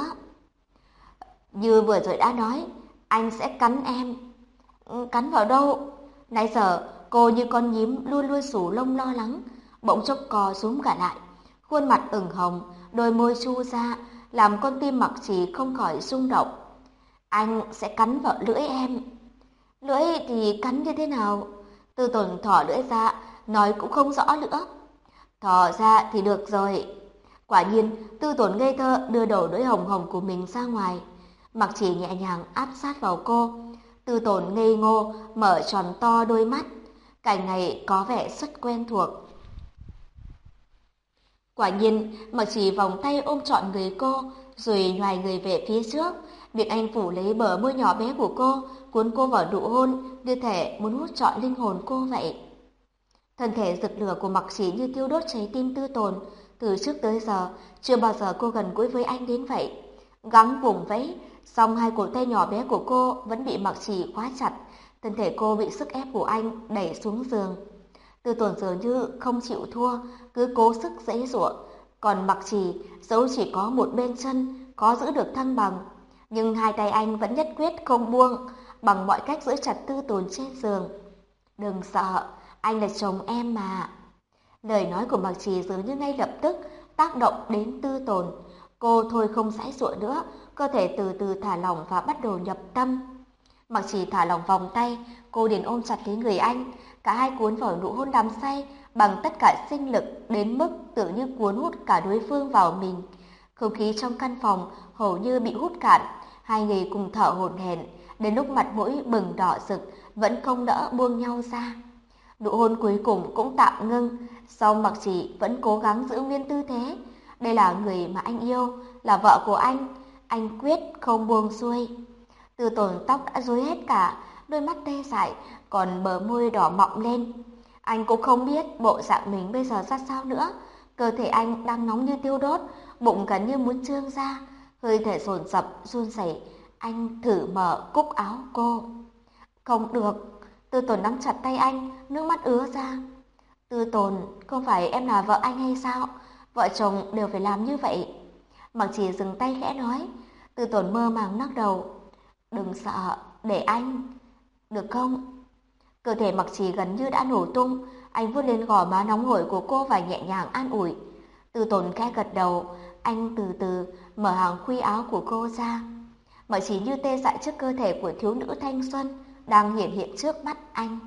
Như vừa rồi đã nói, anh sẽ cắn em. Cắn vào đâu? Nãy giờ cô như con nhím luôn luôn sủ lông lo lắng, bỗng chốc cò rúm cả lại, khuôn mặt ửng hồng, đôi môi chu ra, làm con tim Mặc Chỉ không khỏi rung động. Anh sẽ cắn vào lưỡi em. Lưỡi thì cắn như thế nào? Tư Tồn thỏ lưỡi ra, nói cũng không rõ nữa. Thỏ ra thì được rồi. Quả nhiên, Tư Tồn ngây thơ đưa đầu lưỡi hồng hồng của mình ra ngoài. Mặc Chỉ nhẹ nhàng áp sát vào cô. Tư Tồn ngây ngô, mở tròn to đôi mắt. Cảnh này có vẻ rất quen thuộc. Quả nhiên, Mặc Chỉ vòng tay ôm trọn người cô, rồi nhoài người về phía trước. Miệng anh phủ lấy bờ môi nhỏ bé của cô, cuốn cô vào nụ hôn, như thể muốn hút trọn linh hồn cô vậy. Thân thể rực lửa của Mặc Chỉ như thiêu đốt trái tim Tư Tồn. Từ trước tới giờ, chưa bao giờ cô gần gũi với anh đến vậy. Gắng vùng vẫy, song hai cổ tay nhỏ bé của cô vẫn bị Mặc Trì khóa chặt. Thân thể cô bị sức ép của anh đẩy xuống giường. Tư Tồn dường như không chịu thua, cứ cố sức giãy giụa. Còn Mặc Trì dẫu chỉ có một bên chân có giữ được thăng bằng, nhưng hai tay anh vẫn nhất quyết không buông, bằng mọi cách giữ chặt Tư Tồn trên giường. Đừng sợ, anh là chồng em mà. Lời nói của Mặc Trì dường như ngay lập tức tác động đến Tư Tồn. Cô thôi không giãy giụa nữa, cơ thể từ từ thả lỏng và bắt đầu nhập tâm. Mặc Trì thả lỏng vòng tay, cô liền ôm chặt lấy người anh, cả hai cuốn vào nụ hôn đắm say bằng tất cả sinh lực đến mức tự như cuốn hút cả đối phương vào mình. Không khí trong căn phòng hầu như bị hút cạn, hai người cùng thở hổn hển, đến lúc mặt mũi bừng đỏ rực vẫn không nỡ buông nhau ra. Nụ hôn cuối cùng cũng tạm ngưng, song Mặc Trì vẫn cố gắng giữ nguyên tư thế. Đây là người mà anh yêu, là vợ của anh quyết không buông xuôi. Tư Tồn tóc đã rối hết cả, đôi mắt tê dại, còn bờ môi đỏ mọng lên. Anh cũng không biết bộ dạng mình bây giờ ra sao nữa. Cơ thể anh đang nóng như thiêu đốt, bụng gần như muốn trương ra, hơi thở dồn dập run rẩy. Anh thử mở cúc áo cô. Không được. Tư Tồn nắm chặt tay anh, nước mắt ứa ra. Tư Tồn, không phải em là vợ anh hay sao? Vợ chồng đều phải làm như vậy. Mặc Trì dừng tay khẽ nói. Tư Tồn mơ màng lắc đầu. Đừng sợ, để anh. Được không? Cơ thể Mặc Trì gần như đã nổ tung. Anh vuốt lên gò má nóng hổi của cô và nhẹ nhàng an ủi. Tư Tồn khẽ gật đầu. Anh từ từ mở hàng khuy áo của cô ra. Mặc Trì như tê dại trước cơ thể của thiếu nữ thanh xuân đang hiện hiện trước mắt anh.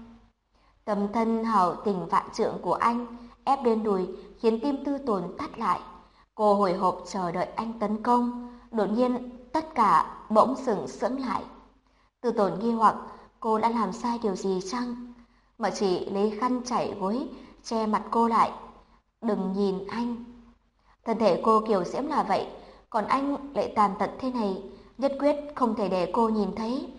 Tấm thân hào tình vạn trượng của anh ép lên đùi khiến tim Tư Tồn thắt lại. Cô hồi hộp chờ đợi anh tấn công. Đột nhiên tất cả bỗng sừng sững lại. Tư Tồn nghi hoặc cô đã làm sai điều gì chăng? Mà chỉ lấy khăn chảy gối che mặt cô lại. Đừng nhìn anh. Thân thể cô kiều diễm là vậy, còn anh lại tàn tật thế này, nhất quyết không thể để cô nhìn thấy.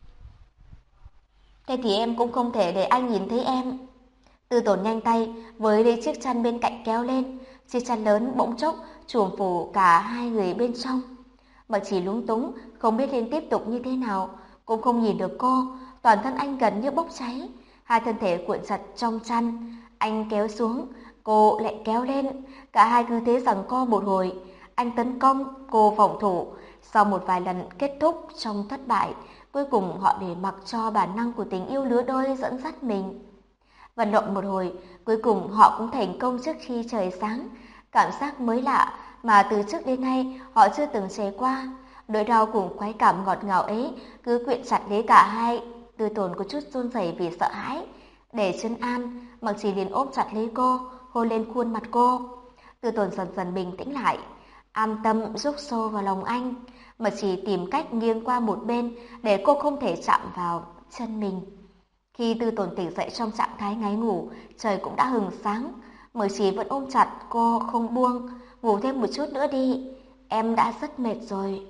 Thế thì em cũng không thể để anh nhìn thấy em. Tư Tồn nhanh tay với lấy chiếc chăn bên cạnh kéo lên, chiếc chăn lớn bỗng chốc trùm phủ cả hai người bên trong. Mà chỉ lúng túng không biết nên tiếp tục như thế nào, cũng không nhìn được cô, toàn thân anh gần như bốc cháy, hai thân thể cuộn chặt trong chăn, anh kéo xuống, cô lại kéo lên, cả hai cứ thế giằng co một hồi, anh tấn công, cô phòng thủ, sau một vài lần kết thúc trong thất bại, cuối cùng họ để mặc cho bản năng của tình yêu lứa đôi dẫn dắt mình. Vật lộn một hồi, cuối cùng họ cũng thành công trước khi trời sáng. Cảm giác mới lạ mà từ trước đến nay họ chưa từng trải qua. Nỗi đau cùng khoái cảm ngọt ngào ấy cứ quyện chặt lấy cả hai. Tư Tồn có chút run rẩy vì sợ hãi. Để trấn an, Mặc Trì liền ôm chặt lấy cô, hôn lên khuôn mặt cô. Tư Tồn dần dần bình tĩnh lại, an tâm rúc sâu vào lòng anh. Mặc Trì tìm cách nghiêng qua một bên để cô không thể chạm vào chân mình. Khi Tư Tồn tỉnh dậy trong trạng thái ngáy ngủ, trời cũng đã hừng sáng. Mặc Trì vẫn ôm chặt cô không buông. Ngủ thêm một chút nữa đi, em đã rất mệt rồi.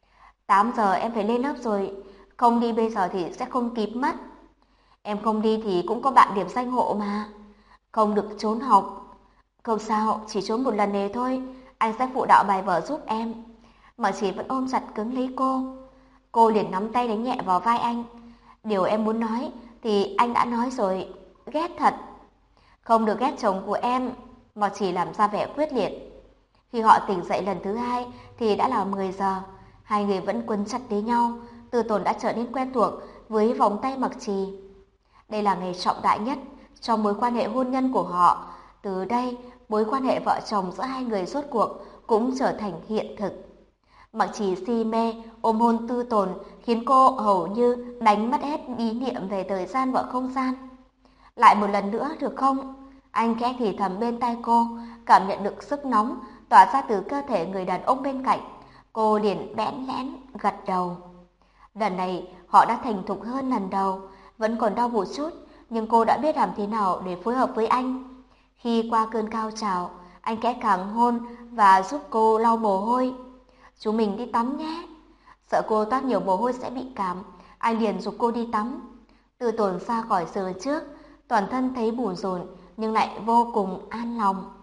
8 giờ em phải lên lớp rồi, không đi bây giờ thì sẽ không kịp mất. Em không đi thì cũng có bạn điểm danh hộ mà. Không được trốn học. Không sao, chỉ trốn một lần này thôi, anh sẽ phụ đạo bài vở giúp em. Mặc Trì vẫn ôm chặt cứng lấy cô. Cô liền nắm tay đánh nhẹ vào vai anh. Điều em muốn nói thì anh đã nói rồi, ghét thật. Không được ghét chồng của em, Mặc Trì làm ra vẻ quyết liệt. Khi họ tỉnh dậy lần thứ hai thì đã là 10 giờ, hai người vẫn quấn chặt lấy nhau. Tư Tồn đã trở nên quen thuộc với vòng tay Mặc Trì. Đây là ngày trọng đại nhất trong mối quan hệ hôn nhân của họ. Từ đây, mối quan hệ vợ chồng giữa hai người rốt cuộc cũng trở thành hiện thực. Mặc Trì si mê ôm hôn Tư Tồn khiến cô hầu như đánh mất hết ý niệm về thời gian và không gian. Lại một lần nữa được không? Anh khẽ thì thầm bên tai cô, cảm nhận được sức nóng tỏa ra từ cơ thể người đàn ông bên cạnh. Cô liền bẽn lẽn gật đầu. Lần này họ đã thành thục hơn lần đầu, vẫn còn đau một chút, nhưng cô đã biết làm thế nào để phối hợp với anh. Khi qua cơn cao trào, anh khẽ càng hôn và giúp cô lau mồ hôi. Chúng mình đi tắm nhé. Sợ cô toát nhiều mồ hôi sẽ bị cảm, anh liền giục cô đi tắm. Tư Tồn ra khỏi giường trước, toàn thân thấy bủn rộn nhưng lại vô cùng an lòng.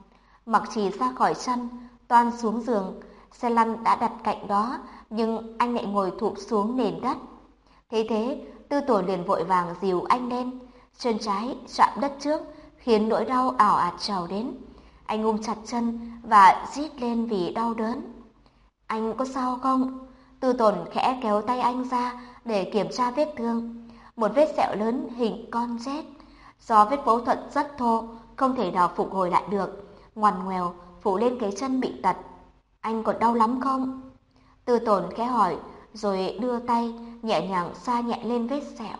Mặc Trì ra khỏi chăn, toan xuống giường, xe lăn đã đặt cạnh đó, nhưng anh lại ngồi thụp xuống nền đất. Thế thế, Tư Tồn liền vội vàng dìu anh lên, chân trái chạm đất trước, khiến nỗi đau ảo ạt trào đến. Anh ôm chặt chân và rít lên vì đau đớn. Anh có sao không? Tư Tồn khẽ kéo tay anh ra để kiểm tra vết thương. Một vết sẹo lớn hình con rết. Do vết phẫu thuật rất thô, không thể nào phục hồi lại được, ngoằn ngoèo phủ lên cái chân bị tật. Anh còn đau lắm không? Tư Tồn khẽ hỏi, rồi đưa tay nhẹ nhàng xoa nhẹ lên vết sẹo.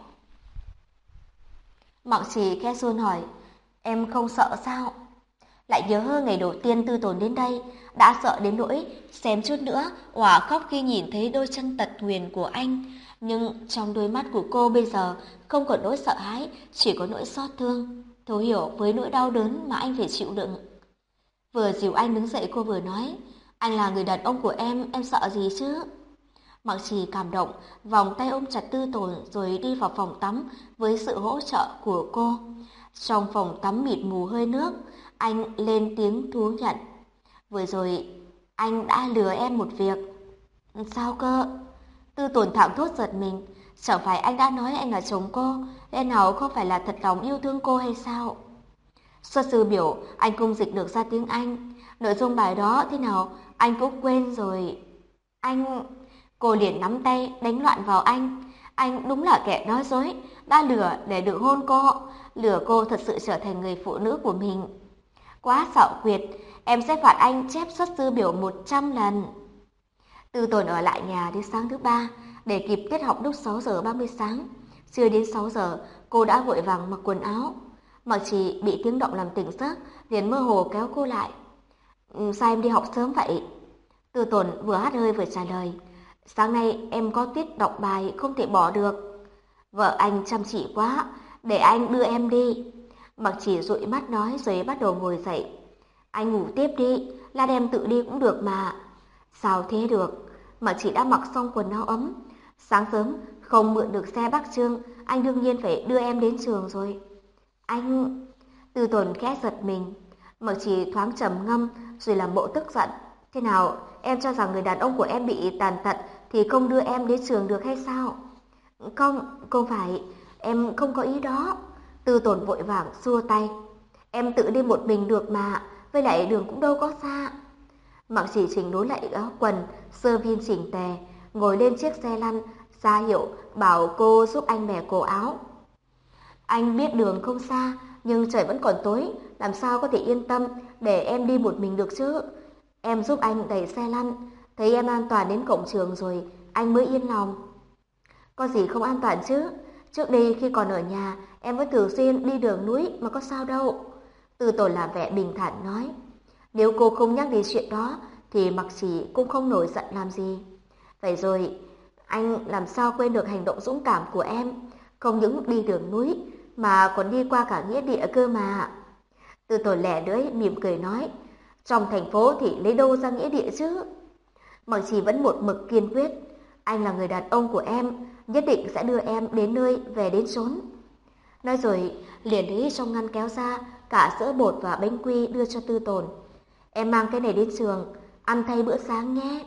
Mặc Trì khẽ run hỏi, em không sợ sao? Lại nhớ ngày đầu tiên Tư Tồn đến đây, đã sợ đến nỗi xém chút nữa òa khóc khi nhìn thấy đôi chân tật nguyền của anh. Nhưng trong đôi mắt của cô bây giờ không còn nỗi sợ hãi, chỉ có nỗi xót thương, thấu hiểu với nỗi đau đớn mà anh phải chịu đựng. Vừa dìu anh đứng dậy cô vừa nói, anh là người đàn ông của em sợ gì chứ? Mặc Trì cảm động, vòng tay ôm chặt Tư Tồn rồi đi vào phòng tắm với sự hỗ trợ của cô. Trong phòng tắm mịt mù hơi nước, anh lên tiếng thú nhận. Vừa rồi, anh đã lừa em một việc. Sao cơ? Tư Tồn thảng thốt giật mình. Chẳng phải anh đã nói anh là chồng cô, lẽ nào không phải là thật lòng yêu thương cô hay sao? Xuất sư biểu, anh không dịch được ra tiếng Anh. Nội dung bài đó thế nào, anh cũng quên rồi. Anh... Cô liền nắm tay đánh loạn vào anh. Anh đúng là kẻ nói dối, đã lừa để được hôn cô, lừa cô thật sự trở thành người phụ nữ của mình. Quá xảo quyệt, em sẽ phạt anh chép xuất sư biểu 100 lần. Tư Tồn ở lại nhà đến sáng thứ ba để kịp tiết học lúc 6 giờ 30 sáng. Chưa đến 6 giờ, cô đã vội vàng mặc quần áo. Mặc Trì bị tiếng động làm tỉnh giấc, liền mơ hồ kéo cô lại. Sao em đi học sớm vậy? Tư Tồn vừa hắt hơi vừa trả lời. Sáng nay em có tiết đọc bài không thể bỏ được. Vợ anh chăm chỉ quá, để anh đưa em đi. Mặc Trì dụi mắt nói rồi bắt đầu ngồi dậy. Anh ngủ tiếp đi, lát em tự đi cũng được mà. Sao thế được? Mặc Trì đã mặc xong quần áo ấm. Sáng sớm không mượn được xe bác Trương, anh đương nhiên phải đưa em đến trường rồi. Anh... Tư Tồn khẽ giật mình. Mặc Trì thoáng trầm ngâm rồi làm bộ tức giận. Thế nào, em cho rằng người đàn ông của em bị tàn tật thì không đưa em đến trường được hay sao? Không phải, em không có ý đó. Tư Tồn vội vàng xua tay. Em tự đi một mình được mà, với lại đường cũng đâu có xa. Mặc Trì chỉnh đốn lại áo quần, sơ viên chỉnh tề, ngồi lên chiếc xe lăn, ra hiệu bảo cô giúp anh bẻ cổ áo. Anh biết đường không xa, nhưng trời vẫn còn tối, làm sao có thể yên tâm để em đi một mình được chứ? Em giúp anh đẩy xe lăn, thấy em an toàn đến cổng trường rồi, anh mới yên lòng. Có gì không an toàn chứ? Trước đây khi còn ở nhà, em vẫn thường xuyên đi đường núi mà có sao đâu. Tư Tồn làm vẻ bình thản nói. Nếu cô không nhắc đến chuyện đó, thì Mặc Trì cũng không nổi giận làm gì. Vậy rồi, anh làm sao quên được hành động dũng cảm của em? Không những đi đường núi, mà còn đi qua cả nghĩa địa cơ mà. Tư Tồn lẻ lưỡi mỉm cười nói. Trong thành phố thì lấy đâu ra nghĩa địa chứ? Mặc Trì vẫn một mực kiên quyết. Anh là người đàn ông của em, nhất định sẽ đưa em đến nơi về đến chốn. Nói rồi liền lấy trong ngăn kéo ra cả sữa bột và bánh quy đưa cho Tư Tồn. Em mang cái này đến trường, ăn thay bữa sáng nhé.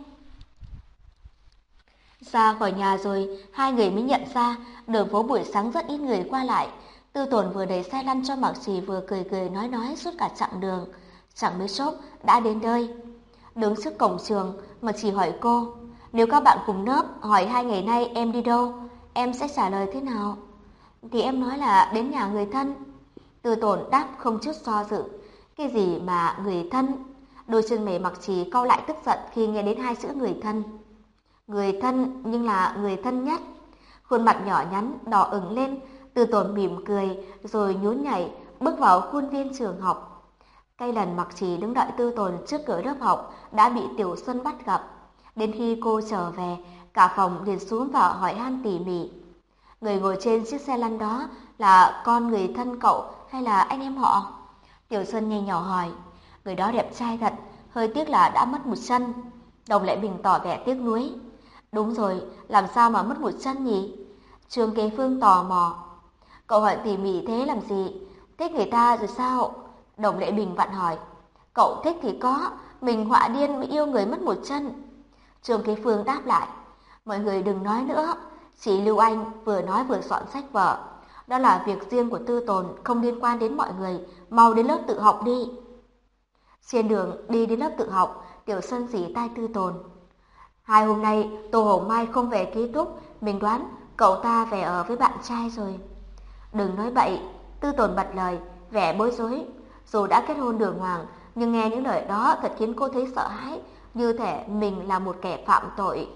Ra khỏi nhà rồi, hai người mới nhận ra đường phố buổi sáng rất ít người qua lại. Tư Tồn vừa đẩy xe lăn cho Mặc Trì vừa cười cười nói suốt cả chặng đường. Chẳng mấy chốc đã đến nơi. Đứng trước cổng trường, Mặc Trì hỏi cô, nếu các bạn cùng lớp hỏi 2 ngày nay em đi đâu, em sẽ trả lời thế nào? Thì em nói là đến nhà người thân. Tư Tồn đáp không chút do dự. Cái gì mà người thân? Đôi chân mày Mặc Trì cau lại tức giận khi nghe đến hai chữ người thân. Người thân nhưng là người thân nhất. Khuôn mặt nhỏ nhắn đỏ ửng lên, Tư Tồn mỉm cười rồi nhún nhảy bước vào khuôn viên trường học. Cái lần Mặc Trì đứng đợi Tư Tồn trước cửa lớp học đã bị Tiểu Xuân bắt gặp. Đến khi cô trở về, cả phòng liền xuống vào hỏi han tỉ mỉ. Người ngồi trên chiếc xe lăn đó là con người thân cậu hay là anh em họ? Tiểu Xuân nhanh nhỏ hỏi. Người đó đẹp trai thật, hơi tiếc là đã mất một chân. Đồng Lệ Bình tỏ vẻ tiếc nuối. Đúng rồi, làm sao mà mất một chân nhỉ? Trương Kế Phương tò mò. Cậu hỏi tỉ mỉ thế làm gì? Thích người ta rồi sao? Đồng Lệ Bình vặn hỏi. Cậu thích thì có, mình họa điên bị yêu người mất một chân. Trương Kế Phương đáp lại, mọi người đừng nói nữa, chị Lưu Anh vừa nói vừa soạn sách vở. Đó là việc riêng của Tư Tồn, không liên quan đến mọi người, mau đến lớp tự học đi. Trên đường đi đến lớp tự học, Tiểu Xuân dì tai Tư Tồn. 2 hôm nay Tô Hồng Mai không về ký túc, mình đoán cậu ta về ở với bạn trai rồi. Đừng nói bậy, Tư Tồn bật lời, vẻ bối rối. Dù đã kết hôn đường hoàng, nhưng nghe những lời đó thật khiến cô thấy sợ hãi, như thể mình là một kẻ phạm tội.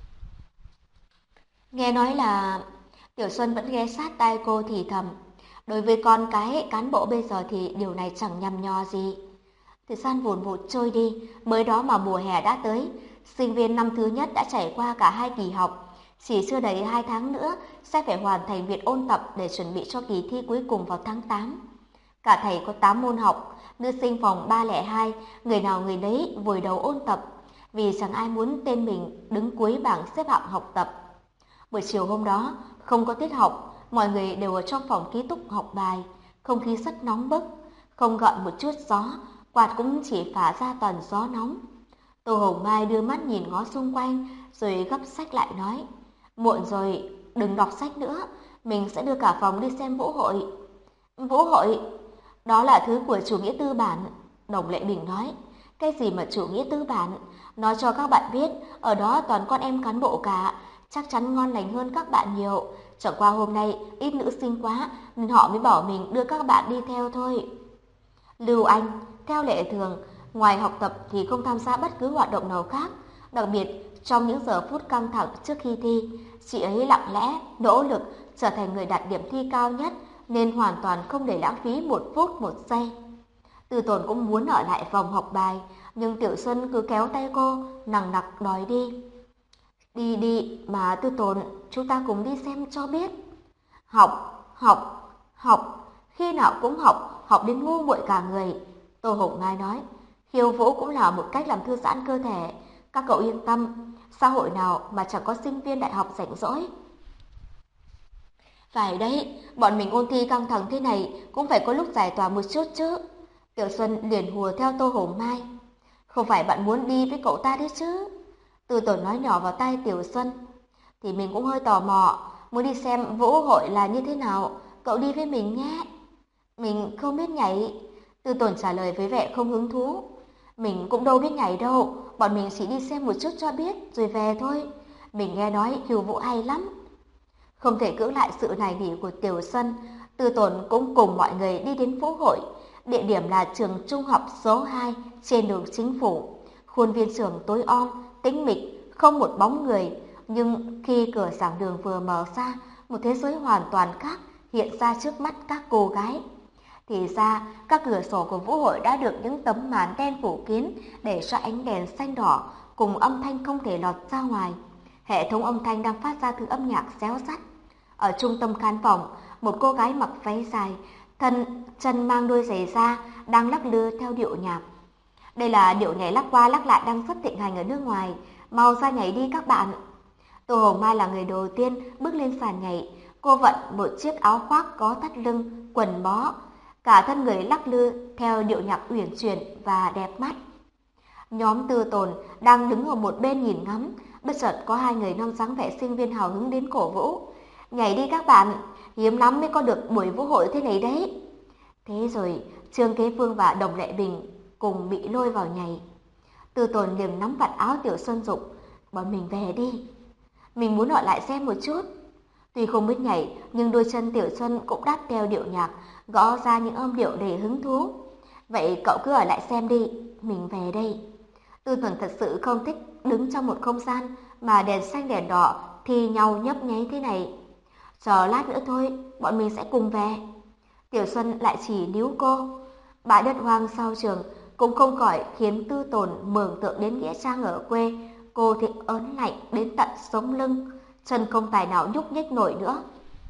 Nghe nói là... Tiểu Xuân vẫn ghé sát tai cô thì thầm. Đối với con cái cán bộ bây giờ thì điều này chẳng nhằm nhò gì. Thời gian vùn vụt trôi đi, mới đó mà mùa hè đã tới. Sinh viên năm thứ nhất đã trải qua cả 2 kỳ học. Chỉ chưa đầy 2 tháng nữa sẽ phải hoàn thành việc ôn tập để chuẩn bị cho kỳ thi cuối cùng vào tháng 8. Cả thầy có 8 môn học, nữ sinh phòng 302, người nào người nấy vùi đầu ôn tập, vì chẳng ai muốn tên mình đứng cuối bảng xếp hạng học tập. Buổi chiều hôm đó, không có tiết học, mọi người đều ở trong phòng ký túc học bài, không khí rất nóng bức, không gợn một chút gió, quạt cũng chỉ phả ra toàn gió nóng. Tô Hồng Mai đưa mắt nhìn ngó xung quanh, rồi gấp sách lại nói, muộn rồi, đừng đọc sách nữa, mình sẽ đưa cả phòng đi xem vũ hội. Vũ hội? Đó là thứ của chủ nghĩa tư bản, Đồng Lệ Bình nói. Cái gì mà chủ nghĩa tư bản? Nói cho các bạn biết, ở đó toàn con em cán bộ cả, chắc chắn ngon lành hơn các bạn nhiều. Chẳng qua hôm nay ít nữ sinh quá nên họ mới bảo mình đưa các bạn đi theo thôi. Lưu Anh, theo lệ thường, ngoài học tập thì không tham gia bất cứ hoạt động nào khác. Đặc biệt, trong những giờ phút căng thẳng trước khi thi, chị ấy lặng lẽ, nỗ lực trở thành người đạt điểm thi cao nhất nên hoàn toàn không để lãng phí 1 phút 1 giây. Từ Tồn cũng muốn ở lại phòng học bài, nhưng Tiểu Xuân cứ kéo tay cô, nằng nặc đòi đi. Đi đi mà Tư Tồn, chúng ta cùng đi xem cho biết. Học, học, học, khi nào cũng học, học đến ngu muội cả người. Tô Hồng Mai nói, khiêu vũ cũng là một cách làm thư giãn cơ thể. Các cậu yên tâm, xã hội nào mà chẳng có sinh viên đại học rảnh rỗi. Phải đấy, bọn mình ôn thi căng thẳng thế này cũng phải có lúc giải tỏa một chút chứ. Tiểu Xuân liền hùa theo Tô Hồng Mai. Không phải bạn muốn đi với cậu ta đấy chứ? Từ Tổn nói nhỏ vào tai Tiểu Xuân. Thì mình cũng hơi tò mò, muốn đi xem vũ hội là như thế nào, cậu đi với mình nhé. Mình không biết nhảy. Từ Tổn trả lời với vẻ không hứng thú. Mình cũng đâu biết nhảy đâu, bọn mình chỉ đi xem một chút cho biết rồi về thôi. Mình nghe nói khiêu vũ hay lắm. Không thể cưỡng lại sự nài nỉ của Tiểu Xuân, Từ Tổn cũng cùng mọi người đi đến vũ hội. Địa điểm là trường trung học số 2 trên đường Chính phủ. Khuôn viên trường tối om, tĩnh mịch, không một bóng người. Nhưng khi cửa giảng đường vừa mở ra, một thế giới hoàn toàn khác hiện ra trước mắt các cô gái. Thì ra, các cửa sổ của vũ hội đã được những tấm màn đen phủ kín để cho ánh đèn xanh đỏ cùng âm thanh không thể lọt ra ngoài. Hệ thống âm thanh đang phát ra thứ âm nhạc réo rắt. Ở trung tâm khán phòng, một cô gái mặc váy dài, chân mang đôi giày da đang lắc lư theo điệu nhạc. Đây là điệu nhảy lắc qua lắc lại đang rất thịnh hành ở nước ngoài, mau ra nhảy đi các bạn. Tô Hồng Mai là người đầu tiên bước lên sàn nhảy, cô vận một chiếc áo khoác có thắt lưng, quần bó, cả thân người lắc lư theo điệu nhạc uyển chuyển và đẹp mắt. Nhóm Tư Tồn đang đứng ở một bên nhìn ngắm, bất chợt có 2 người nam dáng vẻ sinh viên hào hứng đến cổ vũ. Nhảy đi các bạn, hiếm lắm mới có được buổi vũ hội thế này đấy. Thế rồi Trương Kế Phương và Đồng Lệ Bình cùng bị lôi vào nhảy. Tư Tồn liền nắm vạt áo Tiểu Xuân dục, bọn mình về đi. Mình muốn ở lại xem một chút. Tuy không biết nhảy, nhưng đôi chân Tiểu Xuân cũng đáp theo điệu nhạc, gõ ra những âm điệu đầy hứng thú. Vậy cậu cứ ở lại xem đi, mình về đây. Tư Tồn thật sự không thích đứng trong một không gian mà đèn xanh đèn đỏ thi nhau nhấp nháy thế này. Chờ lát nữa thôi, bọn mình sẽ cùng về. Tiểu Xuân lại chỉ níu cô. Bãi đất hoang sau trường cũng không khỏi khiến Tư Tồn mường tượng đến nghĩa trang ở quê. Cô thì ớn lạnh đến tận sống lưng, chân không tài nào nhúc nhích nổi nữa.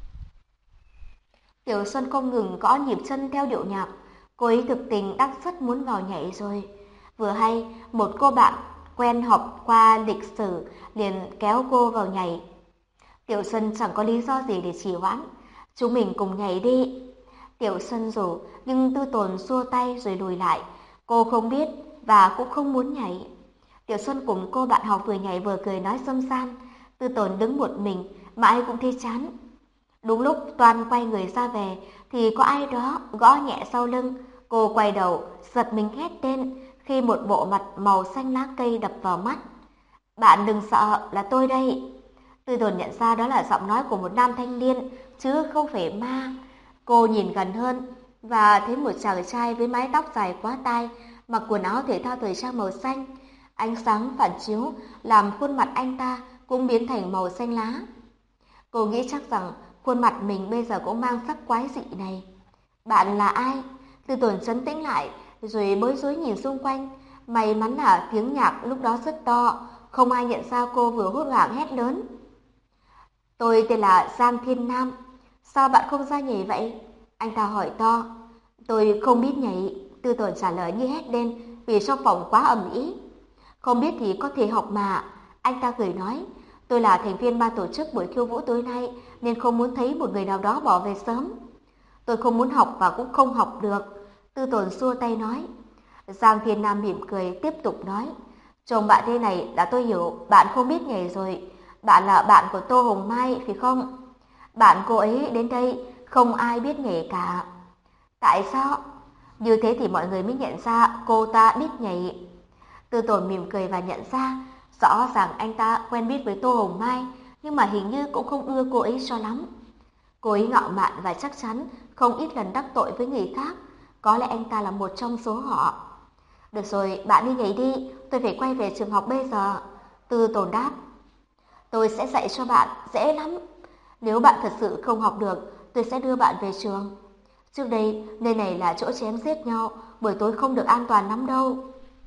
Tiểu Xuân không ngừng gõ nhịp chân theo điệu nhạc. Cô ấy thực tình đang rất muốn vào nhảy rồi. Vừa hay một cô bạn quen học qua lịch sử liền kéo cô vào nhảy. Tiểu Xuân chẳng có lý do gì để trì hoãn. Chúng mình cùng nhảy đi. Tiểu Xuân rủ, nhưng Tư Tồn xua tay rồi lùi lại. Cô không biết và cũng không muốn nhảy. Tiểu Xuân cùng cô bạn học vừa nhảy vừa cười nói xâm san. Tư Tồn đứng một mình, mãi cũng thấy chán. Đúng lúc Toan quay người ra về thì có ai đó gõ nhẹ sau lưng. Cô quay đầu, giật mình hét lên khi một bộ mặt màu xanh lá cây đập vào mắt. Bạn đừng sợ, là tôi đây. Tư Tồn nhận ra đó là giọng nói của một nam thanh niên, chứ không phải ma. Cô nhìn gần hơn và thấy một chàng trai với mái tóc dài quá tai, mặc quần áo thể thao thời trang màu xanh. Ánh sáng phản chiếu làm khuôn mặt anh ta cũng biến thành màu xanh lá. Cô nghĩ chắc rằng khuôn mặt mình bây giờ cũng mang sắc quái dị này. Bạn là ai? Tư Tồn trấn tĩnh lại, rồi bối rối nhìn xung quanh. May mắn là tiếng nhạc lúc đó rất to, không ai nhận ra cô vừa hốt hoảng hét lớn. Tôi tên là Giang Thiên Nam. Sao bạn không ra nhảy vậy? Anh ta hỏi to. Tôi không biết nhảy. Tư Tồn trả lời như hét lên vì trong phòng quá ầm ĩ. Không biết thì có thể học mà. Anh ta cười nói. Tôi là thành viên ban tổ chức buổi khiêu vũ tối nay nên không muốn thấy một người nào đó bỏ về sớm. Tôi không muốn học và cũng không học được. Tư Tồn xua tay nói. Giang Thiên Nam mỉm cười tiếp tục nói. Chồng bạn thế này là tôi hiểu bạn không biết nhảy rồi. Bạn là bạn của Tô Hồng Mai phải không? Bạn cô ấy đến đây không ai biết nhảy cả. Tại sao? Như thế thì mọi người mới nhận ra cô ta biết nhảy. Tư Tồn mỉm cười và nhận ra rõ ràng anh ta quen biết với Tô Hồng Mai, nhưng mà hình như cũng không ưa cô ấy cho lắm. Cô ấy ngạo mạn và chắc chắn không ít lần đắc tội với người khác. Có lẽ anh ta là một trong số họ. Được rồi, bạn đi nhảy đi, tôi phải quay về trường học bây giờ. Tư Tồn đáp. Tôi sẽ dạy cho bạn, dễ lắm. Nếu bạn thật sự không học được, tôi sẽ đưa bạn về trường. Trước đây, nơi này là chỗ chém giết nhau, buổi tối không được an toàn lắm đâu.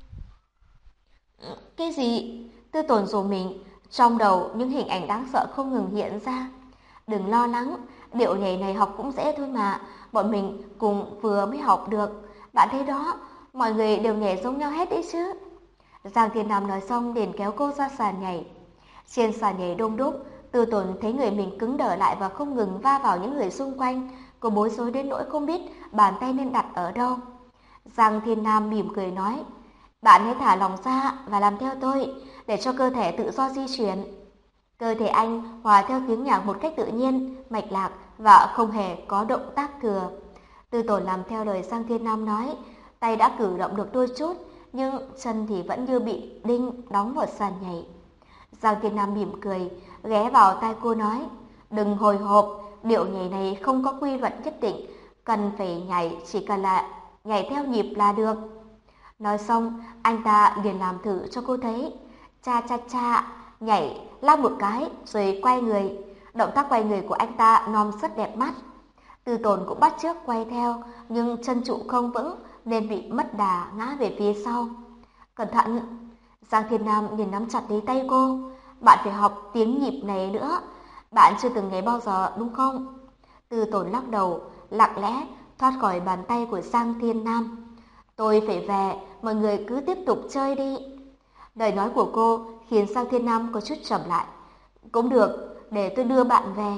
Cái gì? Tư Tồn rùng mình, trong đầu những hình ảnh đáng sợ không ngừng hiện ra. Đừng lo lắng, điệu nhảy này học cũng dễ thôi mà, bọn mình cùng vừa mới học được. Bạn thấy đó, mọi người đều nhảy giống nhau hết đấy chứ. Giang Thiên Nam nói xong liền kéo cô ra sàn nhảy. Trên sàn nhảy đông đúc, Tư Tồn thấy người mình cứng đờ lại và không ngừng va vào những người xung quanh. Cô bối rối đến nỗi không biết bàn tay nên đặt ở đâu. Giang Thiên Nam mỉm cười nói, bạn hãy thả lòng ra và làm theo tôi, để cho cơ thể tự do di chuyển. Cơ thể anh hòa theo tiếng nhạc một cách tự nhiên, mạch lạc và không hề có động tác thừa. Tư Tồn làm theo lời Giang Thiên Nam nói, tay đã cử động được đôi chút, nhưng chân thì vẫn như bị đinh đóng vào sàn nhảy. Giang Thiên Nam mỉm cười, ghé vào tai cô nói, đừng hồi hộp, điệu nhảy này không có quy luật nhất định, cần phải nhảy chỉ cần là nhảy theo nhịp là được. Nói xong, anh ta liền làm thử cho cô thấy. Cha cha cha, nhảy, lắc một cái, rồi quay người. Động tác quay người của anh ta non rất đẹp mắt. Tư Tồn cũng bắt chước quay theo, nhưng chân trụ không vững nên bị mất đà ngã về phía sau. Cẩn thận! Giang Thiên Nam liền nắm chặt lấy tay cô. Bạn phải học tiếng nhịp này nữa. Bạn chưa từng nhảy bao giờ đúng không? Tư Tồn lắc đầu, lặng lẽ thoát khỏi bàn tay của Giang Thiên Nam. Tôi phải về, mọi người cứ tiếp tục chơi đi. Lời nói của cô khiến Giang Thiên Nam có chút chậm lại. Cũng được, để tôi đưa bạn về.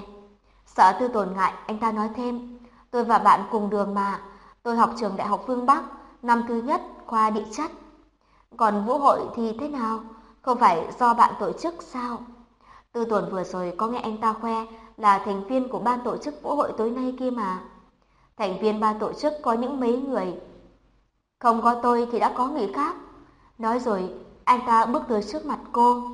Sợ Tư Tồn ngại, anh ta nói thêm. Tôi và bạn cùng đường mà. Tôi học trường Đại học Phương Bắc, năm thứ nhất, khoa địa chất. Còn vũ hội thì thế nào? Không phải do bạn tổ chức sao? Tư Tồn vừa rồi có nghe anh ta khoe là thành viên của ban tổ chức vũ hội tối nay kia mà. Thành viên ban tổ chức có những mấy người. Không có tôi thì đã có người khác. Nói rồi, anh ta bước tới trước mặt cô.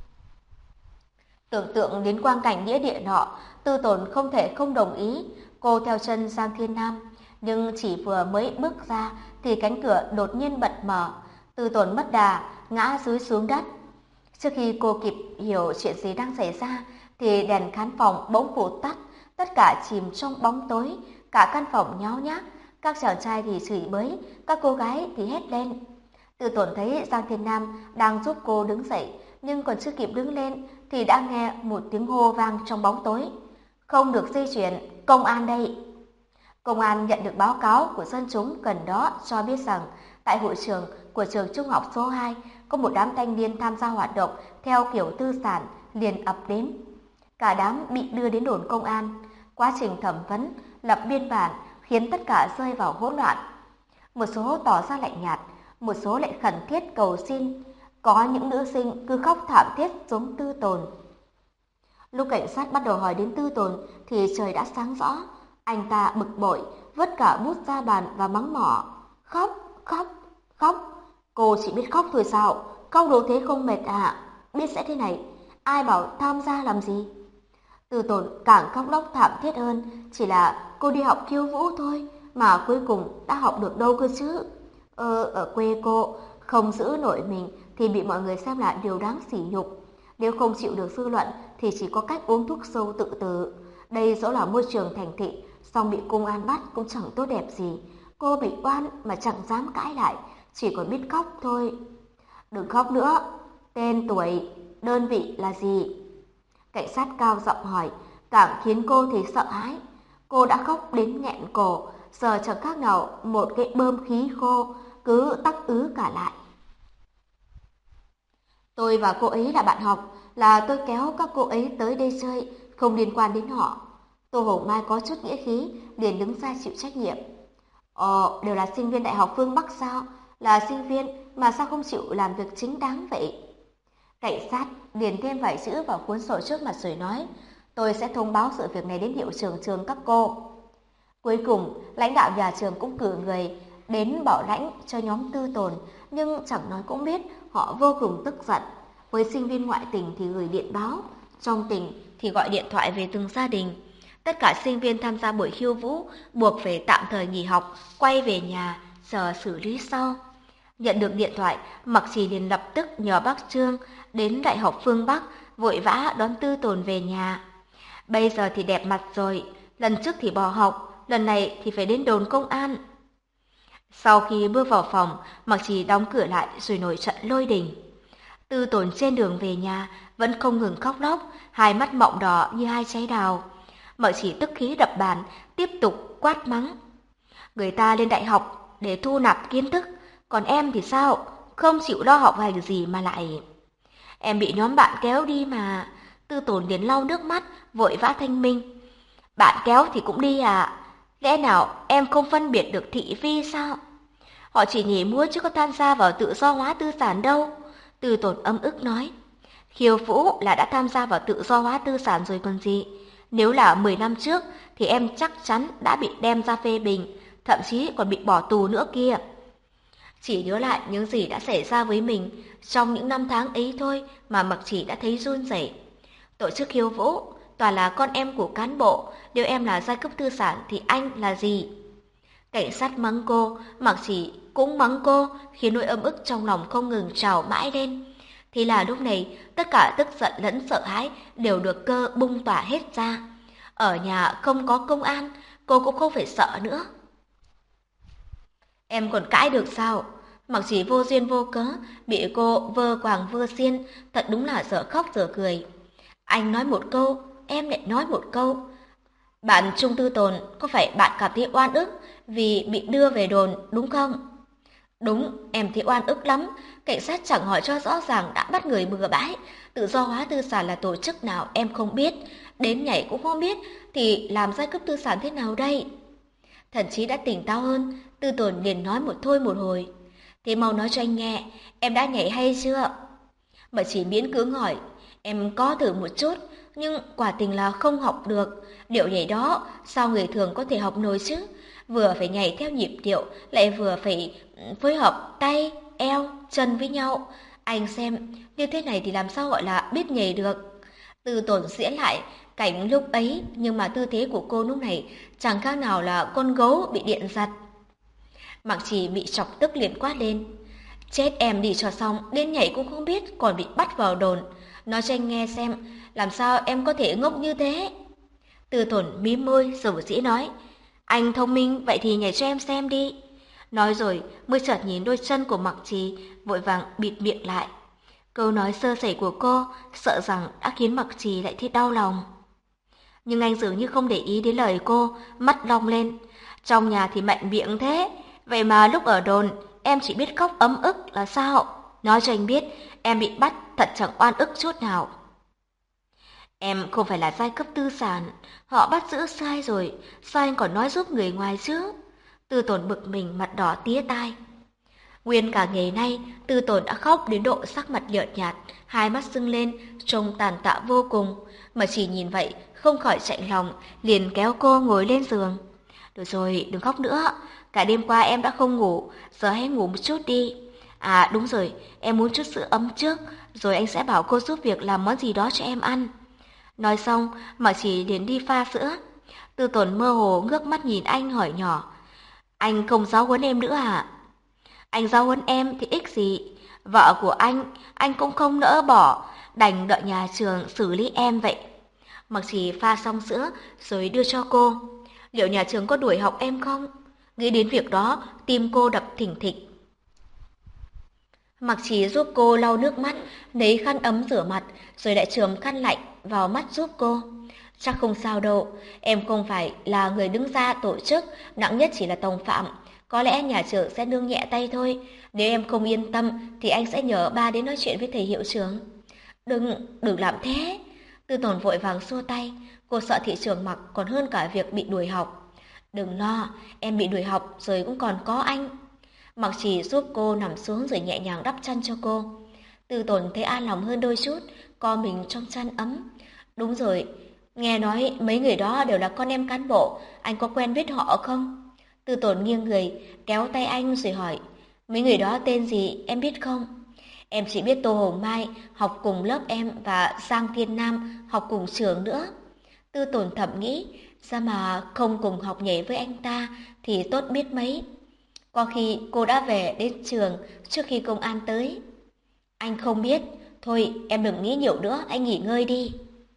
Tưởng tượng đến quang cảnh nghĩa địa nọ, Tư Tồn không thể không đồng ý. Cô theo chân Giang Thiên Nam, nhưng chỉ vừa mới bước ra thì cánh cửa đột nhiên bật mở. Tư Tồn mất đà, ngã rúi xuống đất. Trước khi cô kịp hiểu chuyện gì đang xảy ra, thì đèn khán phòng bỗng vụt tắt, tất cả chìm trong bóng tối, cả căn phòng nháo nhác. Các chàng trai thì chửi bới, các cô gái thì hét lên. Tư Tồn thấy Giang Thiên Nam đang giúp cô đứng dậy, nhưng còn chưa kịp đứng lên thì đã nghe một tiếng hô vang trong bóng tối. Không được di chuyển, công an đây. Công an nhận được báo cáo của dân chúng gần đó cho biết rằng tại hội trường của trường trung học số 2 có một đám thanh niên tham gia hoạt động theo kiểu tư sản liền ập đến. Cả đám bị đưa đến đồn công an. Quá trình thẩm vấn, lập biên bản khiến tất cả rơi vào hỗn loạn. Một số tỏ ra lạnh nhạt, một số lại khẩn thiết cầu xin, có những nữ sinh cứ khóc thảm thiết giống Tư Tồn. Lúc cảnh sát bắt đầu hỏi đến Tư Tồn thì trời đã sáng rõ, anh ta bực bội, vứt cả bút ra bàn và mắng mỏ. Khóc, khóc, khóc. Cô chỉ biết khóc thôi sao? Khóc đâu thế không mệt à? Biết sẽ thế này, ai bảo tham gia làm gì? Tư Tồn càng khóc lóc thảm thiết hơn, chỉ là cô đi học khiêu vũ thôi, mà cuối cùng đã học được đâu cơ chứ? Ở quê cô, không giữ nổi mình thì bị mọi người xem là điều đáng sỉ nhục. Nếu không chịu được dư luận thì chỉ có cách uống thuốc sâu tự tử. Đây dẫu là môi trường thành thị, song bị công an bắt cũng chẳng tốt đẹp gì. Cô bị oan mà chẳng dám cãi lại, chỉ còn biết khóc thôi. Đừng khóc nữa, tên tuổi, đơn vị là gì? Cảnh sát cao giọng hỏi, càng khiến cô thì sợ hãi. Cô đã khóc đến nghẹn cổ, giờ chẳng khác nào một cái bơm khí khô, cứ tắc ứ cả lại. Tôi và cô ấy là bạn học, là tôi kéo các cô ấy tới đây chơi, không liên quan đến họ. Tô Hồng Mai có chút nghĩa khí, liền đứng ra chịu trách nhiệm. Đều là sinh viên Đại học Phương Bắc sao? Là sinh viên mà sao không chịu làm việc chính đáng vậy? Cảnh sát điền thêm vài chữ vào cuốn sổ trước mặt rồi nói, tôi sẽ thông báo sự việc này đến hiệu trưởng trường các cô. Cuối cùng, lãnh đạo nhà trường cũng cử người đến bảo lãnh cho nhóm Tư Tồn, nhưng chẳng nói cũng biết họ vô cùng tức giận. Với sinh viên ngoại tỉnh thì gửi điện báo, trong tỉnh thì gọi điện thoại về từng gia đình. Tất cả sinh viên tham gia buổi khiêu vũ buộc phải tạm thời nghỉ học, quay về nhà, chờ xử lý sau. Nhận được điện thoại, Mặc Trì liền lập tức nhờ bác Trương đến Đại học Phương Bắc vội vã đón Tư Tồn về nhà. Bây giờ thì đẹp mặt rồi, lần trước thì bỏ học, lần này thì phải đến đồn công an. Sau khi bước vào phòng, Mặc Trì đóng cửa lại rồi nổi trận lôi đình. Tư Tồn trên đường về nhà vẫn không ngừng khóc lóc, hai mắt mọng đỏ như hai trái đào. Mặc Trì tức khí đập bàn, tiếp tục quát mắng. Người ta lên đại học để thu nạp kiến thức, còn em thì sao? Không chịu lo học hành gì mà lại... Em bị nhóm bạn kéo đi mà. Tư Tồn liền lau nước mắt, vội vã thanh minh. Bạn kéo thì cũng đi à? Lẽ nào em không phân biệt được thị phi sao? Họ chỉ nhảy múa chứ có tham gia vào tự do hóa tư sản đâu. Tư Tồn ấm ức nói. Khiêu vũ là đã tham gia vào tự do hóa tư sản rồi còn gì. Nếu là 10 năm trước thì em chắc chắn đã bị đem ra phê bình, thậm chí còn bị bỏ tù nữa kia. Chỉ nhớ lại những gì đã xảy ra với mình trong những năm tháng ấy thôi mà Mặc Chỉ đã thấy run rẩy. Tổ chức khiêu vũ toàn là con em của cán bộ, nếu em là giai cấp tư sản thì anh là gì? Cảnh sát mắng cô, Mặc Chỉ cũng mắng cô, khiến nỗi ấm ức trong lòng không ngừng trào mãi lên. Thì là lúc này, tất cả tức giận lẫn sợ hãi đều được cơ bung tỏa hết ra. Ở nhà không có công an, cô cũng không phải sợ nữa. Em còn cãi được sao? Mặc Chỉ vô duyên vô cớ, bị cô vơ quàng vơ xiên, thật đúng là dở khóc dở cười. Anh nói một câu, em lại nói một câu. Bạn Trung Tư Tồn, có phải bạn cảm thấy oan ức vì bị đưa về đồn, đúng không? Đúng, em thấy oan ức lắm. Cảnh sát chẳng hỏi cho rõ ràng đã bắt người bừa bãi. Tự do hóa tư sản là tổ chức nào em không biết, đến nhảy cũng không biết, thì làm giai cấp tư sản thế nào đây? Thần chí đã tỉnh táo hơn, Tư Tồn liền nói một thôi một hồi. Thế mau nói cho anh nghe, em đã nhảy hay chưa? Mà chỉ miễn cưỡng hỏi, em có thử một chút, nhưng quả tình là không học được. Điệu nhảy đó, sao người thường có thể học nổi chứ? Vừa phải nhảy theo nhịp điệu, lại vừa phải phối hợp tay, eo, chân với nhau. Anh xem, như thế này thì làm sao gọi là biết nhảy được? Tư Tồn diễn lại cảnh lúc ấy, nhưng mà tư thế của cô lúc này chẳng khác nào là con gấu bị điện giật. Mặc Chỉ bị chọc tức liền quát lên. Chết em đi cho xong, đến nhảy cũng không biết, còn bị bắt vào đồn. Nói cho anh nghe xem, làm sao em có thể ngốc như thế? Tư Tồn mím môi rồi dĩ nói. Anh thông minh, vậy thì nhảy cho em xem đi. Nói rồi mới chợt nhìn đôi chân của Mặc Trì, vội vàng bịt miệng lại. Câu nói sơ sẩy của cô sợ rằng đã khiến Mặc Trì lại thấy đau lòng. Nhưng anh dường như không để ý đến lời cô, mắt long lên. Trong nhà thì mạnh miệng thế, vậy mà lúc ở đồn em chỉ biết khóc ấm ức là sao? Nói cho anh biết, em bị bắt thật chẳng oan ức chút nào. Em không phải là giai cấp tư sản, họ bắt giữ sai rồi, sao anh còn nói giúp người ngoài chứ? Tư Tồn bực mình mặt đỏ tía tai. Nguyên cả ngày nay, Tư Tồn đã khóc đến độ sắc mặt nhợt nhạt, hai mắt sưng lên, trông tàn tạ vô cùng. Mà chỉ nhìn vậy, không khỏi chạnh lòng, liền kéo cô ngồi lên giường. Được rồi, đừng khóc nữa. Cả đêm qua em đã không ngủ, giờ hãy ngủ một chút đi. À đúng rồi, em muốn chút sữa ấm trước, rồi anh sẽ bảo cô giúp việc làm món gì đó cho em ăn. Nói xong, Mạc Chỉ liền đi pha sữa. Tư Tồn mơ hồ ngước mắt nhìn anh hỏi nhỏ. Anh không giáo huấn em nữa à? Anh giáo huấn em thì ích gì? Vợ của anh cũng không nỡ bỏ, đành đợi nhà trường xử lý em vậy. Mạc Chỉ pha xong sữa rồi đưa cho cô. Liệu nhà trường có đuổi học em không? Nghĩ đến việc đó, tim cô đập thình thịch. Mạc Chỉ giúp cô lau nước mắt, lấy khăn ấm rửa mặt, rồi lại chườm khăn lạnh vào mắt giúp cô. Chắc không sao đâu, em không phải là người đứng ra tổ chức, nặng nhất chỉ là tòng phạm. Có lẽ nhà trường sẽ nương nhẹ tay thôi. Nếu em không yên tâm thì anh sẽ nhờ ba đến nói chuyện với thầy hiệu trưởng. Đừng làm thế. Tư Tồn vội vàng xua tay, cô sợ thị trường mặc còn hơn cả việc bị đuổi học. Đừng lo, em bị đuổi học rồi cũng còn có anh. Mặc Chỉ giúp cô nằm xuống rồi nhẹ nhàng đắp chăn cho cô. Tư Tồn thấy an lòng hơn đôi chút, co mình trong chăn ấm. Đúng rồi, nghe nói mấy người đó đều là con em cán bộ, anh có quen biết họ không? Tư Tồn nghiêng người, kéo tay anh rồi hỏi, mấy người đó tên gì, em biết không? Em chỉ biết Tô Hồng Mai học cùng lớp em và Giang Thiên Nam học cùng trường nữa. Tư Tồn thầm nghĩ, sao mà không cùng học nhảy với anh ta thì tốt biết mấy. Có khi cô đã về đến trường trước khi công an tới. Anh không biết, thôi em đừng nghĩ nhiều nữa, anh nghỉ ngơi đi.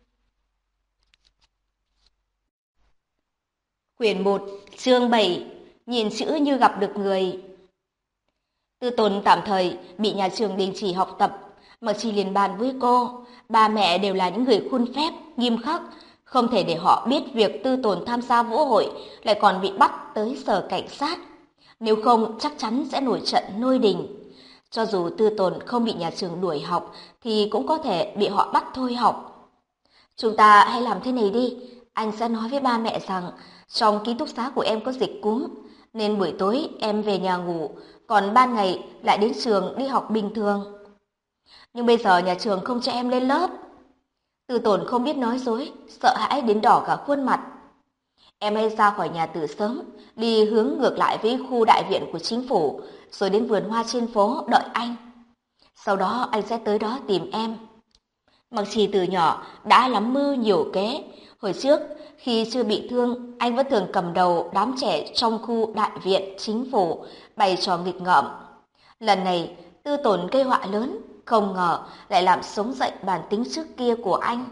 Quyển 1, chương 7, nhìn chữ như gặp được người. Tư Tồn tạm thời bị nhà trường đình chỉ học tập, Mạc Chi liền bàn với cô, ba mẹ đều là những người khuôn phép, nghiêm khắc, không thể để họ biết việc Tư Tồn tham gia vũ hội lại còn bị bắt tới sở cảnh sát. Nếu không chắc chắn sẽ nổi trận lôi đình. Cho dù Tư Tồn không bị nhà trường đuổi học thì cũng có thể bị họ bắt thôi học. Chúng ta hãy làm thế này đi, anh sẽ nói với ba mẹ rằng trong ký túc xá của em có dịch cúm, nên buổi tối em về nhà ngủ, còn ban ngày lại đến trường đi học bình thường. Nhưng bây giờ nhà trường không cho em lên lớp. Tư Tồn không biết nói dối, sợ hãi đến đỏ cả khuôn mặt. Em hãy ra khỏi nhà từ sớm, đi hướng ngược lại với khu đại viện của chính phủ, rồi đến vườn hoa trên phố đợi anh. Sau đó anh sẽ tới đó tìm em. Mặc Trì từ nhỏ đã lắm mưu nhiều kế. Hồi trước, khi chưa bị thương, anh vẫn thường cầm đầu đám trẻ trong khu đại viện chính phủ, bày trò nghịch ngợm. Lần này, Tư Tồn gây họa lớn, không ngờ lại làm sống dậy bản tính trước kia của anh.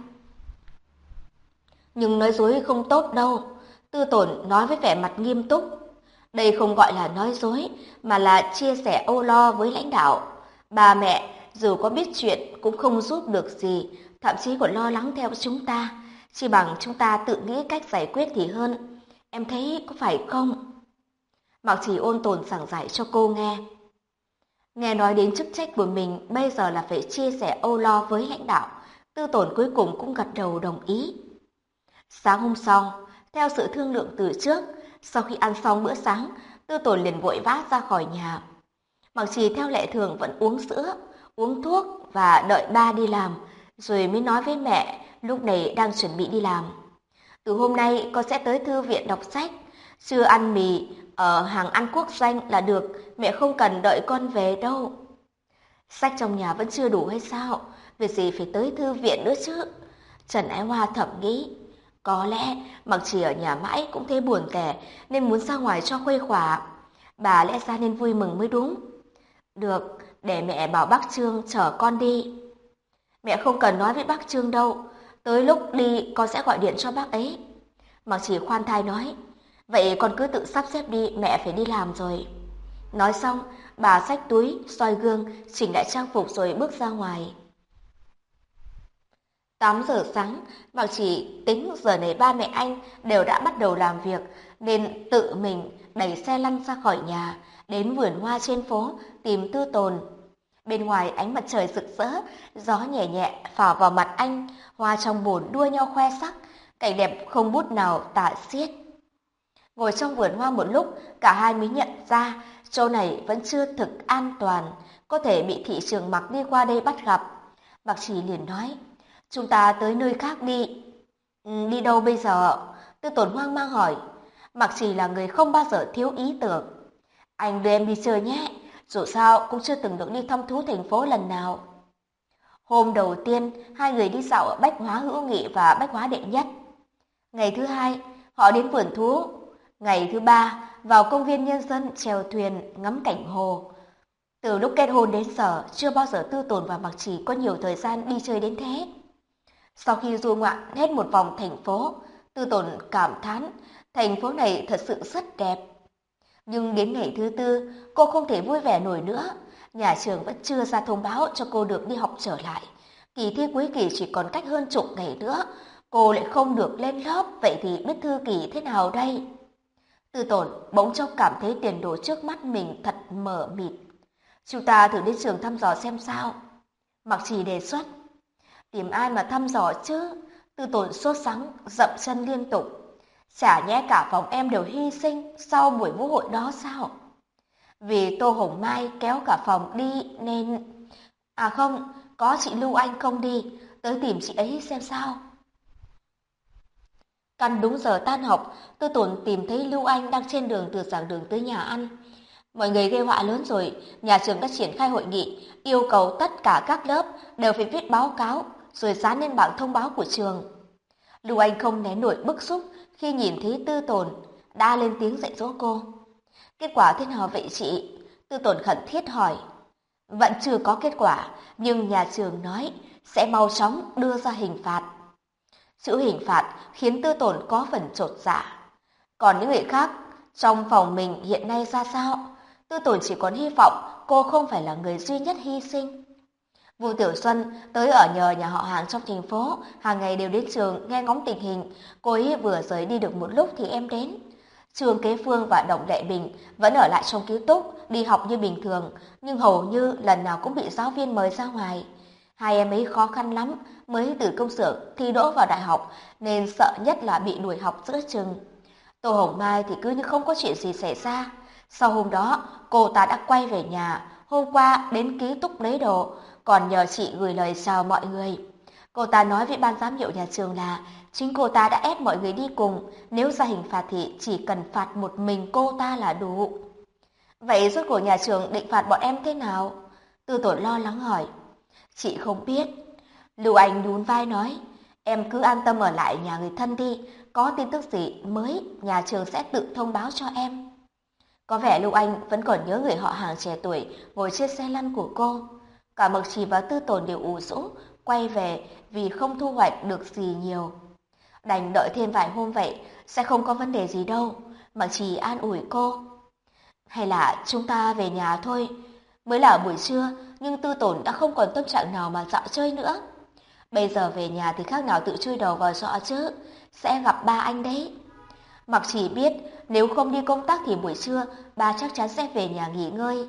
Nhưng nói dối không tốt đâu. Tư Tồn nói với vẻ mặt nghiêm túc. Đây không gọi là nói dối, mà là chia sẻ âu lo với lãnh đạo. Bà mẹ dù có biết chuyện cũng không giúp được gì, thậm chí còn lo lắng theo chúng ta. Chỉ bằng chúng ta tự nghĩ cách giải quyết thì hơn. Em thấy có phải không? Mạc Chỉ ôn tồn giảng giải cho cô nghe. Nghe nói đến chức trách của mình bây giờ là phải chia sẻ âu lo với lãnh đạo. Tư Tồn cuối cùng cũng gật đầu đồng ý. Sáng hôm sau, theo sự thương lượng từ trước, sau khi ăn xong bữa sáng, Tư Tồn liền vội vã ra khỏi nhà. Mặc Trì theo lệ thường vẫn uống sữa, uống thuốc và đợi ba đi làm, rồi mới nói với mẹ lúc này đang chuẩn bị đi làm. Từ hôm nay con sẽ tới thư viện đọc sách, chưa ăn mì ở hàng ăn quốc doanh là được, mẹ không cần đợi con về đâu. Sách trong nhà vẫn chưa đủ hay sao? Việc gì phải tới thư viện nữa chứ? Trần Ái Hoa thầm nghĩ. Có lẽ Mặc Trì ở nhà mãi cũng thấy buồn tẻ nên muốn ra ngoài cho khuây khỏa. Bà lẽ ra nên vui mừng mới đúng. Được, để mẹ bảo bác Trương chở con đi. Mẹ không cần nói với bác Trương đâu. Tới lúc đi con sẽ gọi điện cho bác ấy. Mặc Trì khoan thai nói. Vậy con cứ tự sắp xếp đi, mẹ phải đi làm rồi. Nói xong, bà xách túi, soi gương, chỉnh lại trang phục rồi bước ra ngoài. 8 giờ sáng, Mạc Chỉ tính giờ này ba mẹ anh đều đã bắt đầu làm việc, nên tự mình đẩy xe lăn ra khỏi nhà, đến vườn hoa trên phố tìm Tư Tồn. Bên ngoài ánh mặt trời rực rỡ, gió nhẹ nhẹ phả vào mặt anh, hoa trong bồn đua nhau khoe sắc, cảnh đẹp không bút nào tả xiết. Ngồi trong vườn hoa một lúc, cả hai mới nhận ra chỗ này vẫn chưa thực an toàn, có thể bị thị trường Mặc đi qua đây bắt gặp. Mặc Trì liền nói, chúng ta tới nơi khác đi. Đi đâu bây giờ? Tư Tồn hoang mang hỏi. Mặc Trì là người không bao giờ thiếu ý tưởng. Anh đưa em đi chơi nhé, dù sao cũng chưa từng được đi thăm thú thành phố lần nào. Hôm đầu tiên, hai người đi dạo ở Bách Hóa Hữu Nghị và Bách Hóa Đệ Nhất. Ngày thứ hai, họ đến vườn thú. Ngày thứ ba, vào công viên nhân dân chèo thuyền ngắm cảnh hồ. Từ lúc kết hôn đến giờ, chưa bao giờ Tư Tồn và Mặc Trì có nhiều thời gian đi chơi đến thế. Sau khi du ngoạn hết một vòng thành phố, Tư Tồn cảm thán thành phố này thật sự rất đẹp. Nhưng đến ngày thứ tư, cô không thể vui vẻ nổi nữa. Nhà trường vẫn chưa ra thông báo cho cô được đi học trở lại. Kỳ thi cuối kỳ chỉ còn cách hơn chục ngày nữa. Cô lại không được lên lớp, vậy thì biết thư kỳ thế nào đây? Tư Tồn bỗng chốc cảm thấy tiền đồ trước mắt mình thật mờ mịt. Chúng ta thử đến trường thăm dò xem sao. Mặc Trì đề xuất. Tìm ai mà thăm dò chứ? Tư Tồn sốt sắng, dậm chân liên tục. Chả nhẽ cả phòng em đều hy sinh sau buổi vũ hội đó sao? Vì Tô Hồng Mai kéo cả phòng đi nên... À không, có chị Lưu Anh không đi, tới tìm chị ấy xem sao. Căn đúng giờ tan học, Tư Tồn tìm thấy Lưu Anh đang trên đường từ giảng đường tới nhà ăn. Mọi người gây họa lớn rồi, nhà trường đã triển khai hội nghị, yêu cầu tất cả các lớp đều phải viết báo cáo, rồi dán lên bảng thông báo của trường. Lưu Anh không nén nổi bức xúc khi nhìn thấy Tư Tồn, đã lên tiếng dạy dỗ cô. Kết quả thế nào vậy chị? Tư Tồn khẩn thiết hỏi. Vẫn chưa có kết quả, nhưng nhà trường nói sẽ mau chóng đưa ra hình phạt. Chữ hình phạt khiến Tư Tồn có phần chột dạ. Còn những người khác trong phòng mình hiện nay ra sao? Tư Tồn chỉ còn hy vọng cô không phải là người duy nhất hy sinh. Vu Tiểu Xuân tới ở nhờ nhà họ hàng trong thành phố, hàng ngày đều đến trường nghe ngóng tình hình. Cô ấy vừa rời đi được một lúc thì em đến. Trương Kế Phương và Đồng Lệ Bình vẫn ở lại trong ký túc, đi học như bình thường, nhưng hầu như lần nào cũng bị giáo viên mời ra ngoài. Hai em ấy khó khăn lắm mới từ công xưởng thi đỗ vào đại học, nên sợ nhất là bị đuổi học giữa chừng. Tô Hồng Mai thì cứ như không có chuyện gì xảy ra. Sau hôm đó, cô ta đã quay về nhà, hôm qua đến ký túc lấy đồ, còn nhờ chị gửi lời chào mọi người. Cô ta nói với ban giám hiệu nhà trường là chính cô ta đã ép mọi người đi cùng, nếu ra hình phạt thì chỉ cần phạt một mình cô ta là đủ. Vậy rốt cuộc nhà trường định phạt bọn em thế nào? Tư Tồn lo lắng hỏi. Chị không biết. Lưu Anh nhún vai nói, em cứ an tâm ở lại nhà người thân đi, có tin tức gì mới nhà trường sẽ tự thông báo cho em. Có vẻ Lưu Anh vẫn còn nhớ người họ hàng trẻ tuổi ngồi trên xe lăn của cô. Cả Mộc Trì và Tư Tồn đều ủ rũ quay về vì không thu hoạch được gì nhiều. Đành đợi thêm vài hôm vậy, sẽ không có vấn đề gì đâu. Mộc Trì an ủi cô. Hay là chúng ta về nhà thôi. Mới là buổi trưa, nhưng Tư Tồn đã không còn tâm trạng nào mà dạo chơi nữa. Bây giờ về nhà thì khác nào tự chui đầu vào giỏ chứ, sẽ gặp ba anh đấy. Mặc Chỉ biết nếu không đi công tác thì buổi trưa ba chắc chắn sẽ về nhà nghỉ ngơi.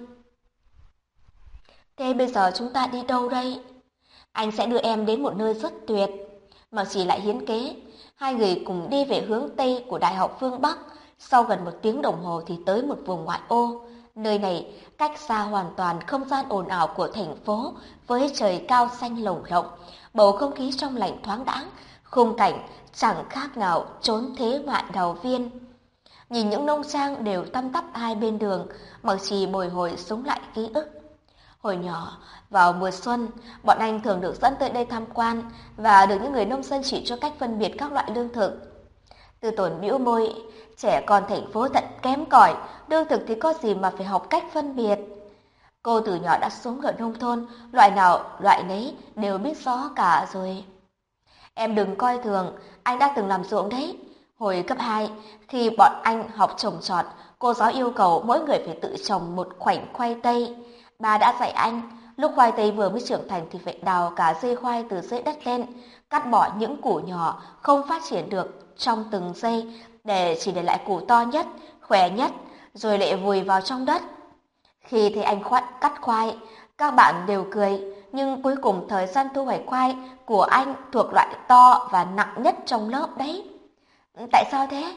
Thế bây giờ chúng ta đi đâu đây? Anh sẽ đưa em đến một nơi rất tuyệt. Mặc Chỉ lại hiến kế. Hai người cùng đi về hướng Tây của Đại học phương Bắc. Sau gần 1 tiếng đồng hồ thì tới một vùng ngoại ô. Nơi này cách xa hoàn toàn không gian ồn ào của thành phố với trời cao xanh lồng lộng, bầu không khí trong lành thoáng đãng, khung cảnh chẳng khác nào trốn thế ngoại đào viên. Nhìn những nông trang đều tăm tắp hai bên đường, Mặc Trì bồi hồi sống lại ký ức. Hồi nhỏ, vào mùa xuân, bọn anh thường được dẫn tới đây tham quan và được những người nông dân chỉ cho cách phân biệt các loại lương thực. Tư Tồn bĩu môi, trẻ con thành phố thật kém cỏi, lương thực thì có gì mà phải học cách phân biệt. Cô từ nhỏ đã sống ở nông thôn, loại nào loại nấy đều biết rõ cả rồi. Em đừng coi thường, anh đã từng làm ruộng đấy. Hồi cấp 2, khi bọn anh học trồng trọt, cô giáo yêu cầu mỗi người phải tự trồng một khoảnh khoai tây. Bà đã dạy anh, lúc khoai tây vừa mới trưởng thành thì phải đào cả dây khoai từ dưới đất lên, cắt bỏ những củ nhỏ không phát triển được trong từng dây để chỉ để lại củ to nhất, khỏe nhất, rồi lại vùi vào trong đất. Khi thấy anh cắt khoai, các bạn đều cười, nhưng cuối cùng thời gian thu hoạch khoai của anh thuộc loại to và nặng nhất trong lớp đấy. Tại sao thế?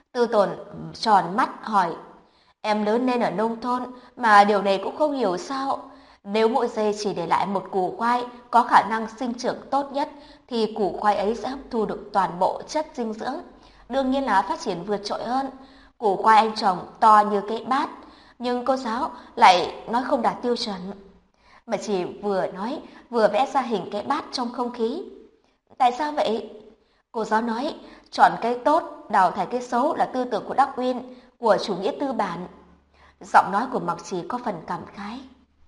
Tư Tồn tròn mắt hỏi, em lớn lên ở nông thôn mà điều này cũng không hiểu sao? Nếu mỗi giây chỉ để lại một củ khoai có khả năng sinh trưởng tốt nhất thì củ khoai ấy sẽ hấp thu được toàn bộ chất dinh dưỡng. Đương nhiên là phát triển vượt trội hơn. Củ khoai anh trồng to như cái bát, nhưng cô giáo lại nói không đạt tiêu chuẩn. Mà chỉ vừa nói vừa vẽ ra hình cái bát trong không khí. Tại sao vậy? Cô giáo nói, chọn cái tốt, đào thải cái xấu là tư tưởng của Darwin, của chủ nghĩa tư bản. Giọng nói của Mặc Trì có phần cảm khái.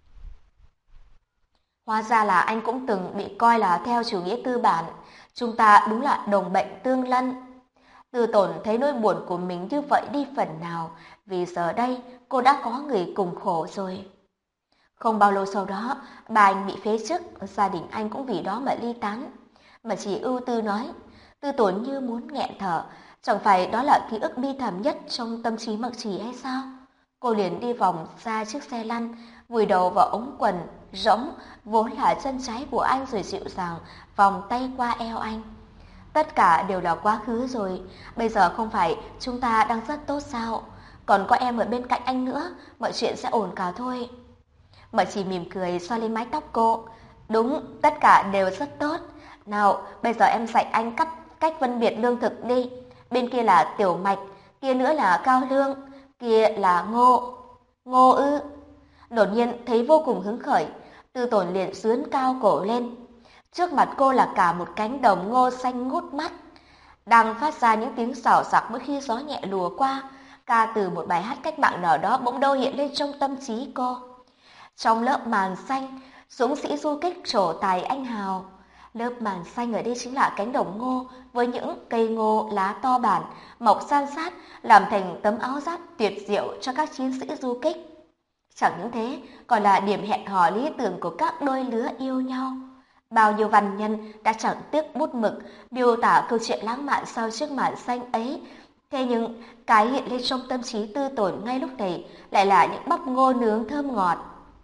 Hóa ra là anh cũng từng bị coi là theo chủ nghĩa tư bản. Chúng ta đúng là đồng bệnh tương lân. Tư Tồn thấy nỗi buồn của mình như vậy đi phần nào, vì giờ đây cô đã có người cùng khổ rồi. Không bao lâu sau đó, bà anh bị phế chức, gia đình anh cũng vì đó mà ly tán. Mà chỉ ưu tư nói, Tư Tồn như muốn nghẹn thở, chẳng phải đó là ký ức bi thảm nhất trong tâm trí Mặc Trì hay sao? Cô liền đi vòng ra chiếc xe lăn, vùi đầu vào ống quần rỗng vốn là chân trái của anh rồi dịu dàng vòng tay qua eo anh. Tất cả đều là quá khứ rồi, bây giờ không phải chúng ta đang rất tốt sao? Còn có em ở bên cạnh anh nữa, mọi chuyện sẽ ổn cả thôi. Mặc Trì mỉm cười xoa lên mái tóc cô. Đúng, tất cả đều rất tốt. Nào, bây giờ em dạy anh cách phân biệt lương thực đi. Bên kia là tiểu mạch, kia nữa là cao lương, kia là ngô. Ngô ư? Đột nhiên thấy vô cùng hứng khởi, Tư Tồn liền xướn cao cổ lên. Trước mặt cô là cả một cánh đồng ngô xanh ngút mắt, đang phát ra những tiếng xào xạc mỗi khi gió nhẹ lùa qua. Ca từ một bài hát cách mạng nào đó bỗng đâu hiện lên trong tâm trí cô. Trong lớp màn xanh, dũng sĩ du kích trổ tài anh hào. Lớp màn xanh ở đây chính là cánh đồng ngô với những cây ngô lá to bản, mọc san sát, làm thành tấm áo giáp tuyệt diệu cho các chiến sĩ du kích. Chẳng những thế, còn là điểm hẹn hò lý tưởng của các đôi lứa yêu nhau. Bao nhiêu văn nhân đã chẳng tiếc bút mực miêu tả câu chuyện lãng mạn sau chiếc màn xanh ấy. Thế nhưng, cái hiện lên trong tâm trí Tư Tồn ngay lúc này lại là những bắp ngô nướng thơm ngọt.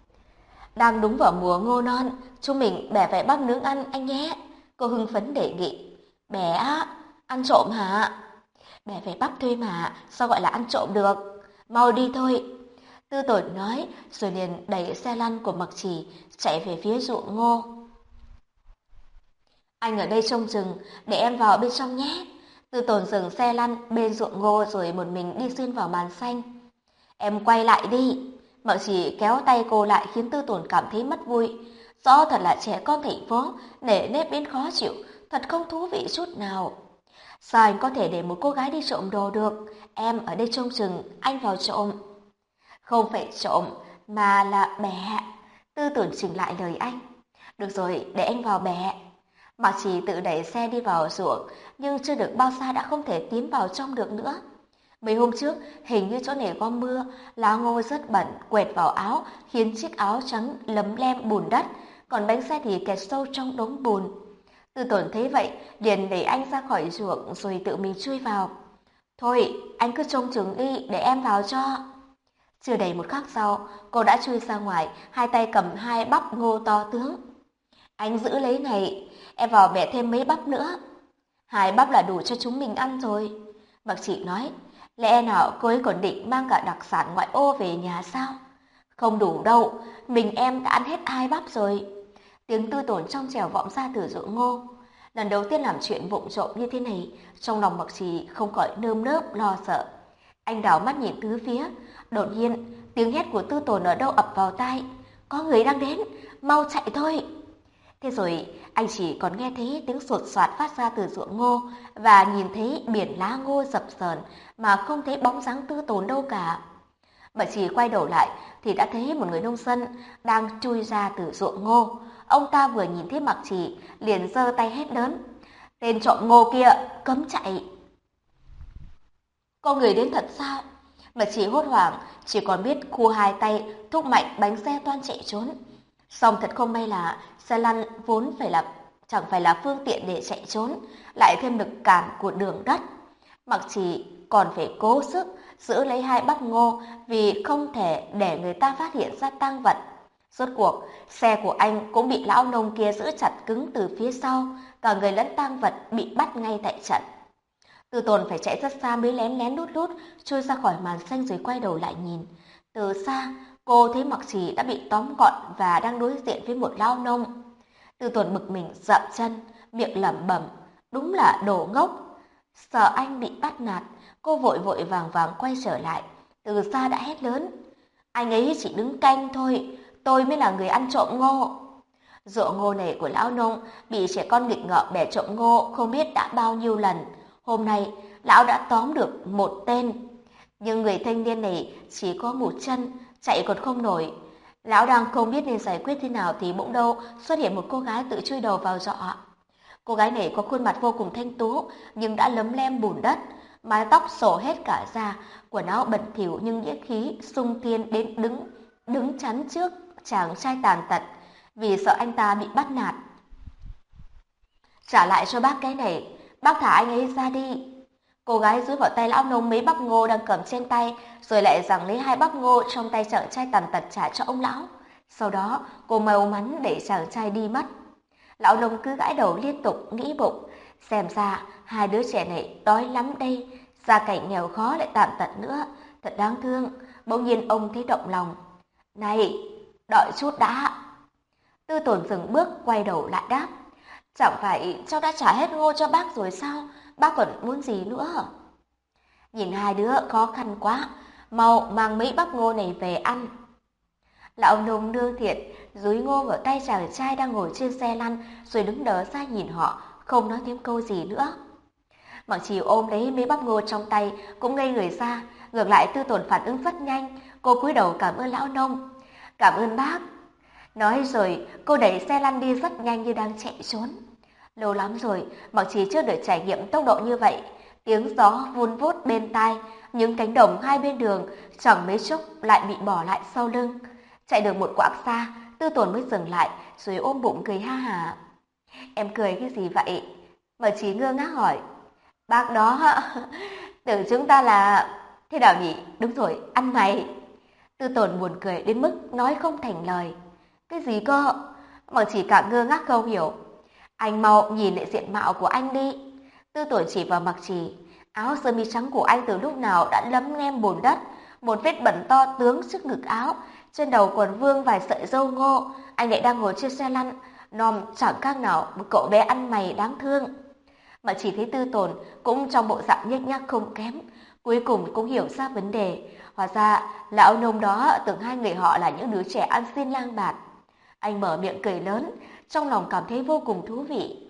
Đang đúng vào mùa ngô non, chúng mình bẻ vài bắp nướng ăn anh nhé. Cô hưng phấn đề nghị. Bẻ á, ăn trộm hả? Bẻ vài bắp thôi mà, sao gọi là ăn trộm được? Mau đi thôi. Tư Tồn nói, rồi liền đẩy xe lăn của Mặc Trì chạy về phía ruộng ngô. Anh ở đây trông chừng, để em vào bên trong nhé. Tư Tồn dừng xe lăn bên ruộng ngô rồi một mình đi xuyên vào màn xanh. Em quay lại đi. Mặc Trì kéo tay cô lại khiến Tư Tồn cảm thấy mất vui. Rõ thật là trẻ con thành phố, nể nếp đến khó chịu, thật không thú vị chút nào. Sao anh có thể để một cô gái đi trộm đồ được? Em ở đây trông chừng, anh vào trộm. Không phải trộm, mà là bẻ. Tư Tồn chỉnh lại lời anh. Được rồi, để anh vào bẻ. Mạc Trì tự đẩy xe đi vào ruộng, nhưng chưa được bao xa đã không thể tiến vào trong được nữa. Mấy hôm trước, hình như chỗ này có mưa, lá ngô rất bẩn, quẹt vào áo, khiến chiếc áo trắng lấm lem bùn đất, còn bánh xe thì kẹt sâu trong đống bùn. Tư Tồn thấy vậy, liền đẩy anh ra khỏi ruộng rồi tự mình chui vào. Thôi, anh cứ trông chừng đi, để em vào cho. Chưa đầy một khắc sau, cô đã chui ra ngoài, hai tay cầm hai bắp ngô to tướng. Anh giữ lấy này, em vào bẻ thêm mấy bắp nữa. Hai bắp là đủ cho chúng mình ăn rồi. Bác chị nói, lẽ nào cô ấy còn định mang cả đặc sản ngoại ô về nhà sao? Không đủ đâu, mình em đã ăn hết hai bắp rồi. Tiếng Tư Tồn trong trẻo vọng ra từ ruộng ngô. Lần đầu tiên làm chuyện vụng trộm như thế này, trong lòng Bác Trì không khỏi nơm nớp lo sợ. Anh đảo mắt nhìn tứ phía, đột nhiên tiếng hét của Tư Tồn ở đâu ập vào tai. Có người đang đến, mau chạy thôi. Thế rồi anh chỉ còn nghe thấy tiếng sột soạt phát ra từ ruộng ngô và nhìn thấy biển lá ngô dập dờn mà không thấy bóng dáng Tư Tồn đâu cả. Bà chỉ quay đầu lại thì đã thấy một người nông dân đang chui ra từ ruộng ngô. Ông ta vừa nhìn thấy Mạc Trì liền giơ tay hét lớn. Tên trộm ngô kia, cấm chạy! Có người đến thật sao? Bà chỉ hốt hoảng, chỉ còn biết khu hai tay thúc mạnh bánh xe toan chạy trốn. Song thật không may là xe lăn vốn chẳng phải là phương tiện để chạy trốn, lại thêm lực cản của đường đất. Mặc chỉ còn phải cố sức giữ lấy hai bắp ngô vì không thể để người ta phát hiện ra tang vật. Rốt cuộc, xe của anh cũng bị lão nông kia giữ chặt cứng từ phía sau, cả người lẫn tang vật bị bắt ngay tại trận. Tư Tồn phải chạy rất xa mới lén lén lút lút trôi ra khỏi màn xanh rồi quay đầu lại nhìn. Từ xa, cô thấy Mặc Trì đã bị tóm gọn và đang đối diện với một lao nông. Tư Tồn bực mình dậm chân, miệng lẩm bẩm, đúng là đồ ngốc. Sợ anh bị bắt nạt, cô vội vội vàng vàng quay trở lại, từ xa đã hét lớn. Anh ấy chỉ đứng canh thôi, tôi mới là người ăn trộm ngô. Ruộng ngô này của lão nông bị trẻ con nghịch ngợm bẻ trộm ngô không biết đã bao nhiêu lần. Hôm nay, lão đã tóm được một tên. Nhưng người thanh niên này chỉ có một chân, chạy còn không nổi. Lão đang không biết nên giải quyết thế nào thì bỗng đâu xuất hiện một cô gái tự chui đầu vào giọ. Cô gái này có khuôn mặt vô cùng thanh tú nhưng đã lấm lem bùn đất, mái tóc xổ hết cả ra, quần áo bẩn thỉu nhưng nghĩa khí sung thiên đến đứng chắn trước chàng trai tàn tật vì sợ anh ta bị bắt nạt. Trả lại cho bác cái này, bác thả anh ấy ra đi. Cô gái dúi vào tay lão nông mấy bắp ngô đang cầm trên tay, rồi lại giằng lấy 2 bắp ngô trong tay chàng trai tàn tật trả cho ông lão. Sau đó, cô may mắn để chàng trai đi mất. Lão nông cứ gãi đầu liên tục nghĩ bụng, xem ra 2 đứa trẻ này đói lắm đây, gia cảnh nghèo khó lại tàn tật nữa, thật đáng thương. Bỗng nhiên ông thấy động lòng. Này, đợi chút đã. Tư Tồn dừng bước quay đầu lại đáp. Chẳng phải cháu đã trả hết ngô cho bác rồi sao? Bác còn muốn gì nữa? Nhìn 2 đứa khó khăn quá, mau mang mấy bắp ngô này về ăn. Lão nông nương thiện dúi ngô vào tay chàng trai đang ngồi trên xe lăn rồi đứng đờ ra nhìn họ, không nói thêm câu gì nữa. Mặc Trì ôm lấy mấy bắp ngô trong tay cũng ngây người ra, ngược lại Tư Tồn phản ứng rất nhanh, cô cúi đầu cảm ơn lão nông. Cảm ơn bác. Nói rồi, cô đẩy xe lăn đi rất nhanh như đang chạy trốn. Lâu lắm rồi, Mặc Trì chưa được trải nghiệm tốc độ như vậy. Tiếng gió vun vút bên tai, những cánh đồng hai bên đường chẳng mấy chốc lại bị bỏ lại sau lưng. Chạy được một quãng xa, Tư Tồn mới dừng lại, rồi ôm bụng cười ha hả. Em cười cái gì vậy? Mặc Trì ngơ ngác hỏi. Bác đó, tưởng chúng ta là... Thế nào nhỉ? Đúng rồi, ăn mày. Tư Tồn buồn cười đến mức nói không thành lời. Cái gì cơ? Mặc Trì cả ngơ ngác không hiểu. Anh mau nhìn lại diện mạo của anh đi. Tư Tồn chỉ vào Mặc Trì. Áo sơ mi trắng của anh từ lúc nào đã lấm lem bùn đất, một vết bẩn to tướng trước ngực áo, trên đầu còn vương vài sợi râu ngô. Anh lại đang ngồi trên xe lăn, nom chẳng khác nào một cậu bé ăn mày đáng thương. Mà chỉ thấy Tư Tồn cũng trong bộ dạng nhếch nhác không kém, cuối cùng cũng hiểu ra vấn đề. Hóa ra lão nông đó tưởng 2 người họ là những đứa trẻ ăn xin lang bạt. Anh mở miệng cười lớn, trong lòng cảm thấy vô cùng thú vị.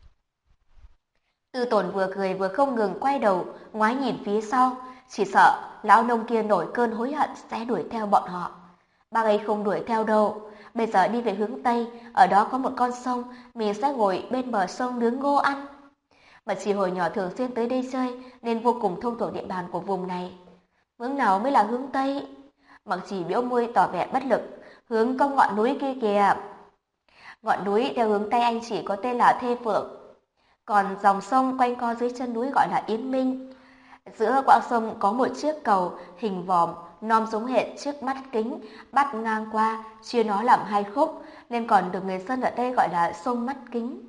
Tư Tồn vừa cười vừa không ngừng quay đầu, ngoái nhìn phía sau, chỉ sợ lão nông kia nổi cơn hối hận sẽ đuổi theo bọn họ. Bác ấy không đuổi theo đâu, bây giờ đi về hướng Tây, ở đó có một con sông, mình sẽ ngồi bên bờ sông nướng ngô ăn. Mà chỉ hồi nhỏ thường xuyên tới đây chơi nên vô cùng thông thuộc địa bàn của vùng này. Hướng nào mới là hướng Tây? Mặc chỉ bĩu môi tỏ vẻ bất lực, hướng có ngọn núi kia kìa. Ngọn núi theo hướng Tây Anh chỉ có tên là Thê Phượng, còn dòng sông quanh co dưới chân núi gọi là Yến Minh. Giữa quãng sông có một chiếc cầu hình vòm, nom giống hệt chiếc mắt kính, bắt ngang qua, chia nó làm 2 khúc, nên còn được người dân ở đây gọi là sông mắt kính.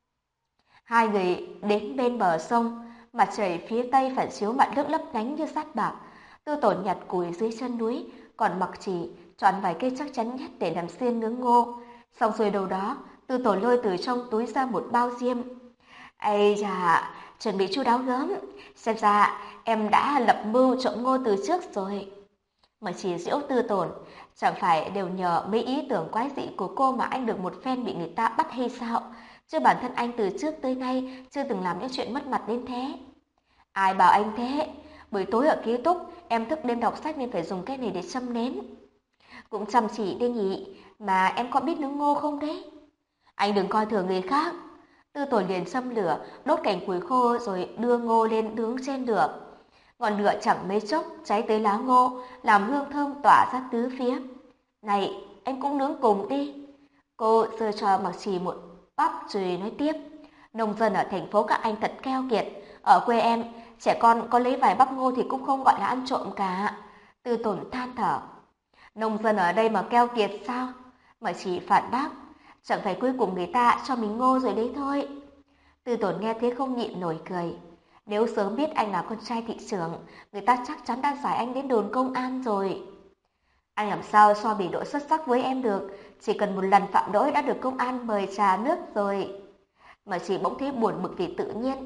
2 người đến bên bờ sông, mặt trời phía tây phản chiếu mặt nước lấp lánh như sắt bạc. Tư Tồn nhặt củi dưới chân núi, còn Mặc Trì chọn vài cây chắc chắn nhất để làm xiên nướng ngô. Xong rồi đầu đó, Tư Tồn lôi từ trong túi ra một bao diêm. Ây da, chuẩn bị chu đáo gớm, xem ra em đã lập mưu trộm ngô từ trước rồi. Mặc Trì giễu Tư Tồn, chẳng phải đều nhờ mấy ý tưởng quái dị của cô mà anh được một phen bị người ta bắt hay sao? Chứ bản thân anh từ trước tới nay chưa từng làm những chuyện mất mặt đến thế. Ai bảo anh thế? Buổi tối ở ký túc, em thức đêm đọc sách nên phải dùng cái này để châm nến. Cũng chăm chỉ đi nhỉ, mà em có biết nướng ngô không đấy? Anh đừng coi thường người khác. Tư Tồn liền châm lửa, đốt cành củi khô rồi đưa ngô lên nướng trên lửa. Ngọn lửa chẳng mấy chốc cháy tới lá ngô, làm hương thơm tỏa ra tứ phía. Này, anh cũng nướng cùng đi. Cô giơ cho Mặc Trì một bắp rồi nói tiếp. Nông dân ở thành phố các anh thật keo kiệt. Ở quê em, trẻ con có lấy vài bắp ngô thì cũng không gọi là ăn trộm cả. Tư Tồn than thở. Nông dân ở đây mà keo kiệt sao? Mà chỉ phản bác. Chẳng phải cuối cùng người ta cho mình ngô rồi đấy thôi. Tư Tồn nghe thế không nhịn nổi cười. Nếu sớm biết anh là con trai thị trưởng, người ta chắc chắn đã giải anh đến đồn công an rồi. Anh làm sao so bì độ xuất sắc với em được, chỉ cần một lần phạm lỗi đã được công an mời trà nước rồi. Mà chỉ bỗng thấy buồn bực vì tự nhiên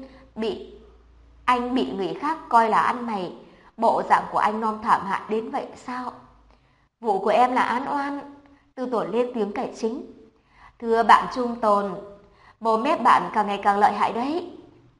anh bị người khác coi là ăn mày, bộ dạng của anh non thảm hại đến vậy sao? Vụ của em là án oan. Tư Tồn lên tiếng cải chính. Thưa bạn Trung Tồn, mồm mép bạn càng ngày càng lợi hại đấy.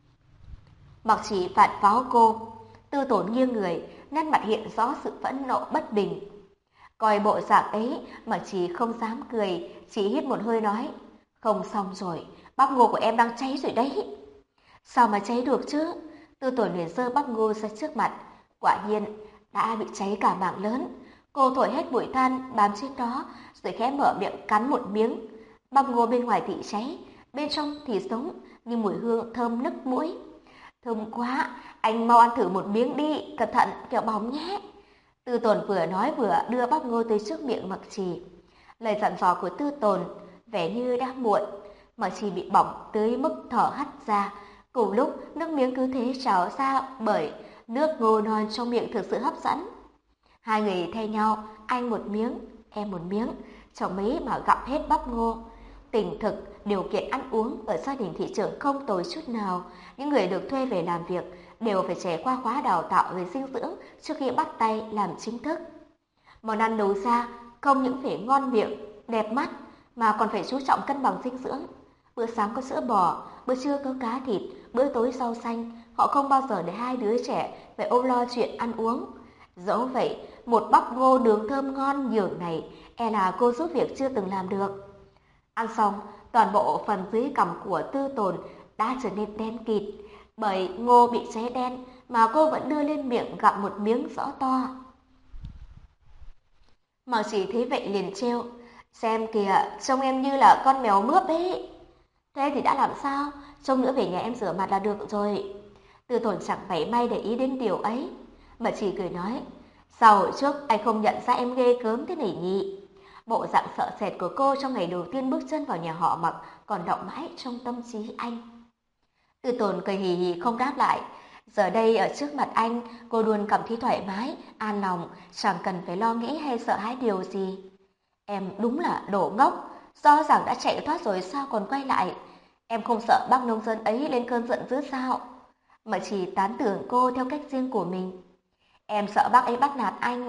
Mặc chỉ phản pháo cô, Tư Tồn nghiêng người, nét mặt hiện rõ sự phẫn nộ bất bình. Coi bộ dạng ấy mà chỉ không dám cười, chỉ hít một hơi nói, không xong rồi, bắp ngô của em đang cháy rồi đấy. Sao mà cháy được chứ? Tư Tồn liền giơ bắp ngô ra trước mặt, quả nhiên đã bị cháy cả mảng lớn. Cô thổi hết bụi than bám trên đó, rồi khẽ mở miệng cắn một miếng. Bắp ngô bên ngoài thì cháy, bên trong thì sống, nhưng mùi hương thơm nức mũi. Thơm quá, anh mau ăn thử một miếng đi, cẩn thận kẻo bỏng nhé. Tư Tồn vừa nói vừa đưa bắp ngô tới trước miệng Mặc Trì. Lời dặn dò của Tư Tồn vẻ như đã muộn, Mặc Trì bị bỏng tới mức thở hắt ra. Cùng lúc nước miếng cứ thế trào ra bởi nước ngô non trong miệng thực sự hấp dẫn. Hai người thay nhau, anh một miếng, em một miếng, chẳng mấy mà gặm hết bắp ngô. Tình thực, điều kiện ăn uống ở gia đình thị trưởng không tồi chút nào. Những người được thuê về làm việc đều phải trải qua khóa đào tạo về dinh dưỡng trước khi bắt tay làm chính thức. Món ăn nấu ra không những phải ngon miệng, đẹp mắt mà còn phải chú trọng cân bằng dinh dưỡng. Bữa sáng có sữa bò, bữa trưa có cá thịt, bữa tối rau xanh. Họ không bao giờ để hai đứa trẻ phải ôm lo chuyện ăn uống. Dẫu vậy, một bắp ngô nướng thơm ngon nhường này e là cô giúp việc chưa từng làm được. Ăn xong, toàn bộ phần dưới cằm của Tư Tồn đã trở nên đen kịt, bởi ngô bị cháy đen mà cô vẫn đưa lên miệng gặm một miếng rõ to. Mà chỉ thấy vậy liền trêu, xem kìa, trông em như là con mèo mướp ấy. Thế thì đã làm sao, trông nữa về nhà em rửa mặt là được rồi. Tư Tồn chẳng phải may để ý đến điều ấy, mà chỉ cười nói, sao hồi trước anh không nhận ra em ghê gớm thế này nhỉ? Bộ dạng sợ sệt của cô trong ngày đầu tiên bước chân vào nhà họ Mặc còn đọng mãi trong tâm trí anh. Tư Tồn cười hì hì không đáp lại. Giờ đây ở trước mặt anh, cô luôn cảm thấy thoải mái, an lòng, chẳng cần phải lo nghĩ hay sợ hãi điều gì. Em đúng là đồ ngốc, rõ ràng đã chạy thoát rồi sao còn quay lại. Em không sợ bác nông dân ấy lên cơn giận dữ sao? Mà chỉ tán thưởng cô theo cách riêng của mình. Em sợ bác ấy bắt nạt anh.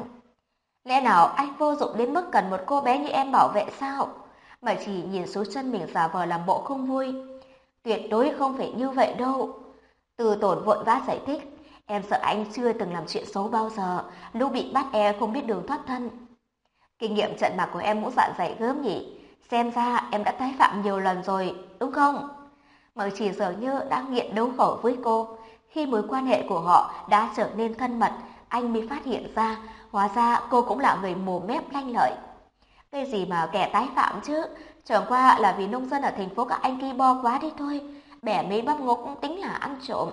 Lẽ nào anh vô dụng đến mức cần một cô bé như em bảo vệ sao? Mà chỉ nhìn số chân mình giả vờ làm bộ không vui. Tuyệt đối không phải như vậy đâu. Từ Tổn vội vã giải thích. Em sợ anh chưa từng làm chuyện xấu bao giờ. Lúc bị bắt em không biết đường thoát thân. Kinh nghiệm trận mạc của em cũng dạ dày gớm nhỉ. Xem ra em đã tái phạm nhiều lần rồi, đúng không? Mà chỉ dường như đã nghiện đấu khẩu với cô. Khi mối quan hệ của họ đã trở nên thân mật, anh mới phát hiện ra, hóa ra cô cũng là người mồm mép lanh lợi. Cái gì mà kẻ tái phạm chứ, chẳng qua là vì nông dân ở thành phố các anh ki bo quá đi thôi, bẻ mấy bắp ngô cũng tính là ăn trộm.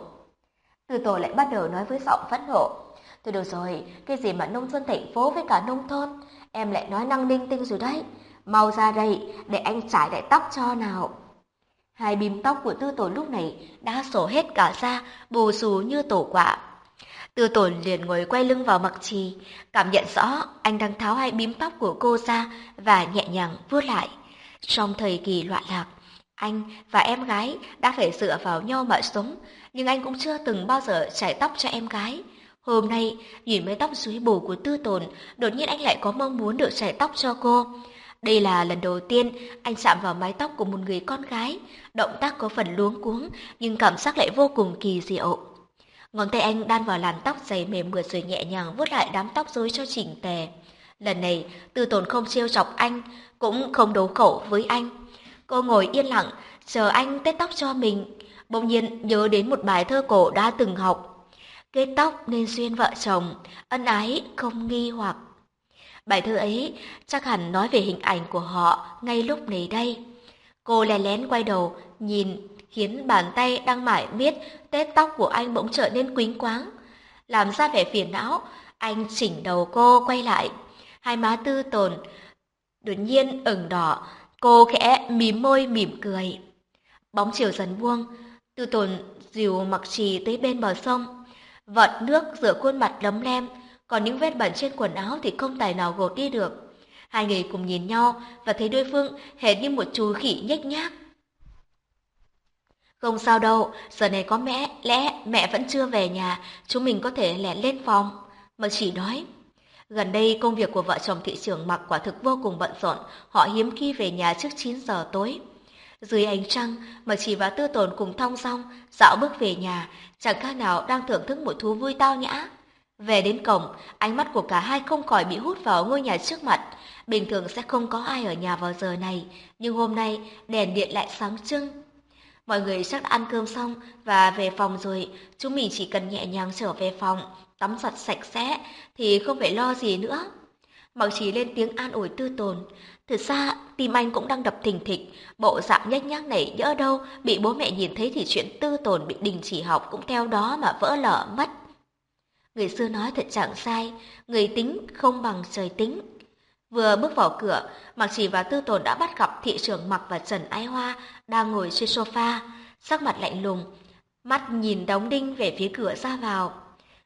Từ Tổ lại bắt đầu nói với giọng phẫn nộ. Thôi được rồi, cái gì mà nông dân thành phố với cả nông thôn, em lại nói năng linh tinh rồi đấy. Mau ra đây, để anh trải lại tóc cho nào. Hai bím tóc của Tư Tổ lúc này đã xổ hết cả ra, bù xù như tổ quạ. Tư Tổn liền ngồi quay lưng vào Mặc Trì, cảm nhận rõ anh đang tháo hai bím tóc của cô ra và nhẹ nhàng vuốt lại. Trong thời kỳ loạn lạc, anh và em gái đã phải dựa vào nhau mà sống, nhưng anh cũng chưa từng bao giờ chải tóc cho em gái. Hôm nay, nhìn mái tóc rối bù của Tư Tổn, đột nhiên anh lại có mong muốn được chải tóc cho cô. Đây là lần đầu tiên anh chạm vào mái tóc của một người con gái, động tác có phần luống cuống nhưng cảm giác lại vô cùng kỳ diệu. Ngón tay anh đan vào làn tóc dày mềm mượt rồi nhẹ nhàng vuốt lại đám tóc rối cho chỉnh tề. Lần này, Tư Tồn không trêu chọc anh, cũng không đấu khẩu với anh. Cô ngồi yên lặng, chờ anh tết tóc cho mình. Bỗng nhiên nhớ đến một bài thơ cổ đã từng học. Kết tóc nên duyên vợ chồng, ân ái không nghi hoặc. Bài thơ ấy chắc hẳn nói về hình ảnh của họ ngay lúc này đây. Cô lén lén quay đầu, nhìn khiến bàn tay đang mải miết tết tóc của anh bỗng trở nên quýnh quáng. Làm ra vẻ phiền não, anh chỉnh đầu cô quay lại. Hai má Tư Tồn đột nhiên ửng đỏ, cô khẽ mím môi mỉm cười. Bóng chiều dần buông, Tư Tồn dìu Mặc Trì tới bên bờ sông, vợt nước rửa khuôn mặt lấm lem, còn những vết bẩn trên quần áo thì không tài nào gột đi được. Hai người cùng nhìn nhau và thấy đối phương hệt như một chú khỉ nhếch nhác. Không sao đâu, giờ này có lẽ mẹ vẫn chưa về nhà, chúng mình có thể lẻn lên phòng. Mặc Trì nói. Gần đây công việc của vợ chồng thị trưởng Mặc quả thực vô cùng bận rộn, họ hiếm khi về nhà trước 9 giờ tối. Dưới ánh trăng, Mặc Trì và Tư Tồn cùng thong dong dạo bước về nhà, chẳng khác nào đang thưởng thức một thú vui tao nhã. Về đến cổng, ánh mắt của cả hai không khỏi bị hút vào ngôi nhà trước mặt. Bình thường sẽ không có ai ở nhà vào giờ này, nhưng hôm nay đèn điện lại sáng trưng. Mọi người chắc đã ăn cơm xong và về phòng rồi, chúng mình chỉ cần nhẹ nhàng trở về phòng, tắm giặt sạch sẽ thì không phải lo gì nữa. Mặc Trì lên tiếng an ủi Tư Tồn. Thực ra tim anh cũng đang đập thình thịch, bộ dạng nhếch nhác này nhỡ đâu bị bố mẹ nhìn thấy thì chuyện Tư Tồn bị đình chỉ học cũng theo đó mà vỡ lở mất. Người xưa nói thật chẳng sai, người tính không bằng trời tính. Vừa bước vào cửa, Mặc Trì và Tư Tồn đã bắt gặp thị trưởng Mặc và Trần Ái Hoa đang ngồi trên sofa, sắc mặt lạnh lùng, mắt nhìn đóng đinh về phía cửa ra vào.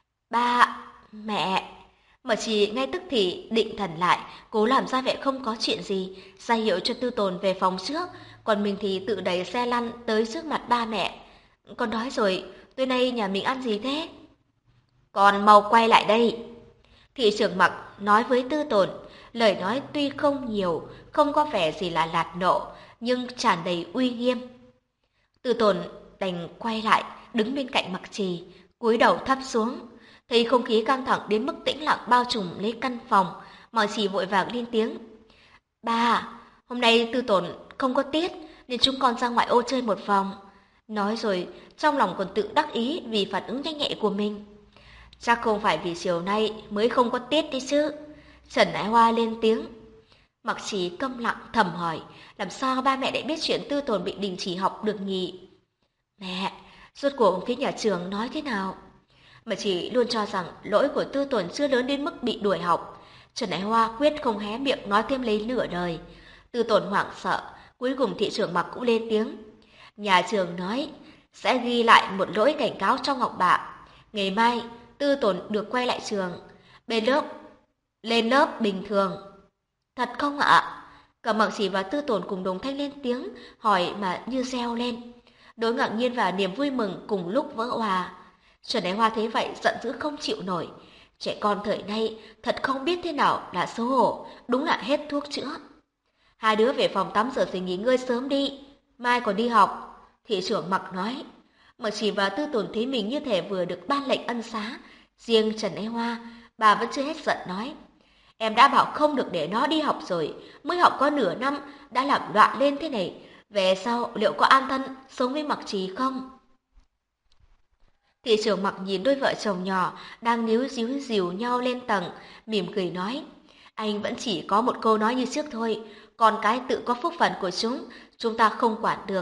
Ba, mẹ. Mặc Trì ngay tức thì định thần lại, cố làm ra vẻ không có chuyện gì, ra hiệu cho Tư Tồn về phòng trước, còn mình thì tự đẩy xe lăn tới trước mặt ba mẹ. Con đói rồi, tối nay nhà mình ăn gì thế? Con mau quay lại đây. Thị trưởng Mặc nói với Tư Tồn, lời nói tuy không nhiều, không có vẻ gì là lạt nộ, nhưng tràn đầy uy nghiêm. Tư Tồn đành quay lại, đứng bên cạnh Mặc Trì, cúi đầu thấp xuống. Thấy không khí căng thẳng đến mức tĩnh lặng bao trùm lấy căn phòng, Mặc Trì vội vàng lên tiếng. Ba, hôm nay Tư Tồn không có tiết, nên chúng con ra ngoại ô chơi một vòng. Nói rồi, trong lòng còn tự đắc ý vì phản ứng nhanh nhạy của mình. Chắc không phải vì chiều nay mới không có tiết đi chứ. Trần Ái Hoa lên tiếng. Mặc Trì câm lặng thầm hỏi, làm sao ba mẹ lại biết chuyện Tư Tồn bị đình chỉ học được nhỉ? Mẹ, rốt cuộc phía nhà trường nói thế nào? Mà chỉ luôn cho rằng lỗi của Tư Tồn chưa lớn đến mức bị đuổi học. Trần Ái Hoa quyết không hé miệng nói thêm lấy nửa đời. Tư Tồn hoảng sợ, cuối cùng thị trưởng Mặc cũng lên tiếng. Nhà trường nói sẽ ghi lại một lỗi cảnh cáo trong học bạ. Ngày mai Tư Tồn được quay lại trường, lên lớp bình thường. Thật không ạ? Cả Mặc Trì và Tư Tồn cùng đồng thanh lên tiếng, hỏi mà như reo lên. Đối ngạc nhiên và niềm vui mừng cùng lúc vỡ òa. Trần Ái Hoa thấy vậy giận dữ không chịu nổi. Trẻ con thời nay thật không biết thế nào là xấu hổ, đúng là hết thuốc chữa. Hai đứa về phòng tắm rửa rồi nghỉ ngơi sớm đi, mai còn đi học. Thị trưởng Mặc nói. Mặc Trì và Tư Tồn thấy mình như thể vừa được ban lệnh ân xá. Riêng Trần Ái Hoa, bà vẫn chưa hết giận nói. Em đã bảo không được để nó đi học rồi, mới học có nửa năm đã làm loạn lên thế này. Về sau liệu có an thân sống với Mặc Trì không? Thị trưởng Mặc nhìn đôi vợ chồng nhỏ đang níu díu dìu nhau lên tầng, mỉm cười nói. Anh vẫn chỉ có một câu nói như trước thôi, con cái tự có phúc phận của chúng ta không quản được.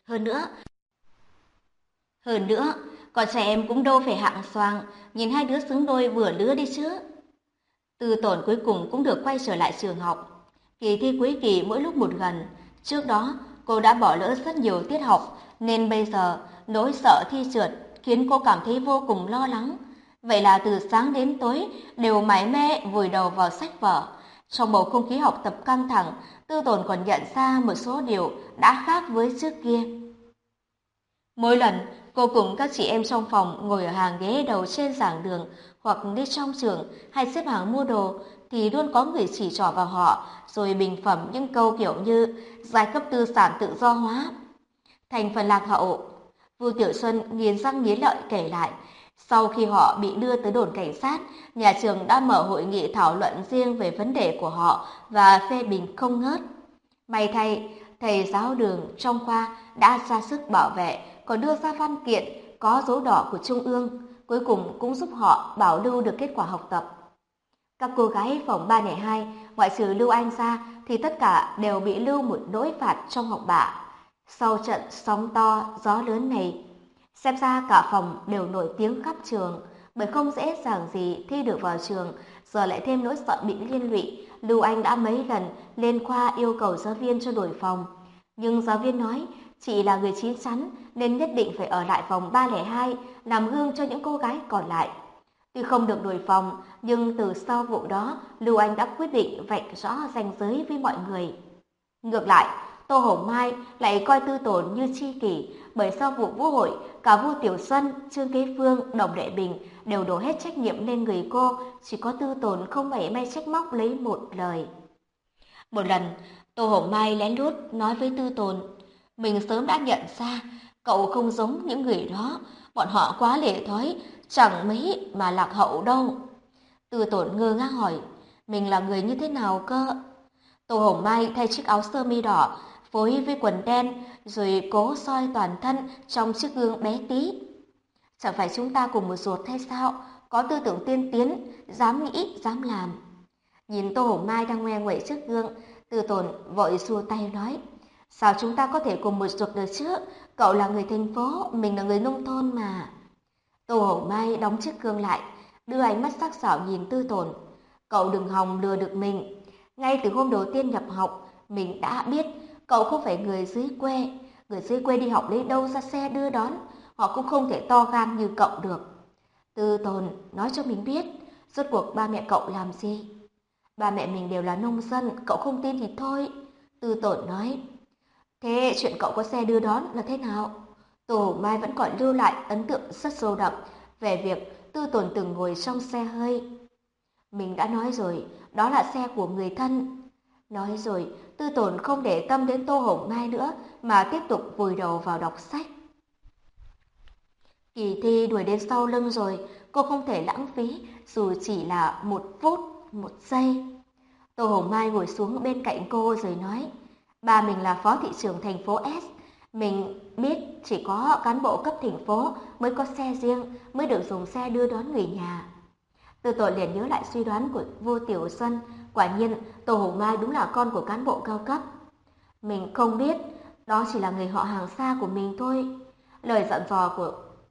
Hơn nữa, con trẻ em cũng đâu phải hạng xoàng, nhìn hai đứa xứng đôi vừa lứa đi chứ. Tư Tồn cuối cùng cũng được quay trở lại trường học. Kỳ thi cuối kỳ mỗi lúc một gần. Trước đó, cô đã bỏ lỡ rất nhiều tiết học, nên bây giờ nỗi sợ thi trượt khiến cô cảm thấy vô cùng lo lắng. Vậy là từ sáng đến tối đều mải mê vùi đầu vào sách vở. Trong bầu không khí học tập căng thẳng, Tư Tồn còn nhận ra một số điều đã khác với trước kia. Mỗi lần cô cùng các chị em trong phòng ngồi ở hàng ghế đầu trên giảng đường hoặc đi trong trường hay xếp hàng mua đồ thì luôn có người chỉ trỏ vào họ rồi bình phẩm những câu kiểu như giai cấp tư sản tự do hóa. Thành phần lạc hậu, Vu Tiểu Xuân nghiến răng nghiến lợi kể lại, sau khi họ bị đưa tới đồn cảnh sát, nhà trường đã mở hội nghị thảo luận riêng về vấn đề của họ và phê bình không ngớt. May thay, thầy giáo đường trong khoa đã ra sức bảo vệ, còn đưa ra văn kiện có dấu đỏ của Trung ương, cuối cùng cũng giúp họ bảo lưu được kết quả học tập. Các cô gái phòng 302, ngoại trừ Lưu Anh ra thì tất cả đều bị lưu một lỗi phạt trong học bạ. Sau trận sóng to, gió lớn này, xem ra cả phòng đều nổi tiếng khắp trường, bởi không dễ dàng gì thi được vào trường, giờ lại thêm nỗi sợ bị liên lụy. Lưu Anh đã mấy lần lên khoa yêu cầu giáo viên cho đổi phòng, nhưng giáo viên nói chị là người chín chắn nên nhất định phải ở lại phòng 302 làm gương cho những cô gái còn lại. Tuy không được đổi phòng, nhưng từ sau vụ đó, Lưu Anh đã quyết định vạch rõ ranh giới với mọi người. Ngược lại, Tô Hồng Mai lại coi Tư Tồn như tri kỷ, bởi sau vụ Vũ Hội, cả Vu Tiểu Xuân, Trương Kế Phương, Đồng Đệ Bình đều đổ hết trách nhiệm lên người cô, chỉ có Tư Tồn không mảy may trách móc lấy một lời. Một lần, Tô Hồng Mai lén lút nói với Tư Tồn, mình sớm đã nhận ra cậu không giống những người đó, bọn họ quá lễ thói, chẳng mấy mà lạc hậu đâu. Tư Tồn ngơ ngác hỏi, mình là người như thế nào cơ? Tô Hồng Mai thay chiếc áo sơ mi đỏ, phối với quần đen, rồi cố soi toàn thân trong chiếc gương bé tí. Chẳng phải chúng ta cùng một ruột hay sao? Có tư tưởng tiên tiến, dám nghĩ, dám làm. Nhìn Tô Hồng Mai đang ngoe nguậy trước gương, Tư Tồn vội xua tay nói, sao chúng ta có thể cùng một ruột được chứ? Cậu là người thành phố, mình là người nông thôn mà. Tô Hồng Mai đóng chiếc gương lại, đưa ánh mắt sắc sảo nhìn Tư Tồn. Cậu đừng hòng lừa được mình. Ngay từ hôm đầu tiên nhập học, mình đã biết cậu không phải người dưới quê. Người dưới quê đi học lấy đâu ra xe đưa đón, họ cũng không thể to gan như cậu được. Tư Tồn nói cho mình biết, rốt cuộc ba mẹ cậu làm gì? Ba mẹ mình đều là nông dân, cậu không tin thì thôi. Tư Tồn nói. Thế chuyện cậu có xe đưa đón là thế nào? Tô Hồng Mai vẫn còn lưu lại ấn tượng rất sâu đậm về việc Tư Tồn từng ngồi trong xe hơi. Mình đã nói rồi, đó là xe của người thân. Nói rồi, Tư Tồn không để tâm đến Tô Hồng Mai nữa mà tiếp tục vùi đầu vào đọc sách. Kỳ thi đuổi đến sau lưng rồi, cô không thể lãng phí dù chỉ là 1 phút, 1 giây. Tô Hồng Mai ngồi xuống bên cạnh cô rồi nói, ba mình là phó thị trưởng thành phố S. Mình biết chỉ có cán bộ cấp thành phố mới có xe riêng, mới được dùng xe đưa đón người nhà. Tư Tồn liền nhớ lại suy đoán của Vu Tiểu Xuân, quả nhiên Tô Hồng Mai đúng là con của cán bộ cao cấp. Mình không biết, đó chỉ là người họ hàng xa của mình thôi. Lời dặn dò của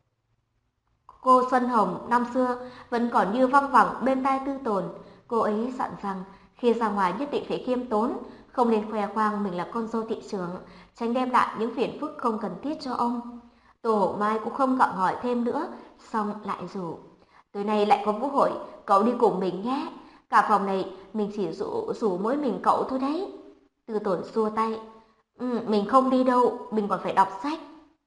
cô Xuân Hồng năm xưa vẫn còn như văng vẳng bên tai Tư Tồn. Cô ấy dặn rằng khi ra ngoài nhất định phải khiêm tốn, không nên khoe khoang mình là con dâu thị trưởng, tránh đem lại những phiền phức không cần thiết cho ông. Tô Hồng Mai cũng không gặng hỏi thêm nữa, xong lại rủ. Tối nay lại có vũ hội, cậu đi cùng mình nhé. Cả phòng này mình chỉ rủ mỗi mình cậu thôi đấy. Tư Tồn xua tay. Mình không đi đâu, mình còn phải đọc sách.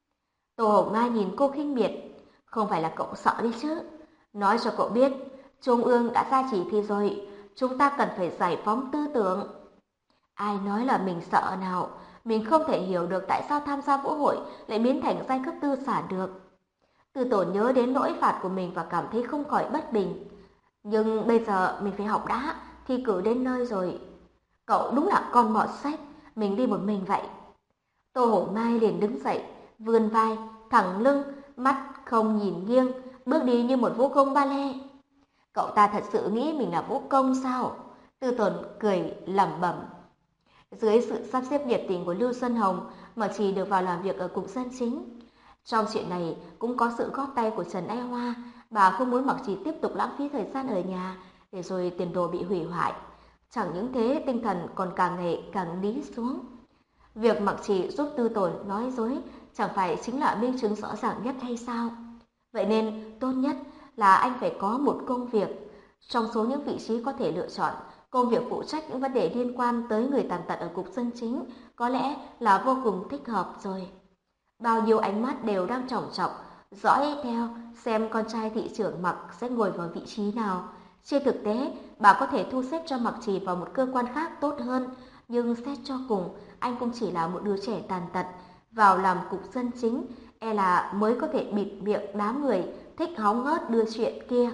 Tô Hồng Mai nhìn cô khinh miệt. Không phải là cậu sợ đi chứ. Nói cho cậu biết, Trung ương đã ra chỉ thị rồi, chúng ta cần phải giải phóng tư tưởng. Ai nói là mình sợ nào, mình không thể hiểu được tại sao tham gia vũ hội lại biến thành giai cấp tư sản được. Tư Tồn nhớ đến lỗi phạt của mình và cảm thấy không khỏi bất bình. Nhưng bây giờ mình phải học đã, thi cử đến nơi rồi. Cậu đúng là con mọt sách, mình đi một mình vậy. Tô Hồng Mai liền đứng dậy, vươn vai, thẳng lưng, mắt không nhìn nghiêng, bước đi như một vũ công ba lê. Cậu ta thật sự nghĩ mình là vũ công sao? Tư Tồn cười lẩm bẩm. Dưới sự sắp xếp nhiệt tình của Lưu Xuân Hồng, Mạc Trì được vào làm việc ở Cục Dân Chính. Trong chuyện này cũng có sự góp tay của Trần Ai Hoa, bà không muốn Mạc Trì tiếp tục lãng phí thời gian ở nhà, để rồi tiền đồ bị hủy hoại. Chẳng những thế, tinh thần còn càng ngày càng đi xuống. Việc Mạc Trì giúp Tư Tồn nói dối chẳng phải chính là minh chứng rõ ràng nhất hay sao? Vậy nên tốt nhất là anh phải có một công việc. Trong số những vị trí có thể lựa chọn, công việc phụ trách những vấn đề liên quan tới người tàn tật ở Cục Dân Chính có lẽ là vô cùng thích hợp rồi. Bao nhiêu ánh mắt đều đang chòng chọc, dõi theo xem con trai thị trưởng Mạc sẽ ngồi vào vị trí nào. Trên thực tế, bà có thể thu xếp cho Mạc Trì vào một cơ quan khác tốt hơn, nhưng xét cho cùng, anh cũng chỉ là một đứa trẻ tàn tật. Vào làm Cục Dân Chính, e là mới có thể bịt miệng đám người thích hóng hớt đưa chuyện kia.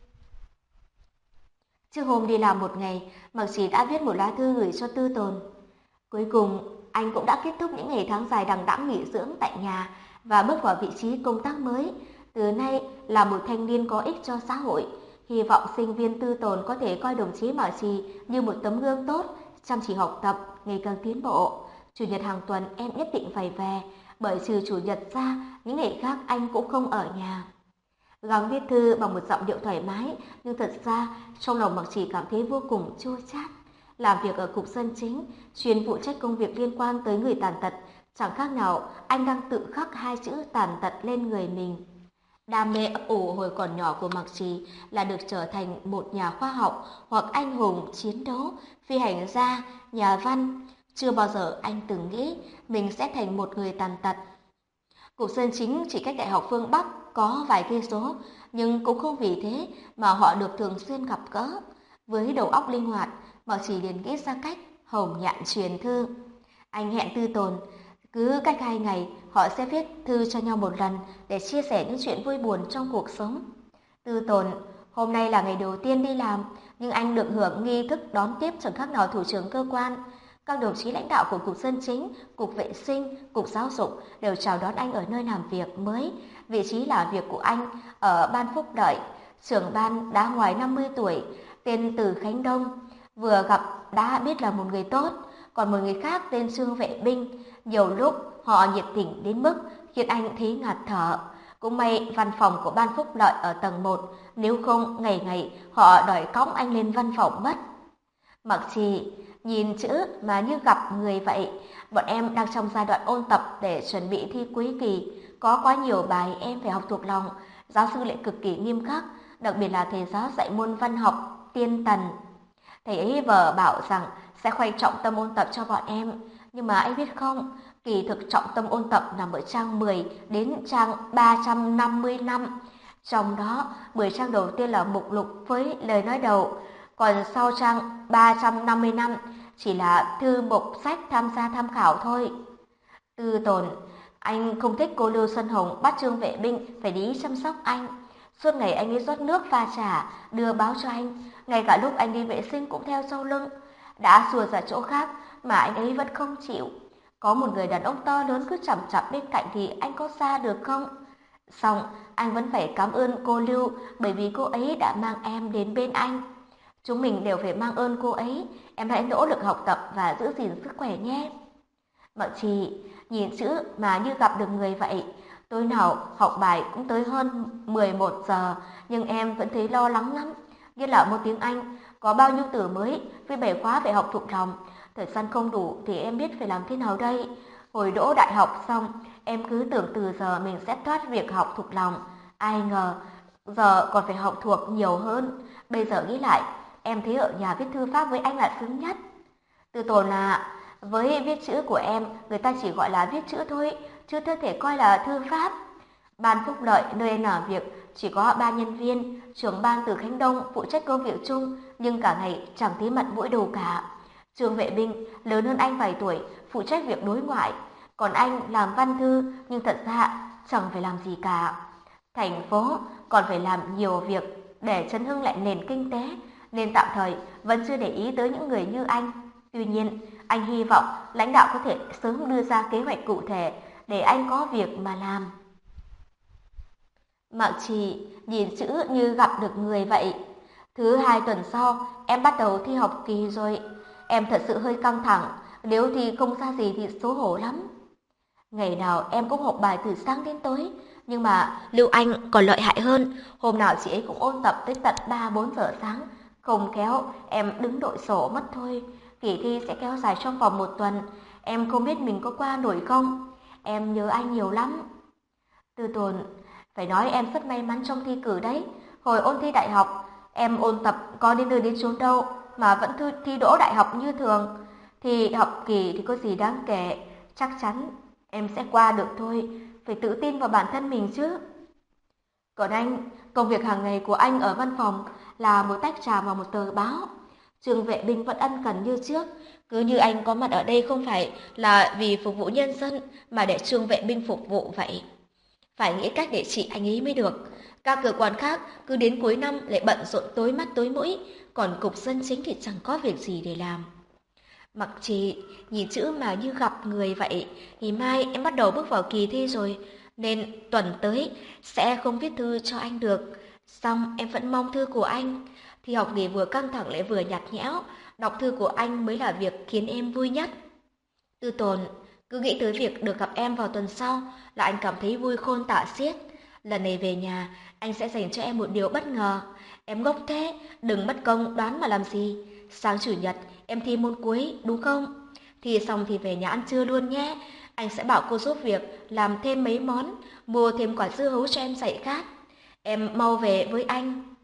Trước hôm đi làm một ngày, Mạc Trì đã viết một lá thư gửi cho Tư Tồn. Cuối cùng, anh cũng đã kết thúc những ngày tháng dài đằng đẵng nghỉ dưỡng tại nhà và bước vào vị trí công tác mới. Từ nay là một thanh niên có ích cho xã hội. Hy vọng sinh viên Tư Tồn có thể coi đồng chí Mạc Trì như một tấm gương tốt, chăm chỉ học tập, ngày càng tiến bộ. Chủ nhật hàng tuần em nhất định phải về, bởi trừ chủ nhật ra, những ngày khác anh cũng không ở nhà. Gắng viết thư bằng một giọng điệu thoải mái, nhưng thật ra trong lòng Mạc Trì cảm thấy vô cùng chua chát. Làm việc ở Cục Dân Chính, chuyên phụ trách công việc liên quan tới người tàn tật, Chẳng khác nào anh đang tự khắc hai chữ tàn tật lên người mình. Đam mê ấp ủ hồi còn nhỏ của Mạc Trì là được trở thành một nhà khoa học hoặc anh hùng chiến đấu, phi hành gia, nhà văn. Chưa bao giờ anh từng nghĩ mình sẽ thành một người tàn tật. Cục Sơn Chính chỉ cách Đại học phương Bắc có vài cây số, nhưng cũng không vì thế mà họ được thường xuyên gặp gỡ. Với đầu óc linh hoạt, Mạc Trì liền nghĩ ra cách hồng nhạn truyền thư. Anh hẹn Tư Tồn, cứ cách 2 ngày họ sẽ viết thư cho nhau một lần để chia sẻ những chuyện vui buồn trong cuộc sống. Tư Tồn, hôm nay là ngày đầu tiên đi làm, nhưng anh được hưởng nghi thức đón tiếp chẳng khác nào thủ trưởng cơ quan. Các đồng chí lãnh đạo của Cục Dân Chính, Cục Vệ sinh, Cục Giáo dục đều chào đón anh ở nơi làm việc mới. Vị trí làm việc của anh ở ban phúc lợi. Trưởng ban đã ngoài 50 tuổi, tên Từ Khánh Đông. Vừa gặp đã biết là một người tốt, còn một người khác tên Trương Vệ Binh. Nhiều lúc họ nhiệt tình đến mức khiến anh thấy ngạt thở. Cũng may văn phòng của ban phúc lợi ở tầng 1, nếu không ngày ngày họ đòi cõng anh lên văn phòng mất. Mặc Trì nhìn chữ mà như gặp người vậy. Bọn em đang trong giai đoạn ôn tập để chuẩn bị thi cuối kỳ. Có quá nhiều bài em phải học thuộc lòng. Giáo sư lại cực kỳ nghiêm khắc, đặc biệt là thầy giáo dạy môn văn học Tiên Tần. Thầy ấy vờ bảo rằng sẽ khoanh trọng tâm ôn tập cho bọn em. Nhưng mà anh biết không, kỳ thực trọng tâm ôn tập nằm ở trang 10 đến trang 355. Trong đó, 10 trang đầu tiên là mục lục với lời nói đầu, còn sau trang 355 chỉ là thư mục sách tham gia tham khảo thôi. Tư Tồn, anh không thích cô Lưu Xuân Hồng bắt Trương Vệ Binh phải đi chăm sóc anh. Suốt ngày anh ấy rót nước pha trà, đưa báo cho anh, ngay cả lúc anh đi vệ sinh cũng theo sau lưng. Đã xua ra chỗ khác mà anh ấy vẫn không chịu. Có một người đàn ông to lớn cứ chằm chằm bên cạnh thì anh có xa được không? Xong, anh vẫn phải cảm ơn cô Lưu bởi vì cô ấy đã mang em đến bên anh. Chúng mình đều phải mang ơn cô ấy. Em hãy nỗ lực học tập và giữ gìn sức khỏe nhé. Mợ Trì nhìn chữ mà như gặp được người vậy. Tối nào học bài cũng tới hơn 11 giờ, nhưng em vẫn thấy lo lắng lắm. Nhất là môn tiếng Anh, có bao nhiêu từ mới với bài khóa phải học thuộc lòng. Thời gian không đủ thì em biết phải làm thế nào đây? Hồi đỗ đại học xong, em cứ tưởng từ giờ mình sẽ thoát việc học thuộc lòng. Ai ngờ, giờ còn phải học thuộc nhiều hơn. Bây giờ nghĩ lại, em thấy ở nhà viết thư pháp với anh là sướng nhất. Từ Tồn à, với viết chữ của em, người ta chỉ gọi là viết chữ thôi, chứ chưa thể coi là thư pháp. Ban phúc lợi nơi em làm việc chỉ có 3 nhân viên, trưởng ban Từ Khánh Đông phụ trách công việc chung, nhưng cả ngày chẳng thấy mặt mũi đâu cả. Trương Vệ Binh lớn hơn anh vài tuổi, phụ trách việc đối ngoại, còn anh làm văn thư nhưng thật ra chẳng phải làm gì cả. Thành phố còn phải làm nhiều việc để chấn hưng lại nền kinh tế, nên tạm thời vẫn chưa để ý tới những người như anh. Tuy nhiên, anh hy vọng lãnh đạo có thể sớm đưa ra kế hoạch cụ thể để anh có việc mà làm. Mạc Trì nhìn chữ như gặp được người vậy. Thứ 2 tuần sau, em bắt đầu thi học kỳ rồi. Em thật sự hơi căng thẳng, nếu thi không ra gì thì xấu hổ lắm. Ngày nào em cũng học bài từ sáng đến tối, nhưng mà Lưu Anh còn lợi hại hơn. Hôm nào chị ấy cũng ôn tập tới tận 3-4 giờ sáng. Không khéo, em đứng đội sổ mất thôi. Kỳ thi sẽ kéo dài trong vòng 1 tuần. Em không biết mình có qua nổi không. Em nhớ anh nhiều lắm. Tư Tồn, phải nói em rất may mắn trong thi cử đấy. Hồi ôn thi đại học, em ôn tập có đến nơi đến chốn đâu mà vẫn thi đỗ đại học như thường. Thì học kỳ thì có gì đáng kể, chắc chắn em sẽ qua được thôi. Phải tự tin vào bản thân mình chứ. Còn anh, công việc hàng ngày của anh ở văn phòng là một tách trà và một tờ báo. Trương Vệ Binh vẫn ân cần như trước, cứ như anh có mặt ở đây không phải là vì phục vụ nhân dân mà để Trương Vệ Binh phục vụ vậy. Phải nghĩ cách để trị anh ấy mới được. Các cơ quan khác cứ đến cuối năm lại bận rộn tối mắt tối mũi, còn Cục Dân Chính thì chẳng có việc gì để làm. Mặc Trì nhìn chữ mà như gặp người vậy, thì mai em bắt đầu bước vào kỳ thi rồi, nên tuần tới sẽ không viết thư cho anh được. Xong em vẫn mong thư của anh. Thì học nghề vừa căng thẳng lại vừa nhạt nhẽo, đọc thư của anh mới là việc khiến em vui nhất. Tư Tồn, cứ nghĩ tới việc được gặp em vào tuần sau là anh cảm thấy vui khôn tả xiết. Lần này về nhà, anh sẽ dành cho em một điều bất ngờ. Em ngốc thế, đừng mất công đoán mà làm gì. Sáng chủ nhật, em thi môn cuối, đúng không? Thi xong thì về nhà ăn trưa luôn nhé. Anh sẽ bảo cô giúp việc làm thêm mấy món, mua thêm quả dưa hấu cho em dậy khát. Em mau về với anh.